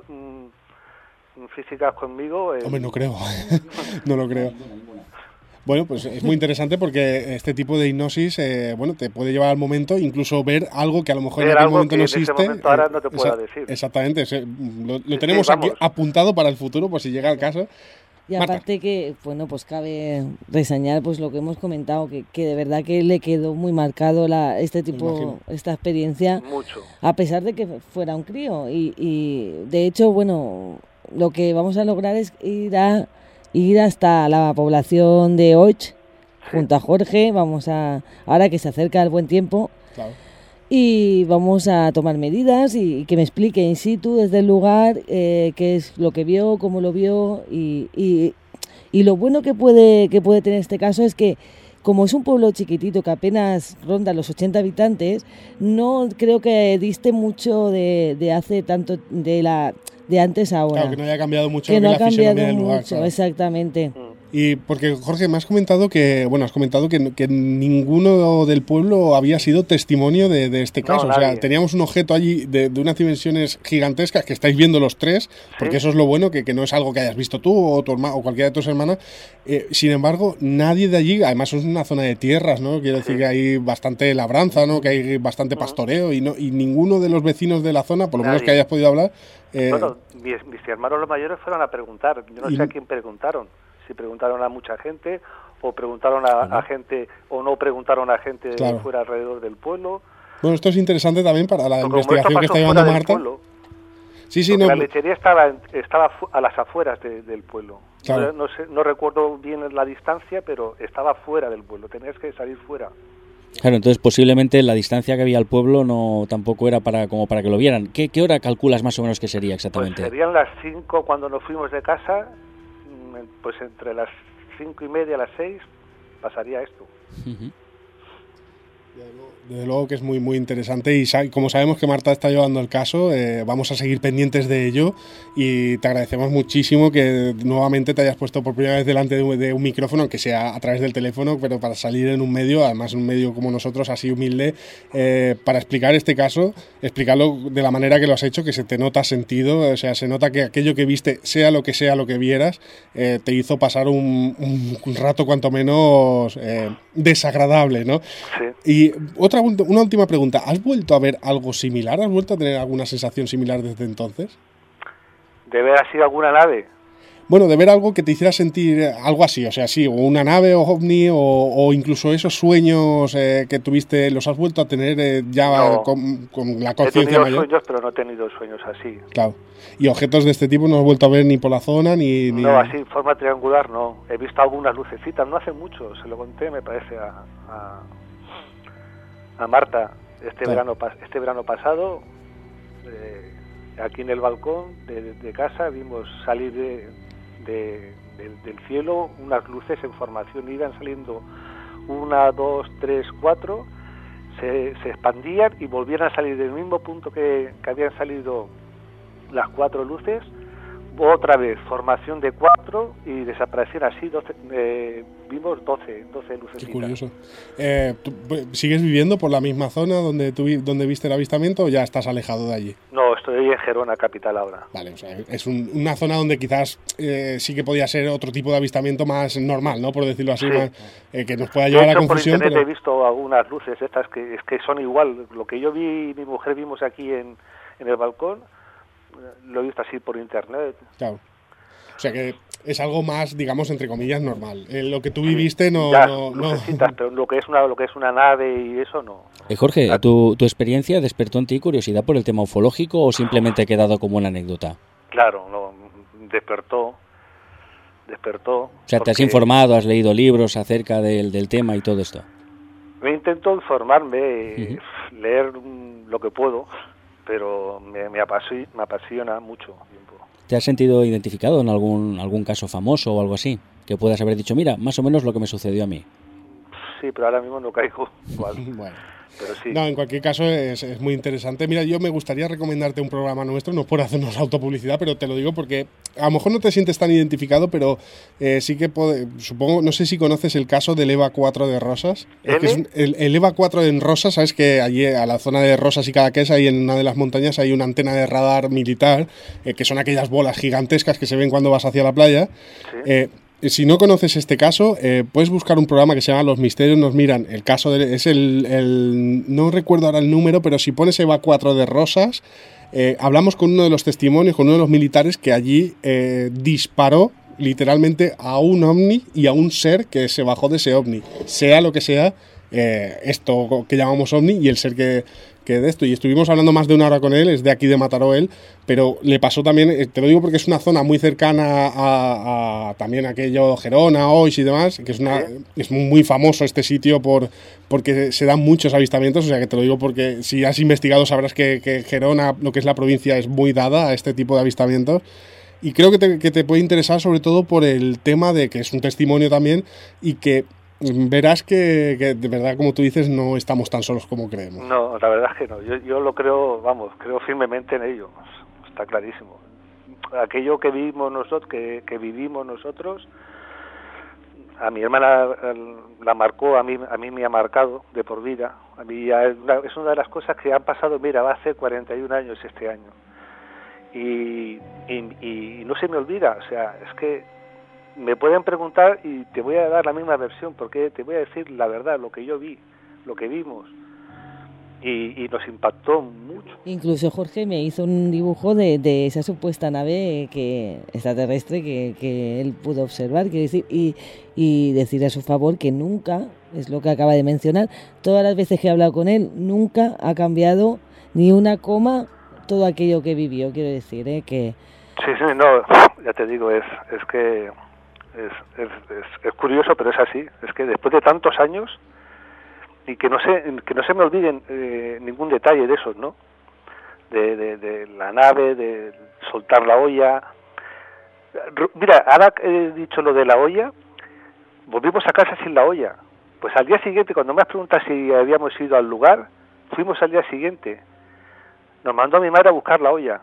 mmm, físicas conmigo... Eh... Hombre, no creo. No lo creo. Bueno, pues es muy interesante porque este tipo de hipnosis, eh, bueno, te puede llevar al momento, incluso ver algo que a lo mejor ver en aquel momento no existe. En ese momento ahora no te pueda decir. Exactamente, lo, lo sí, tenemos sí, aquí apuntado para el futuro, por si llega el caso. Y aparte Marta. que, bueno, pues cabe reseñar pues lo que hemos comentado, que, que de verdad que le quedó muy marcado la, este tipo, esta experiencia. Mucho. A pesar de que fuera un crío. Y, y de hecho, bueno, lo que vamos a lograr es ir a... ir hasta la población de Och, sí. junto a Jorge, vamos a, ahora que se acerca el buen tiempo, claro. y vamos a tomar medidas y, y que me explique in situ desde el lugar eh, qué es lo que vio, cómo lo vio, y, y, y lo bueno que puede, que puede tener este caso es que como es un pueblo chiquitito que apenas ronda los ochenta habitantes, no creo que diste mucho de, de hace tanto, de la... de antes a ahora. Claro, que no haya cambiado mucho que no la ha cambiado fisionomía del lugar. Mucho, claro. Exactamente. Y porque, Jorge, me has comentado que, bueno, has comentado que, que ninguno del pueblo había sido testimonio de, de este caso. No, o sea, teníamos un objeto allí de, de unas dimensiones gigantescas que estáis viendo los tres, porque ¿sí? Eso es lo bueno, que, que no es algo que hayas visto tú o tu hermano o cualquiera de tus hermanas. Eh, sin embargo, nadie de allí, además es una zona de tierras, ¿no? Quiero decir sí. que hay bastante labranza, ¿no? Que hay bastante pastoreo y no y ninguno de los vecinos de la zona, por lo nadie. menos que hayas podido hablar. Eh, bueno, mis, mis hermanos los mayores fueron a preguntar. Yo no y, sé a quién preguntaron. Si preguntaron a mucha gente o preguntaron a, a gente o no preguntaron a gente claro. de fuera alrededor del pueblo. Bueno, esto es interesante también para la Porque investigación que está llevando Marta. Pueblo, sí, sí, no. La lechería estaba estaba a las afueras de, del pueblo. Claro. No, no, sé, no recuerdo bien la distancia, pero estaba fuera del pueblo. Tenías que salir fuera. Claro, entonces posiblemente la distancia que había al pueblo no tampoco era para como para que lo vieran. ¿Qué, qué hora calculas más o menos que sería exactamente? Pues serían las cinco cuando nos fuimos de casa. Pues entre las cinco y media a las seis pasaría esto. Uh-huh. Desde luego que es muy muy interesante y sa- como sabemos que Marta está llevando el caso, eh, vamos a seguir pendientes de ello y te agradecemos muchísimo que nuevamente te hayas puesto por primera vez delante de un, de un micrófono, aunque sea a través del teléfono, pero para salir en un medio, además un medio como nosotros, así humilde, eh, para explicar este caso, explicarlo de la manera que lo has hecho, que se te nota sentido, o sea, se nota que aquello que viste, sea lo que sea lo que vieras, eh, te hizo pasar un, un rato cuanto menos eh, desagradable, ¿no? Sí. Y otra Una última pregunta. ¿Has vuelto a ver algo similar? ¿Has vuelto a tener alguna sensación similar desde entonces? ¿De ver así alguna nave? Bueno, de ver algo que te hiciera sentir algo así, o sea, sí, o una nave o ovni, o, o incluso esos sueños eh, que tuviste, ¿los has vuelto a tener eh, ya no. con, con la conciencia mayor? He tenido sueños, pero no he tenido sueños así. Claro. ¿Y objetos de este tipo no has vuelto a ver ni por la zona, ni...? ni... No, así, en forma triangular, no. He visto algunas lucecitas, no hace mucho, se lo conté, me parece, a... a... a Marta este claro. verano este verano pasado eh, aquí en el balcón de, de casa vimos salir de, de, de, del cielo unas luces en formación, iban saliendo una, dos, tres, cuatro, se, se expandían y volvían a salir del mismo punto que, que habían salido las cuatro luces, otra vez formación de cuatro y desaparecieron así, doce, eh, vimos doce, doce lucecitas. Qué curioso. Eh, ¿tú ¿Sigues viviendo por la misma zona donde tú, donde viste el avistamiento o ya estás alejado de allí? No, estoy en Gerona, capital ahora. Vale, o sea, es un, una zona donde quizás eh, sí que podía ser otro tipo de avistamiento más normal, ¿no? Por decirlo así, sí. más, eh, que nos pueda llevar de hecho, a la confusión. Por internet pero... he visto algunas luces estas que, es que son igual. Lo que yo vi y mi mujer vimos aquí en, en el balcón, lo he visto así por internet. Claro. O sea que es algo más, digamos, entre comillas, normal. Eh, lo que tú viviste no... Ya, no, no. Pero lo que es una lo que es una nave y eso no. Eh, Jorge, ¿tu, ¿tu experiencia despertó en ti curiosidad por el tema ufológico o simplemente ha quedado como una anécdota? Claro, no, despertó, despertó. O sea, ¿te has informado, has leído libros acerca del, del tema y todo esto? Me intento informarme, uh-huh. leer lo que puedo, pero me, me, apasiona, me apasiona mucho. ¿Te has sentido identificado en algún algún caso famoso o algo así? Que puedas haber dicho, mira, más o menos lo que me sucedió a mí. Sí, pero ahora mismo no caigo igual. Bueno, Pero sí. No, en cualquier caso es, es muy interesante. Mira, yo me gustaría recomendarte un programa nuestro, no por hacernos autopublicidad, pero te lo digo porque a lo mejor no te sientes tan identificado, pero eh, sí que puede, supongo, no sé si conoces el caso del EVA cuatro de Rosas. Es que es un, el, el EVA cuatro en Rosas, sabes que allí a la zona de Rosas y Cadaqués, ahí en una de las montañas hay una antena de radar militar, eh, que son aquellas bolas gigantescas que se ven cuando vas hacia la playa. Sí. Eh, Si no conoces este caso, eh, puedes buscar un programa que se llama Los Misterios nos miran. El caso de, es el, el... No recuerdo ahora el número, pero si pones EVA cuatro de Rosas, eh, hablamos con uno de los testimonios, con uno de los militares que allí eh, disparó literalmente a un ovni y a un ser que se bajó de ese ovni. Sea lo que sea, eh, esto que llamamos ovni y el ser que... que de esto, y estuvimos hablando más de una hora con él, es de aquí de Mataró él, pero le pasó también, te lo digo porque es una zona muy cercana a, a también aquello Gerona, Oix y demás, que es una es muy famoso este sitio por porque se dan muchos avistamientos, o sea que te lo digo porque si has investigado sabrás que, que Gerona, lo que es la provincia, es muy dada a este tipo de avistamientos. Y creo que te, que te puede interesar sobre todo por el tema de que es un testimonio también y que verás que, que de verdad, como tú dices, no estamos tan solos como creemos. No, la verdad es que no. Yo, yo lo creo, vamos, creo firmemente en ello. Está clarísimo. Aquello que vivimos nosotros, que, que vivimos nosotros, a mi hermana la marcó, a mí, a mí me ha marcado de por vida. A mí ya es, una, es una de las cosas que han pasado. Mira, va a ser cuarenta y un años este año y, y, y no se me olvida. O sea, es que me pueden preguntar y te voy a dar la misma versión, porque te voy a decir la verdad, lo que yo vi, lo que vimos, y, y nos impactó mucho. Incluso Jorge me hizo un dibujo de, de esa supuesta nave que extraterrestre que, que él pudo observar, quiero decir, y, y decir a su favor que nunca, es lo que acaba de mencionar, todas las veces que he hablado con él, nunca ha cambiado ni una coma todo aquello que vivió, quiero decir, ¿eh? que... Sí, sí, no, ya te digo, es, es que... Es, es, es, es curioso, pero es así. Es que después de tantos años, y que no se, que no se me olviden eh, ningún detalle de esos, ¿no? De, de, de la nave, de soltar la olla. Mira, ahora he dicho lo de la olla, volvimos a casa sin la olla. Pues al día siguiente, cuando me has preguntado si habíamos ido al lugar, fuimos al día siguiente. Nos mandó mi madre a buscar la olla.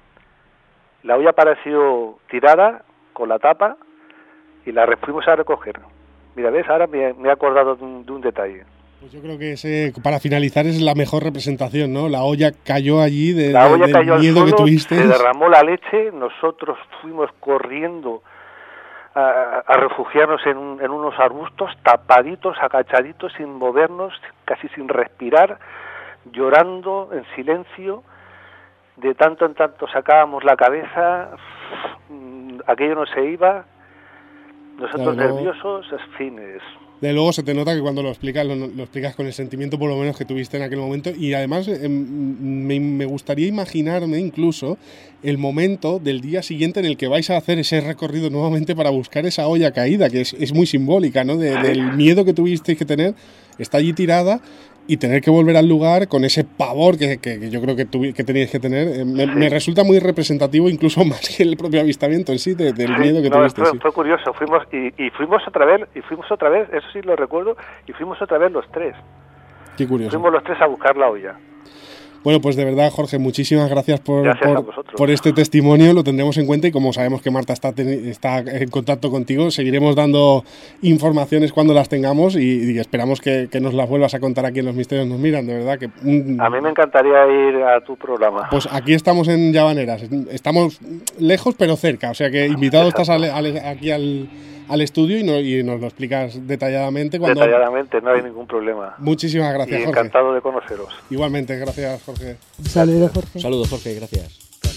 La olla apareció tirada, con la tapa, y la fuimos a recoger. Mira, ves, ahora me, me he acordado de un, de un detalle. Pues yo creo que ese, para finalizar, es la mejor representación, ¿no? La olla cayó allí de, la de, olla del cayó miedo al suelo, que tuviste. Se derramó la leche, nosotros fuimos corriendo a, a refugiarnos en, un, en unos arbustos, tapaditos, agachaditos, sin movernos, casi sin respirar, llorando en silencio. De tanto en tanto sacábamos la cabeza, aquello no se iba. Nosotros claro, nerviosos, en fin, es... De luego se te nota que cuando lo explicas, lo, lo explicas con el sentimiento por lo menos que tuviste en aquel momento, y además eh, me, me gustaría imaginarme incluso el momento del día siguiente en el que vais a hacer ese recorrido nuevamente para buscar esa olla caída, que es, es muy simbólica, ¿no? De, del miedo que tuvisteis que tener, está allí tirada, y tener que volver al lugar con ese pavor que, que, que yo creo que, tuvi, que teníais que tener, eh, me, sí. me resulta muy representativo, incluso más que el propio avistamiento en sí, de, del sí, miedo que no, tuviste. Fue, sí. fue curioso, fuimos y, y fuimos otra vez, y fuimos otra vez, eso sí lo recuerdo, y fuimos otra vez los tres. Qué curioso. Fuimos los tres a buscar la olla. Bueno, pues de verdad, Jorge, muchísimas gracias por, gracias por, por este testimonio, lo tendremos en cuenta, y como sabemos que Marta está, está en contacto contigo, seguiremos dando informaciones cuando las tengamos, y, y esperamos que, que nos las vuelvas a contar aquí en Los Misterios nos miran, de verdad que... Mm, a mí me encantaría ir a tu programa. Pues aquí estamos en Llavaneras, estamos lejos pero cerca, o sea que invitado estás al, al, aquí al... al estudio y, no, y nos lo explicas detalladamente. Cuando... Detalladamente, no hay ningún problema. Muchísimas gracias, y Jorge. Encantado de conoceros. Igualmente, gracias, Jorge. Un saludo, Jorge. Saludos, Jorge, gracias.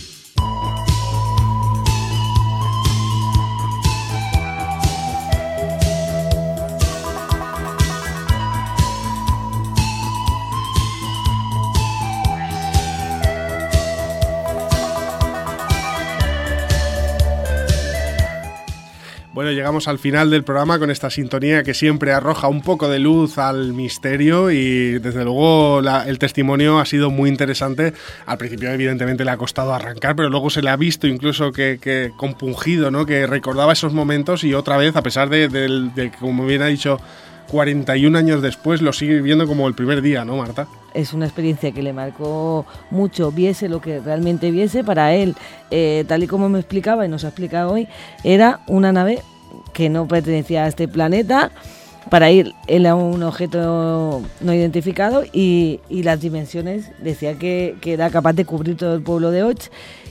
Bueno, llegamos al final del programa con esta sintonía que siempre arroja un poco de luz al misterio, y desde luego la, el testimonio ha sido muy interesante. Al principio evidentemente le ha costado arrancar, pero luego se le ha visto incluso que, que compungido, ¿no? Que recordaba esos momentos, y otra vez, a pesar de, de, de, de como bien ha dicho cuarenta y un años después lo sigue viviendo como el primer día, ¿no, Marta? Es una experiencia que le marcó mucho, viese lo que realmente viese. Para él, eh, tal y como me explicaba y nos ha explicado hoy, era una nave que no pertenecía a este planeta. Para ir, él era un objeto no identificado y, y las dimensiones, decía que, que era capaz de cubrir todo el pueblo de Och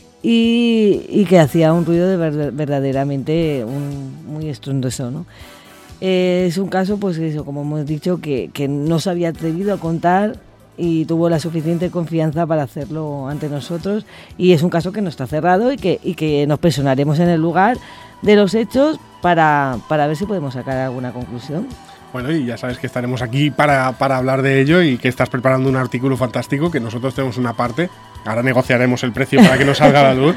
y, y que hacía un ruido de ver, verdaderamente un, muy estruendoso, ¿no? Eh, es un caso, pues eso, como hemos dicho, que, que no se había atrevido a contar y tuvo la suficiente confianza para hacerlo ante nosotros, y es un caso que no está cerrado y que, y que nos personaremos en el lugar de los hechos para, para ver si podemos sacar alguna conclusión. Bueno, y ya sabes que estaremos aquí para, para hablar de ello, y que estás preparando un artículo fantástico, que nosotros tenemos una parte, ahora negociaremos el precio para que nos salga a la luz,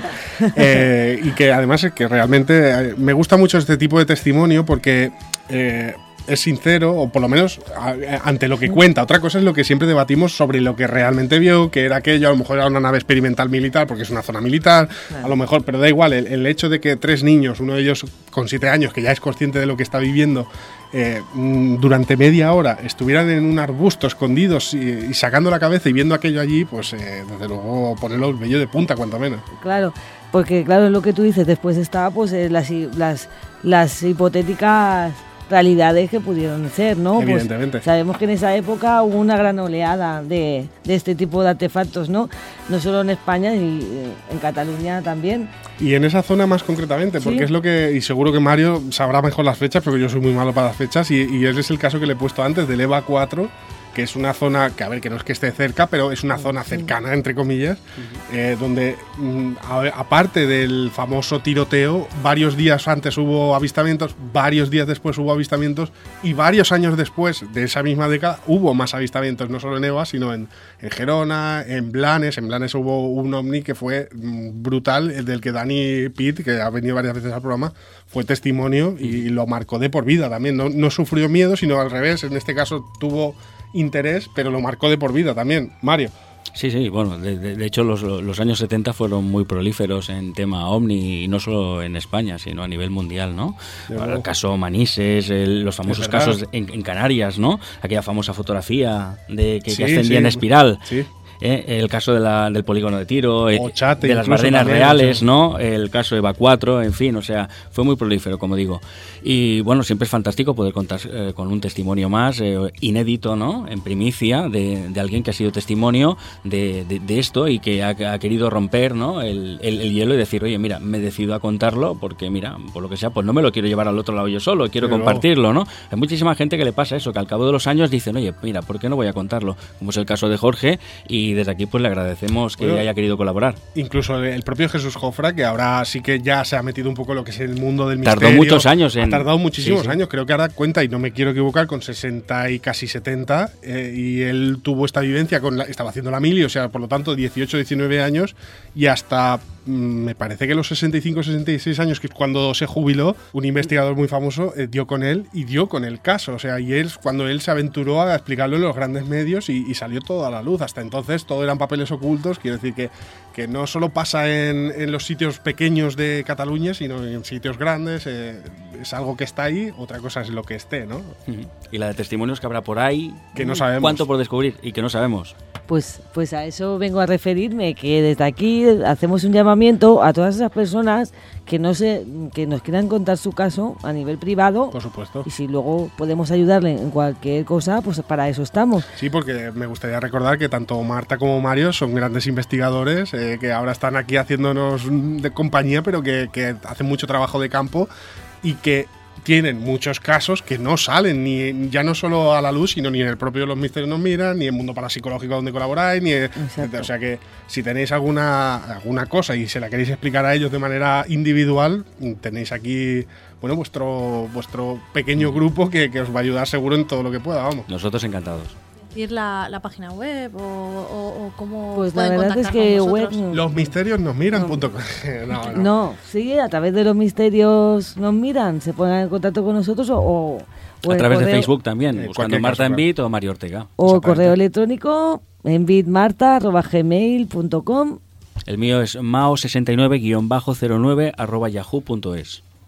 eh, y que además es que realmente me gusta mucho este tipo de testimonio porque eh, es sincero, o por lo menos a, ante lo que cuenta. Otra cosa es lo que siempre debatimos sobre lo que realmente vio, que era aquello, a lo mejor era una nave experimental militar porque es una zona militar, claro. A lo mejor, pero da igual, el, el hecho de que tres niños, uno de ellos con siete años, que ya es consciente de lo que está viviendo, eh, durante media hora estuvieran en un arbusto escondidos y, y sacando la cabeza y viendo aquello allí, pues eh, desde luego ponerlo el vello de punta, cuanto menos. Claro, porque claro, es lo que tú dices, después estaba pues eh, las, las, las hipotéticas realidades que pudieron ser, ¿no? Evidentemente. Pues sabemos que en esa época hubo una gran oleada de, de este tipo de artefactos, ¿no? No solo en España, y en Cataluña también. Y en esa zona más concretamente, porque ¿sí? Es lo que, y seguro que Mario sabrá mejor las fechas, porque yo soy muy malo para las fechas, y, y ese es el caso que le he puesto antes, del EVA cuatro, que es una zona que, a ver, que no es que esté cerca, pero es una zona cercana, entre comillas, uh-huh. eh, donde, mm, a, aparte del famoso tiroteo, varios días antes hubo avistamientos, varios días después hubo avistamientos, y varios años después de esa misma década hubo más avistamientos, no solo en EVA, sino en, en Gerona, en Blanes. En Blanes hubo un ovni que fue mm, brutal, el del que Dani Pitt, que ha venido varias veces al programa, fue testimonio y, y lo marcó de por vida también. No, no sufrió miedo, sino al revés, en este caso tuvo interés, pero lo marcó de por vida también. Mario. Sí, sí, bueno, de, de, de hecho los, los años setenta fueron muy prolíferos en tema OVNI, y no solo en España, sino a nivel mundial, ¿no? El caso Manises, el, los famosos casos en, en Canarias, ¿no? Aquella famosa fotografía de que, sí, que ascendía sí, en espiral. Sí. Eh, el caso de la, del polígono de tiro, eh, Chate, de las barrenas reales, ¿no? El caso EVA cuatro, en fin, o sea, fue muy prolífero, como digo. Y bueno, siempre es fantástico poder contar eh, con un testimonio más, eh, inédito, ¿no? En primicia, de, de alguien que ha sido testimonio de, de, de esto y que ha, ha querido romper, ¿no? El, el, el hielo y decir, oye, mira, me decido a contarlo porque, mira, por lo que sea, pues no me lo quiero llevar al otro lado yo solo, quiero Pero compartirlo, ¿no? Hay muchísima gente que le pasa eso, que al cabo de los años dicen, oye, mira, ¿por qué no voy a contarlo? Como es el caso de Jorge, y desde aquí pues le agradecemos que bueno, haya querido colaborar. Incluso el propio Jesús Jofra, que ahora sí que ya se ha metido un poco en lo que es el mundo del misterio. Tardó muchos años en... Ha tardado muchísimos sí, sí. años, creo que ahora cuenta, y no me quiero equivocar, con sesenta y casi setenta, eh, y él tuvo esta vivencia, con la, estaba haciendo la mili, o sea, por lo tanto dieciocho, diecinueve años, y hasta me parece que los sesenta y cinco, sesenta y seis años, que es cuando se jubiló, un investigador muy famoso eh, dio con él y dio con el caso. O sea, y él, cuando él se aventuró a explicarlo en los grandes medios, y, y salió todo a la luz. Hasta entonces todo eran papeles ocultos. Quiero decir que, que no solo pasa en, en los sitios pequeños de Cataluña, sino en sitios grandes. Eh, es algo que está ahí, otra cosa es lo que esté, ¿no? Y la de testimonios que habrá por ahí, que no sabemos. ¿Cuánto por descubrir y que no sabemos? Pues, pues a eso vengo a referirme, que desde aquí hacemos un llamamiento a todas esas personas que no se, que nos quieran contar su caso a nivel privado. Por supuesto. Y si luego podemos ayudarle en cualquier cosa, pues para eso estamos. Sí, porque me gustaría recordar que tanto Marta como Mario son grandes investigadores, eh, que ahora están aquí haciéndonos de compañía, pero que, que hacen mucho trabajo de campo y que tienen muchos casos que no salen ni ya no solo a la luz, sino ni en el propio Los Misterios Nos Miran, ni en Mundo Parapsicológico donde colaboráis, ni en, o sea que si tenéis alguna alguna cosa y se la queréis explicar a ellos de manera individual, tenéis aquí bueno vuestro vuestro pequeño grupo que, que os va a ayudar seguro en todo lo que pueda, vamos. Nosotros encantados. La, la página web o, o, o cómo pues pueden la verdad contactar es que con web vosotros? Los misterios nos miran punto com. no, no. no, sí, a través de Los Misterios Nos Miran se ponen en contacto con nosotros o, o a través correo, de Facebook también, eh, buscando Marta Envid o Mario Ortega. O correo electrónico envidmarta arroba gmail punto com. El mío es mao sesenta y nueve guión bajo cero nueve arroba yahoo punto es.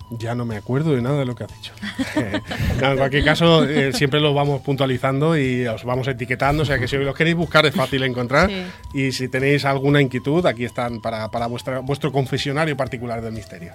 Ya no me acuerdo de nada de lo que has dicho. No, en cualquier caso, eh, siempre lo vamos puntualizando y os vamos etiquetando, o sea que si los queréis buscar es fácil encontrar. Sí. Y si tenéis alguna inquietud, aquí están para, para vuestra, vuestro confesionario particular del misterio.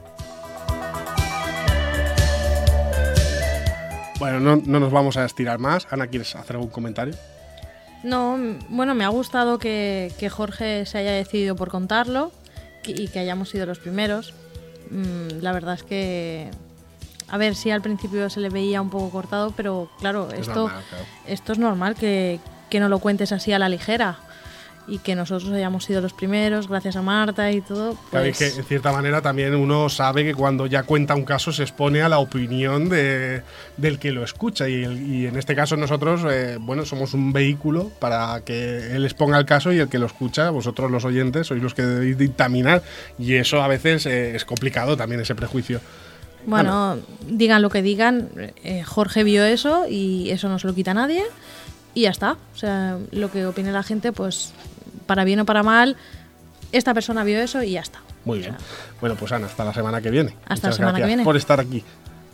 Bueno, no, no nos vamos a estirar más. Ana, ¿quieres hacer algún comentario? No, bueno, me ha gustado que, que Jorge se haya decidido por contarlo y que hayamos sido los primeros. La verdad es que, a ver, sí, al principio se le veía un poco cortado, pero claro, es esto, normal, claro. esto es normal que, que no lo cuentes así a la ligera y que nosotros hayamos sido los primeros, gracias a Marta y todo. Pues... Claro, y que en cierta manera también uno sabe que cuando ya cuenta un caso se expone a la opinión de, del que lo escucha y, el, y en este caso nosotros, eh, bueno, somos un vehículo para que él exponga el caso y el que lo escucha, vosotros los oyentes, sois los que debéis dictaminar y eso a veces eh, es complicado también ese prejuicio. Bueno, bueno, digan lo que digan, eh, Jorge vio eso y eso no se lo quita a nadie y ya está. O sea, lo que opine la gente, pues para bien o para mal, esta persona vio eso y ya está. Muy bien. O sea, bueno, pues Ana, hasta la semana que viene. Hasta Muchas la semana gracias que viene. por estar aquí.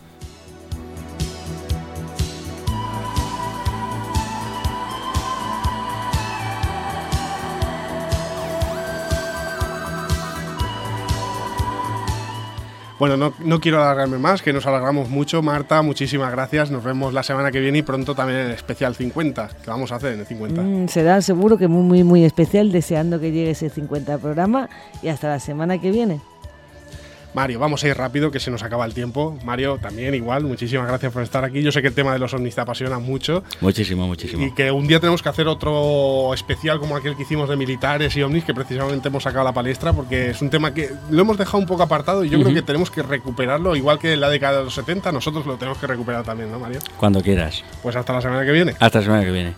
Bueno, no, no quiero alargarme más, que nos alargamos mucho. Marta, muchísimas gracias. Nos vemos la semana que viene y pronto también en el especial cincuenta. ¿Qué vamos a hacer en el cincuenta? Mm, será seguro que muy, muy, muy especial, deseando que llegue ese cincuenta programa y hasta la semana que viene. Mario, vamos a ir rápido, que se nos acaba el tiempo. Mario, también igual, muchísimas gracias por estar aquí. Yo sé que el tema de los ovnis te apasiona mucho. Muchísimo, muchísimo. Y que un día tenemos que hacer otro especial como aquel que hicimos de militares y ovnis, que precisamente hemos sacado a la palestra, porque es un tema que lo hemos dejado un poco apartado y yo uh-huh. creo que tenemos que recuperarlo, igual que en la década de los setenta, nosotros lo tenemos que recuperar también, ¿no, Mario? Cuando quieras. Pues hasta la semana que viene. Hasta la semana que viene.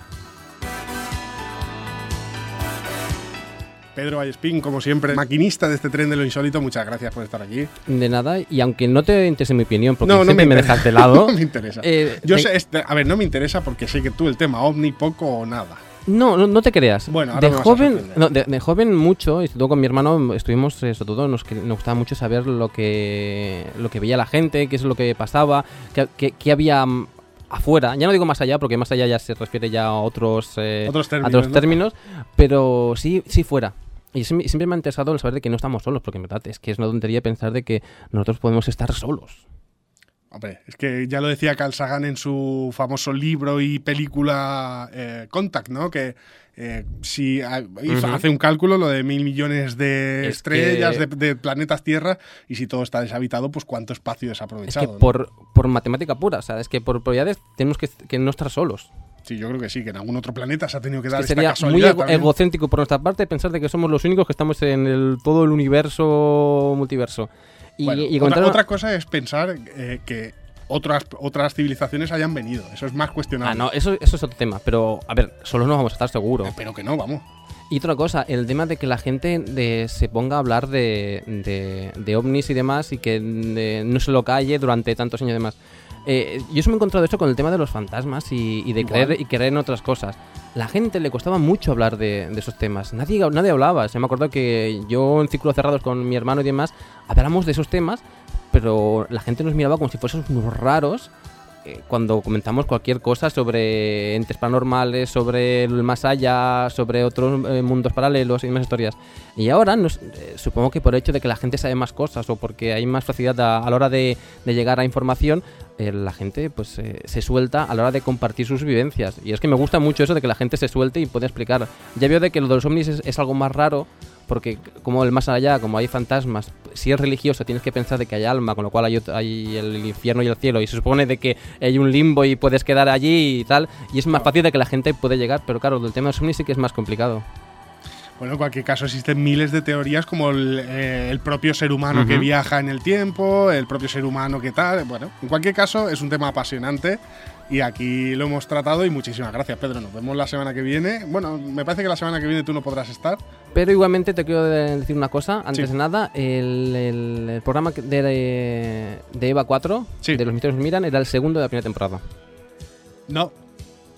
Pedro Vallespín, como siempre, maquinista de este tren de lo insólito, muchas gracias por estar aquí. De nada, y aunque no te interese mi opinión, porque no, siempre no me, me dejas de lado. No me interesa. Eh, Yo de... sé, este, a ver, no me interesa porque sé que tú el tema ovni poco o nada. No, no, no te creas. Bueno, ahora de joven, no, de, de joven mucho, y sobre todo con mi hermano estuvimos, sobre todo nos, nos gustaba mucho saber lo que lo que veía la gente, qué es lo que pasaba, qué, qué, qué había afuera. Ya no digo más allá, porque más allá ya se refiere ya a otros, eh, otros términos, a otros ¿no? términos, pero sí, sí fuera. Y siempre me ha interesado el saber de que no estamos solos, porque en verdad es que es una tontería pensar de que nosotros podemos estar solos. Hombre, es que ya lo decía Carl Sagan en su famoso libro y película eh, Contact, ¿no? Que eh, si uh, uh-huh. hace un cálculo, lo de mil millones de es estrellas, que... de, de planetas Tierra, y si todo está deshabitado, pues cuánto espacio desaprovechado. Es que ¿no? por, por matemática pura, o sea, es que por probabilidades tenemos que, que no estar solos. Sí, yo creo que sí, que en algún otro planeta se ha tenido que dar es que esta sería casualidad. Muy ego- egocéntrico por nuestra parte pensar de que somos los únicos que estamos en el, todo el universo multiverso. Y, bueno, y otra, otra cosa es pensar eh, que otras otras civilizaciones hayan venido. Eso es más cuestionable. Ah, no, eso, eso es otro tema. Pero, a ver, solos no vamos a estar seguro. Eh, pero que no, vamos. Y otra cosa, el tema de que la gente de, se ponga a hablar de, de, de ovnis y demás y que de, no se lo calle durante tantos años y demás. Eh, yo eso me he encontrado esto con el tema de los fantasmas y, y de Igual. creer y creer en otras cosas. La gente le costaba mucho hablar de, de esos temas. Nadie, nadie hablaba. Se me acuerdo que yo en círculos cerrados con mi hermano y demás hablamos de esos temas, pero la gente nos miraba como si fuésemos unos raros eh, cuando comentamos cualquier cosa sobre entes paranormales, sobre el más allá, sobre otros eh, mundos paralelos y demás historias. Y ahora nos, eh, supongo que por el hecho de que la gente sabe más cosas o porque hay más facilidad a, a la hora de, de llegar a información, eh, la gente pues eh, se suelta a la hora de compartir sus vivencias. Y es que me gusta mucho eso de que la gente se suelte y pueda explicar. Ya veo de que lo de los ovnis es, es algo más raro, porque como el más allá, como hay fantasmas, si es religioso tienes que pensar de que hay alma, con lo cual hay, hay el infierno y el cielo, y se supone de que hay un limbo y puedes quedar allí y tal, y es más fácil de que la gente puede llegar, pero claro, el tema de los ovnis sí que es más complicado. Bueno, en cualquier caso existen miles de teorías como el, eh, el propio ser humano uh-huh. que viaja en el tiempo, el propio ser humano que tal. Bueno, en cualquier caso es un tema apasionante y aquí lo hemos tratado y muchísimas gracias, Pedro. Nos vemos la semana que viene. Bueno, me parece que la semana que viene tú no podrás estar. Pero igualmente te quiero decir una cosa, antes sí. de nada, el, el, el programa de, de, de EVA cuatro, sí. de Los Misterios Nos Miran, era el segundo de la primera temporada. No.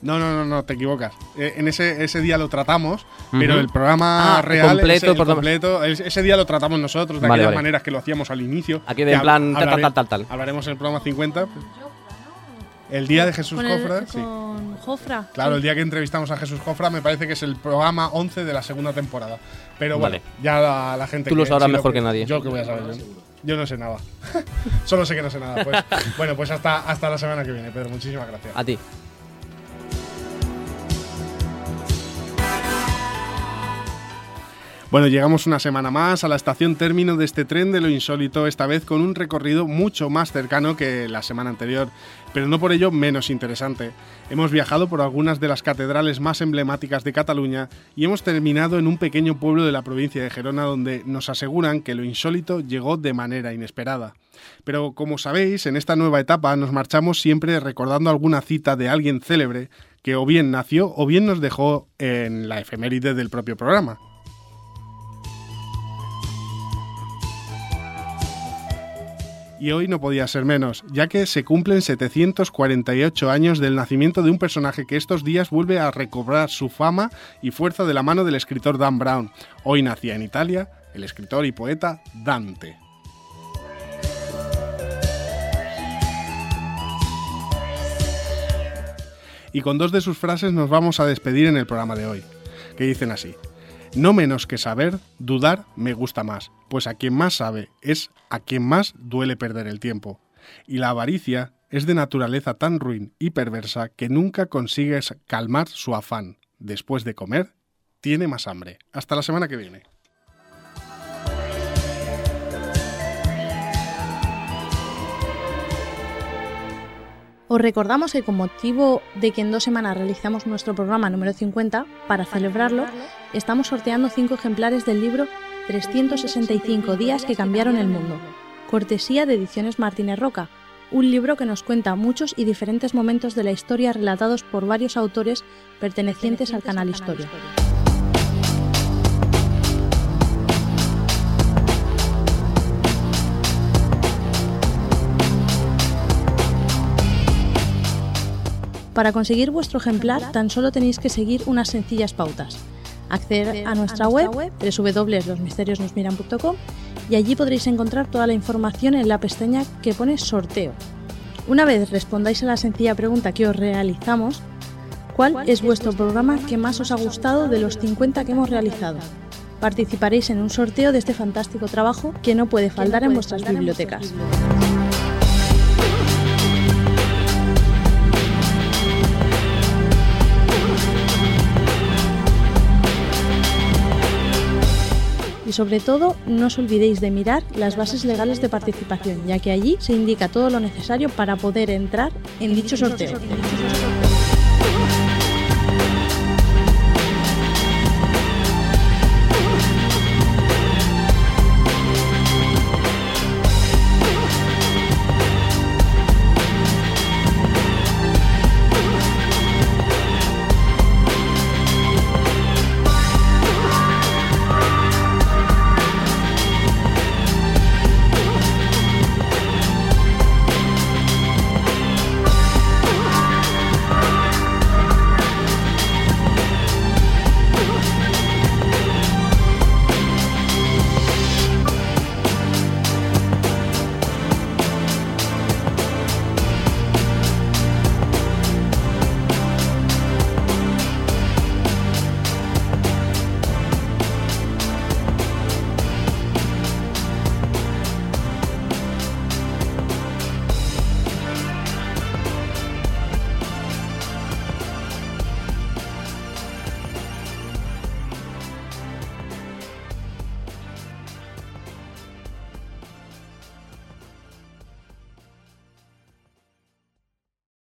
No, no, no, no, te equivocas. Eh, en ese, ese día lo tratamos, uh-huh. pero el programa ah, real, completo, ese, el programa. completo, ese día lo tratamos nosotros, de vale, aquellas vale. maneras que lo hacíamos al inicio. Aquí de en plan tal, tal, tal, tal, tal. Hablaremos en el programa cincuenta. El día de Jesús con el, Jofra, con sí. Jofra. Claro, sí. el día que entrevistamos a Jesús Jofra me parece que es el programa once de la segunda temporada. Pero bueno, vale. ya la, la gente... Tú que, lo sabrás sí, mejor lo que, que nadie. Yo que voy a saber. Yo, yo no sé nada. Solo sé que no sé nada. Pues, bueno, pues hasta, hasta la semana que viene, Pedro. Muchísimas gracias. A ti. Bueno, llegamos una semana más a la estación término de este tren de lo insólito, esta vez con un recorrido mucho más cercano que la semana anterior, pero no por ello menos interesante. Hemos viajado por algunas de las catedrales más emblemáticas de Cataluña y hemos terminado en un pequeño pueblo de la provincia de Gerona donde nos aseguran que lo insólito llegó de manera inesperada. Pero como sabéis, en esta nueva etapa nos marchamos siempre recordando alguna cita de alguien célebre que o bien nació o bien nos dejó en la efeméride del propio programa. Y hoy no podía ser menos, ya que se cumplen setecientos cuarenta y ocho años del nacimiento de un personaje que estos días vuelve a recobrar su fama y fuerza de la mano del escritor Dan Brown. Hoy nacía en Italia el escritor y poeta Dante. Y con dos de sus frases nos vamos a despedir en el programa de hoy, que dicen así: no menos que saber, dudar me gusta más, pues a quien más sabe es a quien más duele perder el tiempo. Y la avaricia es de naturaleza tan ruin y perversa que nunca consigues calmar su afán. Después de comer, tiene más hambre. Hasta la semana que viene. Os recordamos que con motivo de que en dos semanas realizamos nuestro programa número cincuenta, para celebrarlo, estamos sorteando cinco ejemplares del libro trescientos sesenta y cinco días que cambiaron el mundo, cortesía de Ediciones Martínez Roca, un libro que nos cuenta muchos y diferentes momentos de la historia relatados por varios autores pertenecientes al canal Historia. Para conseguir vuestro ejemplar, tan solo tenéis que seguir unas sencillas pautas. Acceder a nuestra web, doble u doble u doble u punto los misterios nos miran punto com, y allí podréis encontrar toda la información en la pestaña que pone sorteo. Una vez respondáis a la sencilla pregunta que os realizamos, ¿cuál es vuestro programa que más os ha gustado de los cincuenta que hemos realizado? Participaréis en un sorteo de este fantástico trabajo que no puede faltar en vuestras bibliotecas. Y sobre todo, no os olvidéis de mirar las bases legales de participación, ya que allí se indica todo lo necesario para poder entrar en dicho sorteo.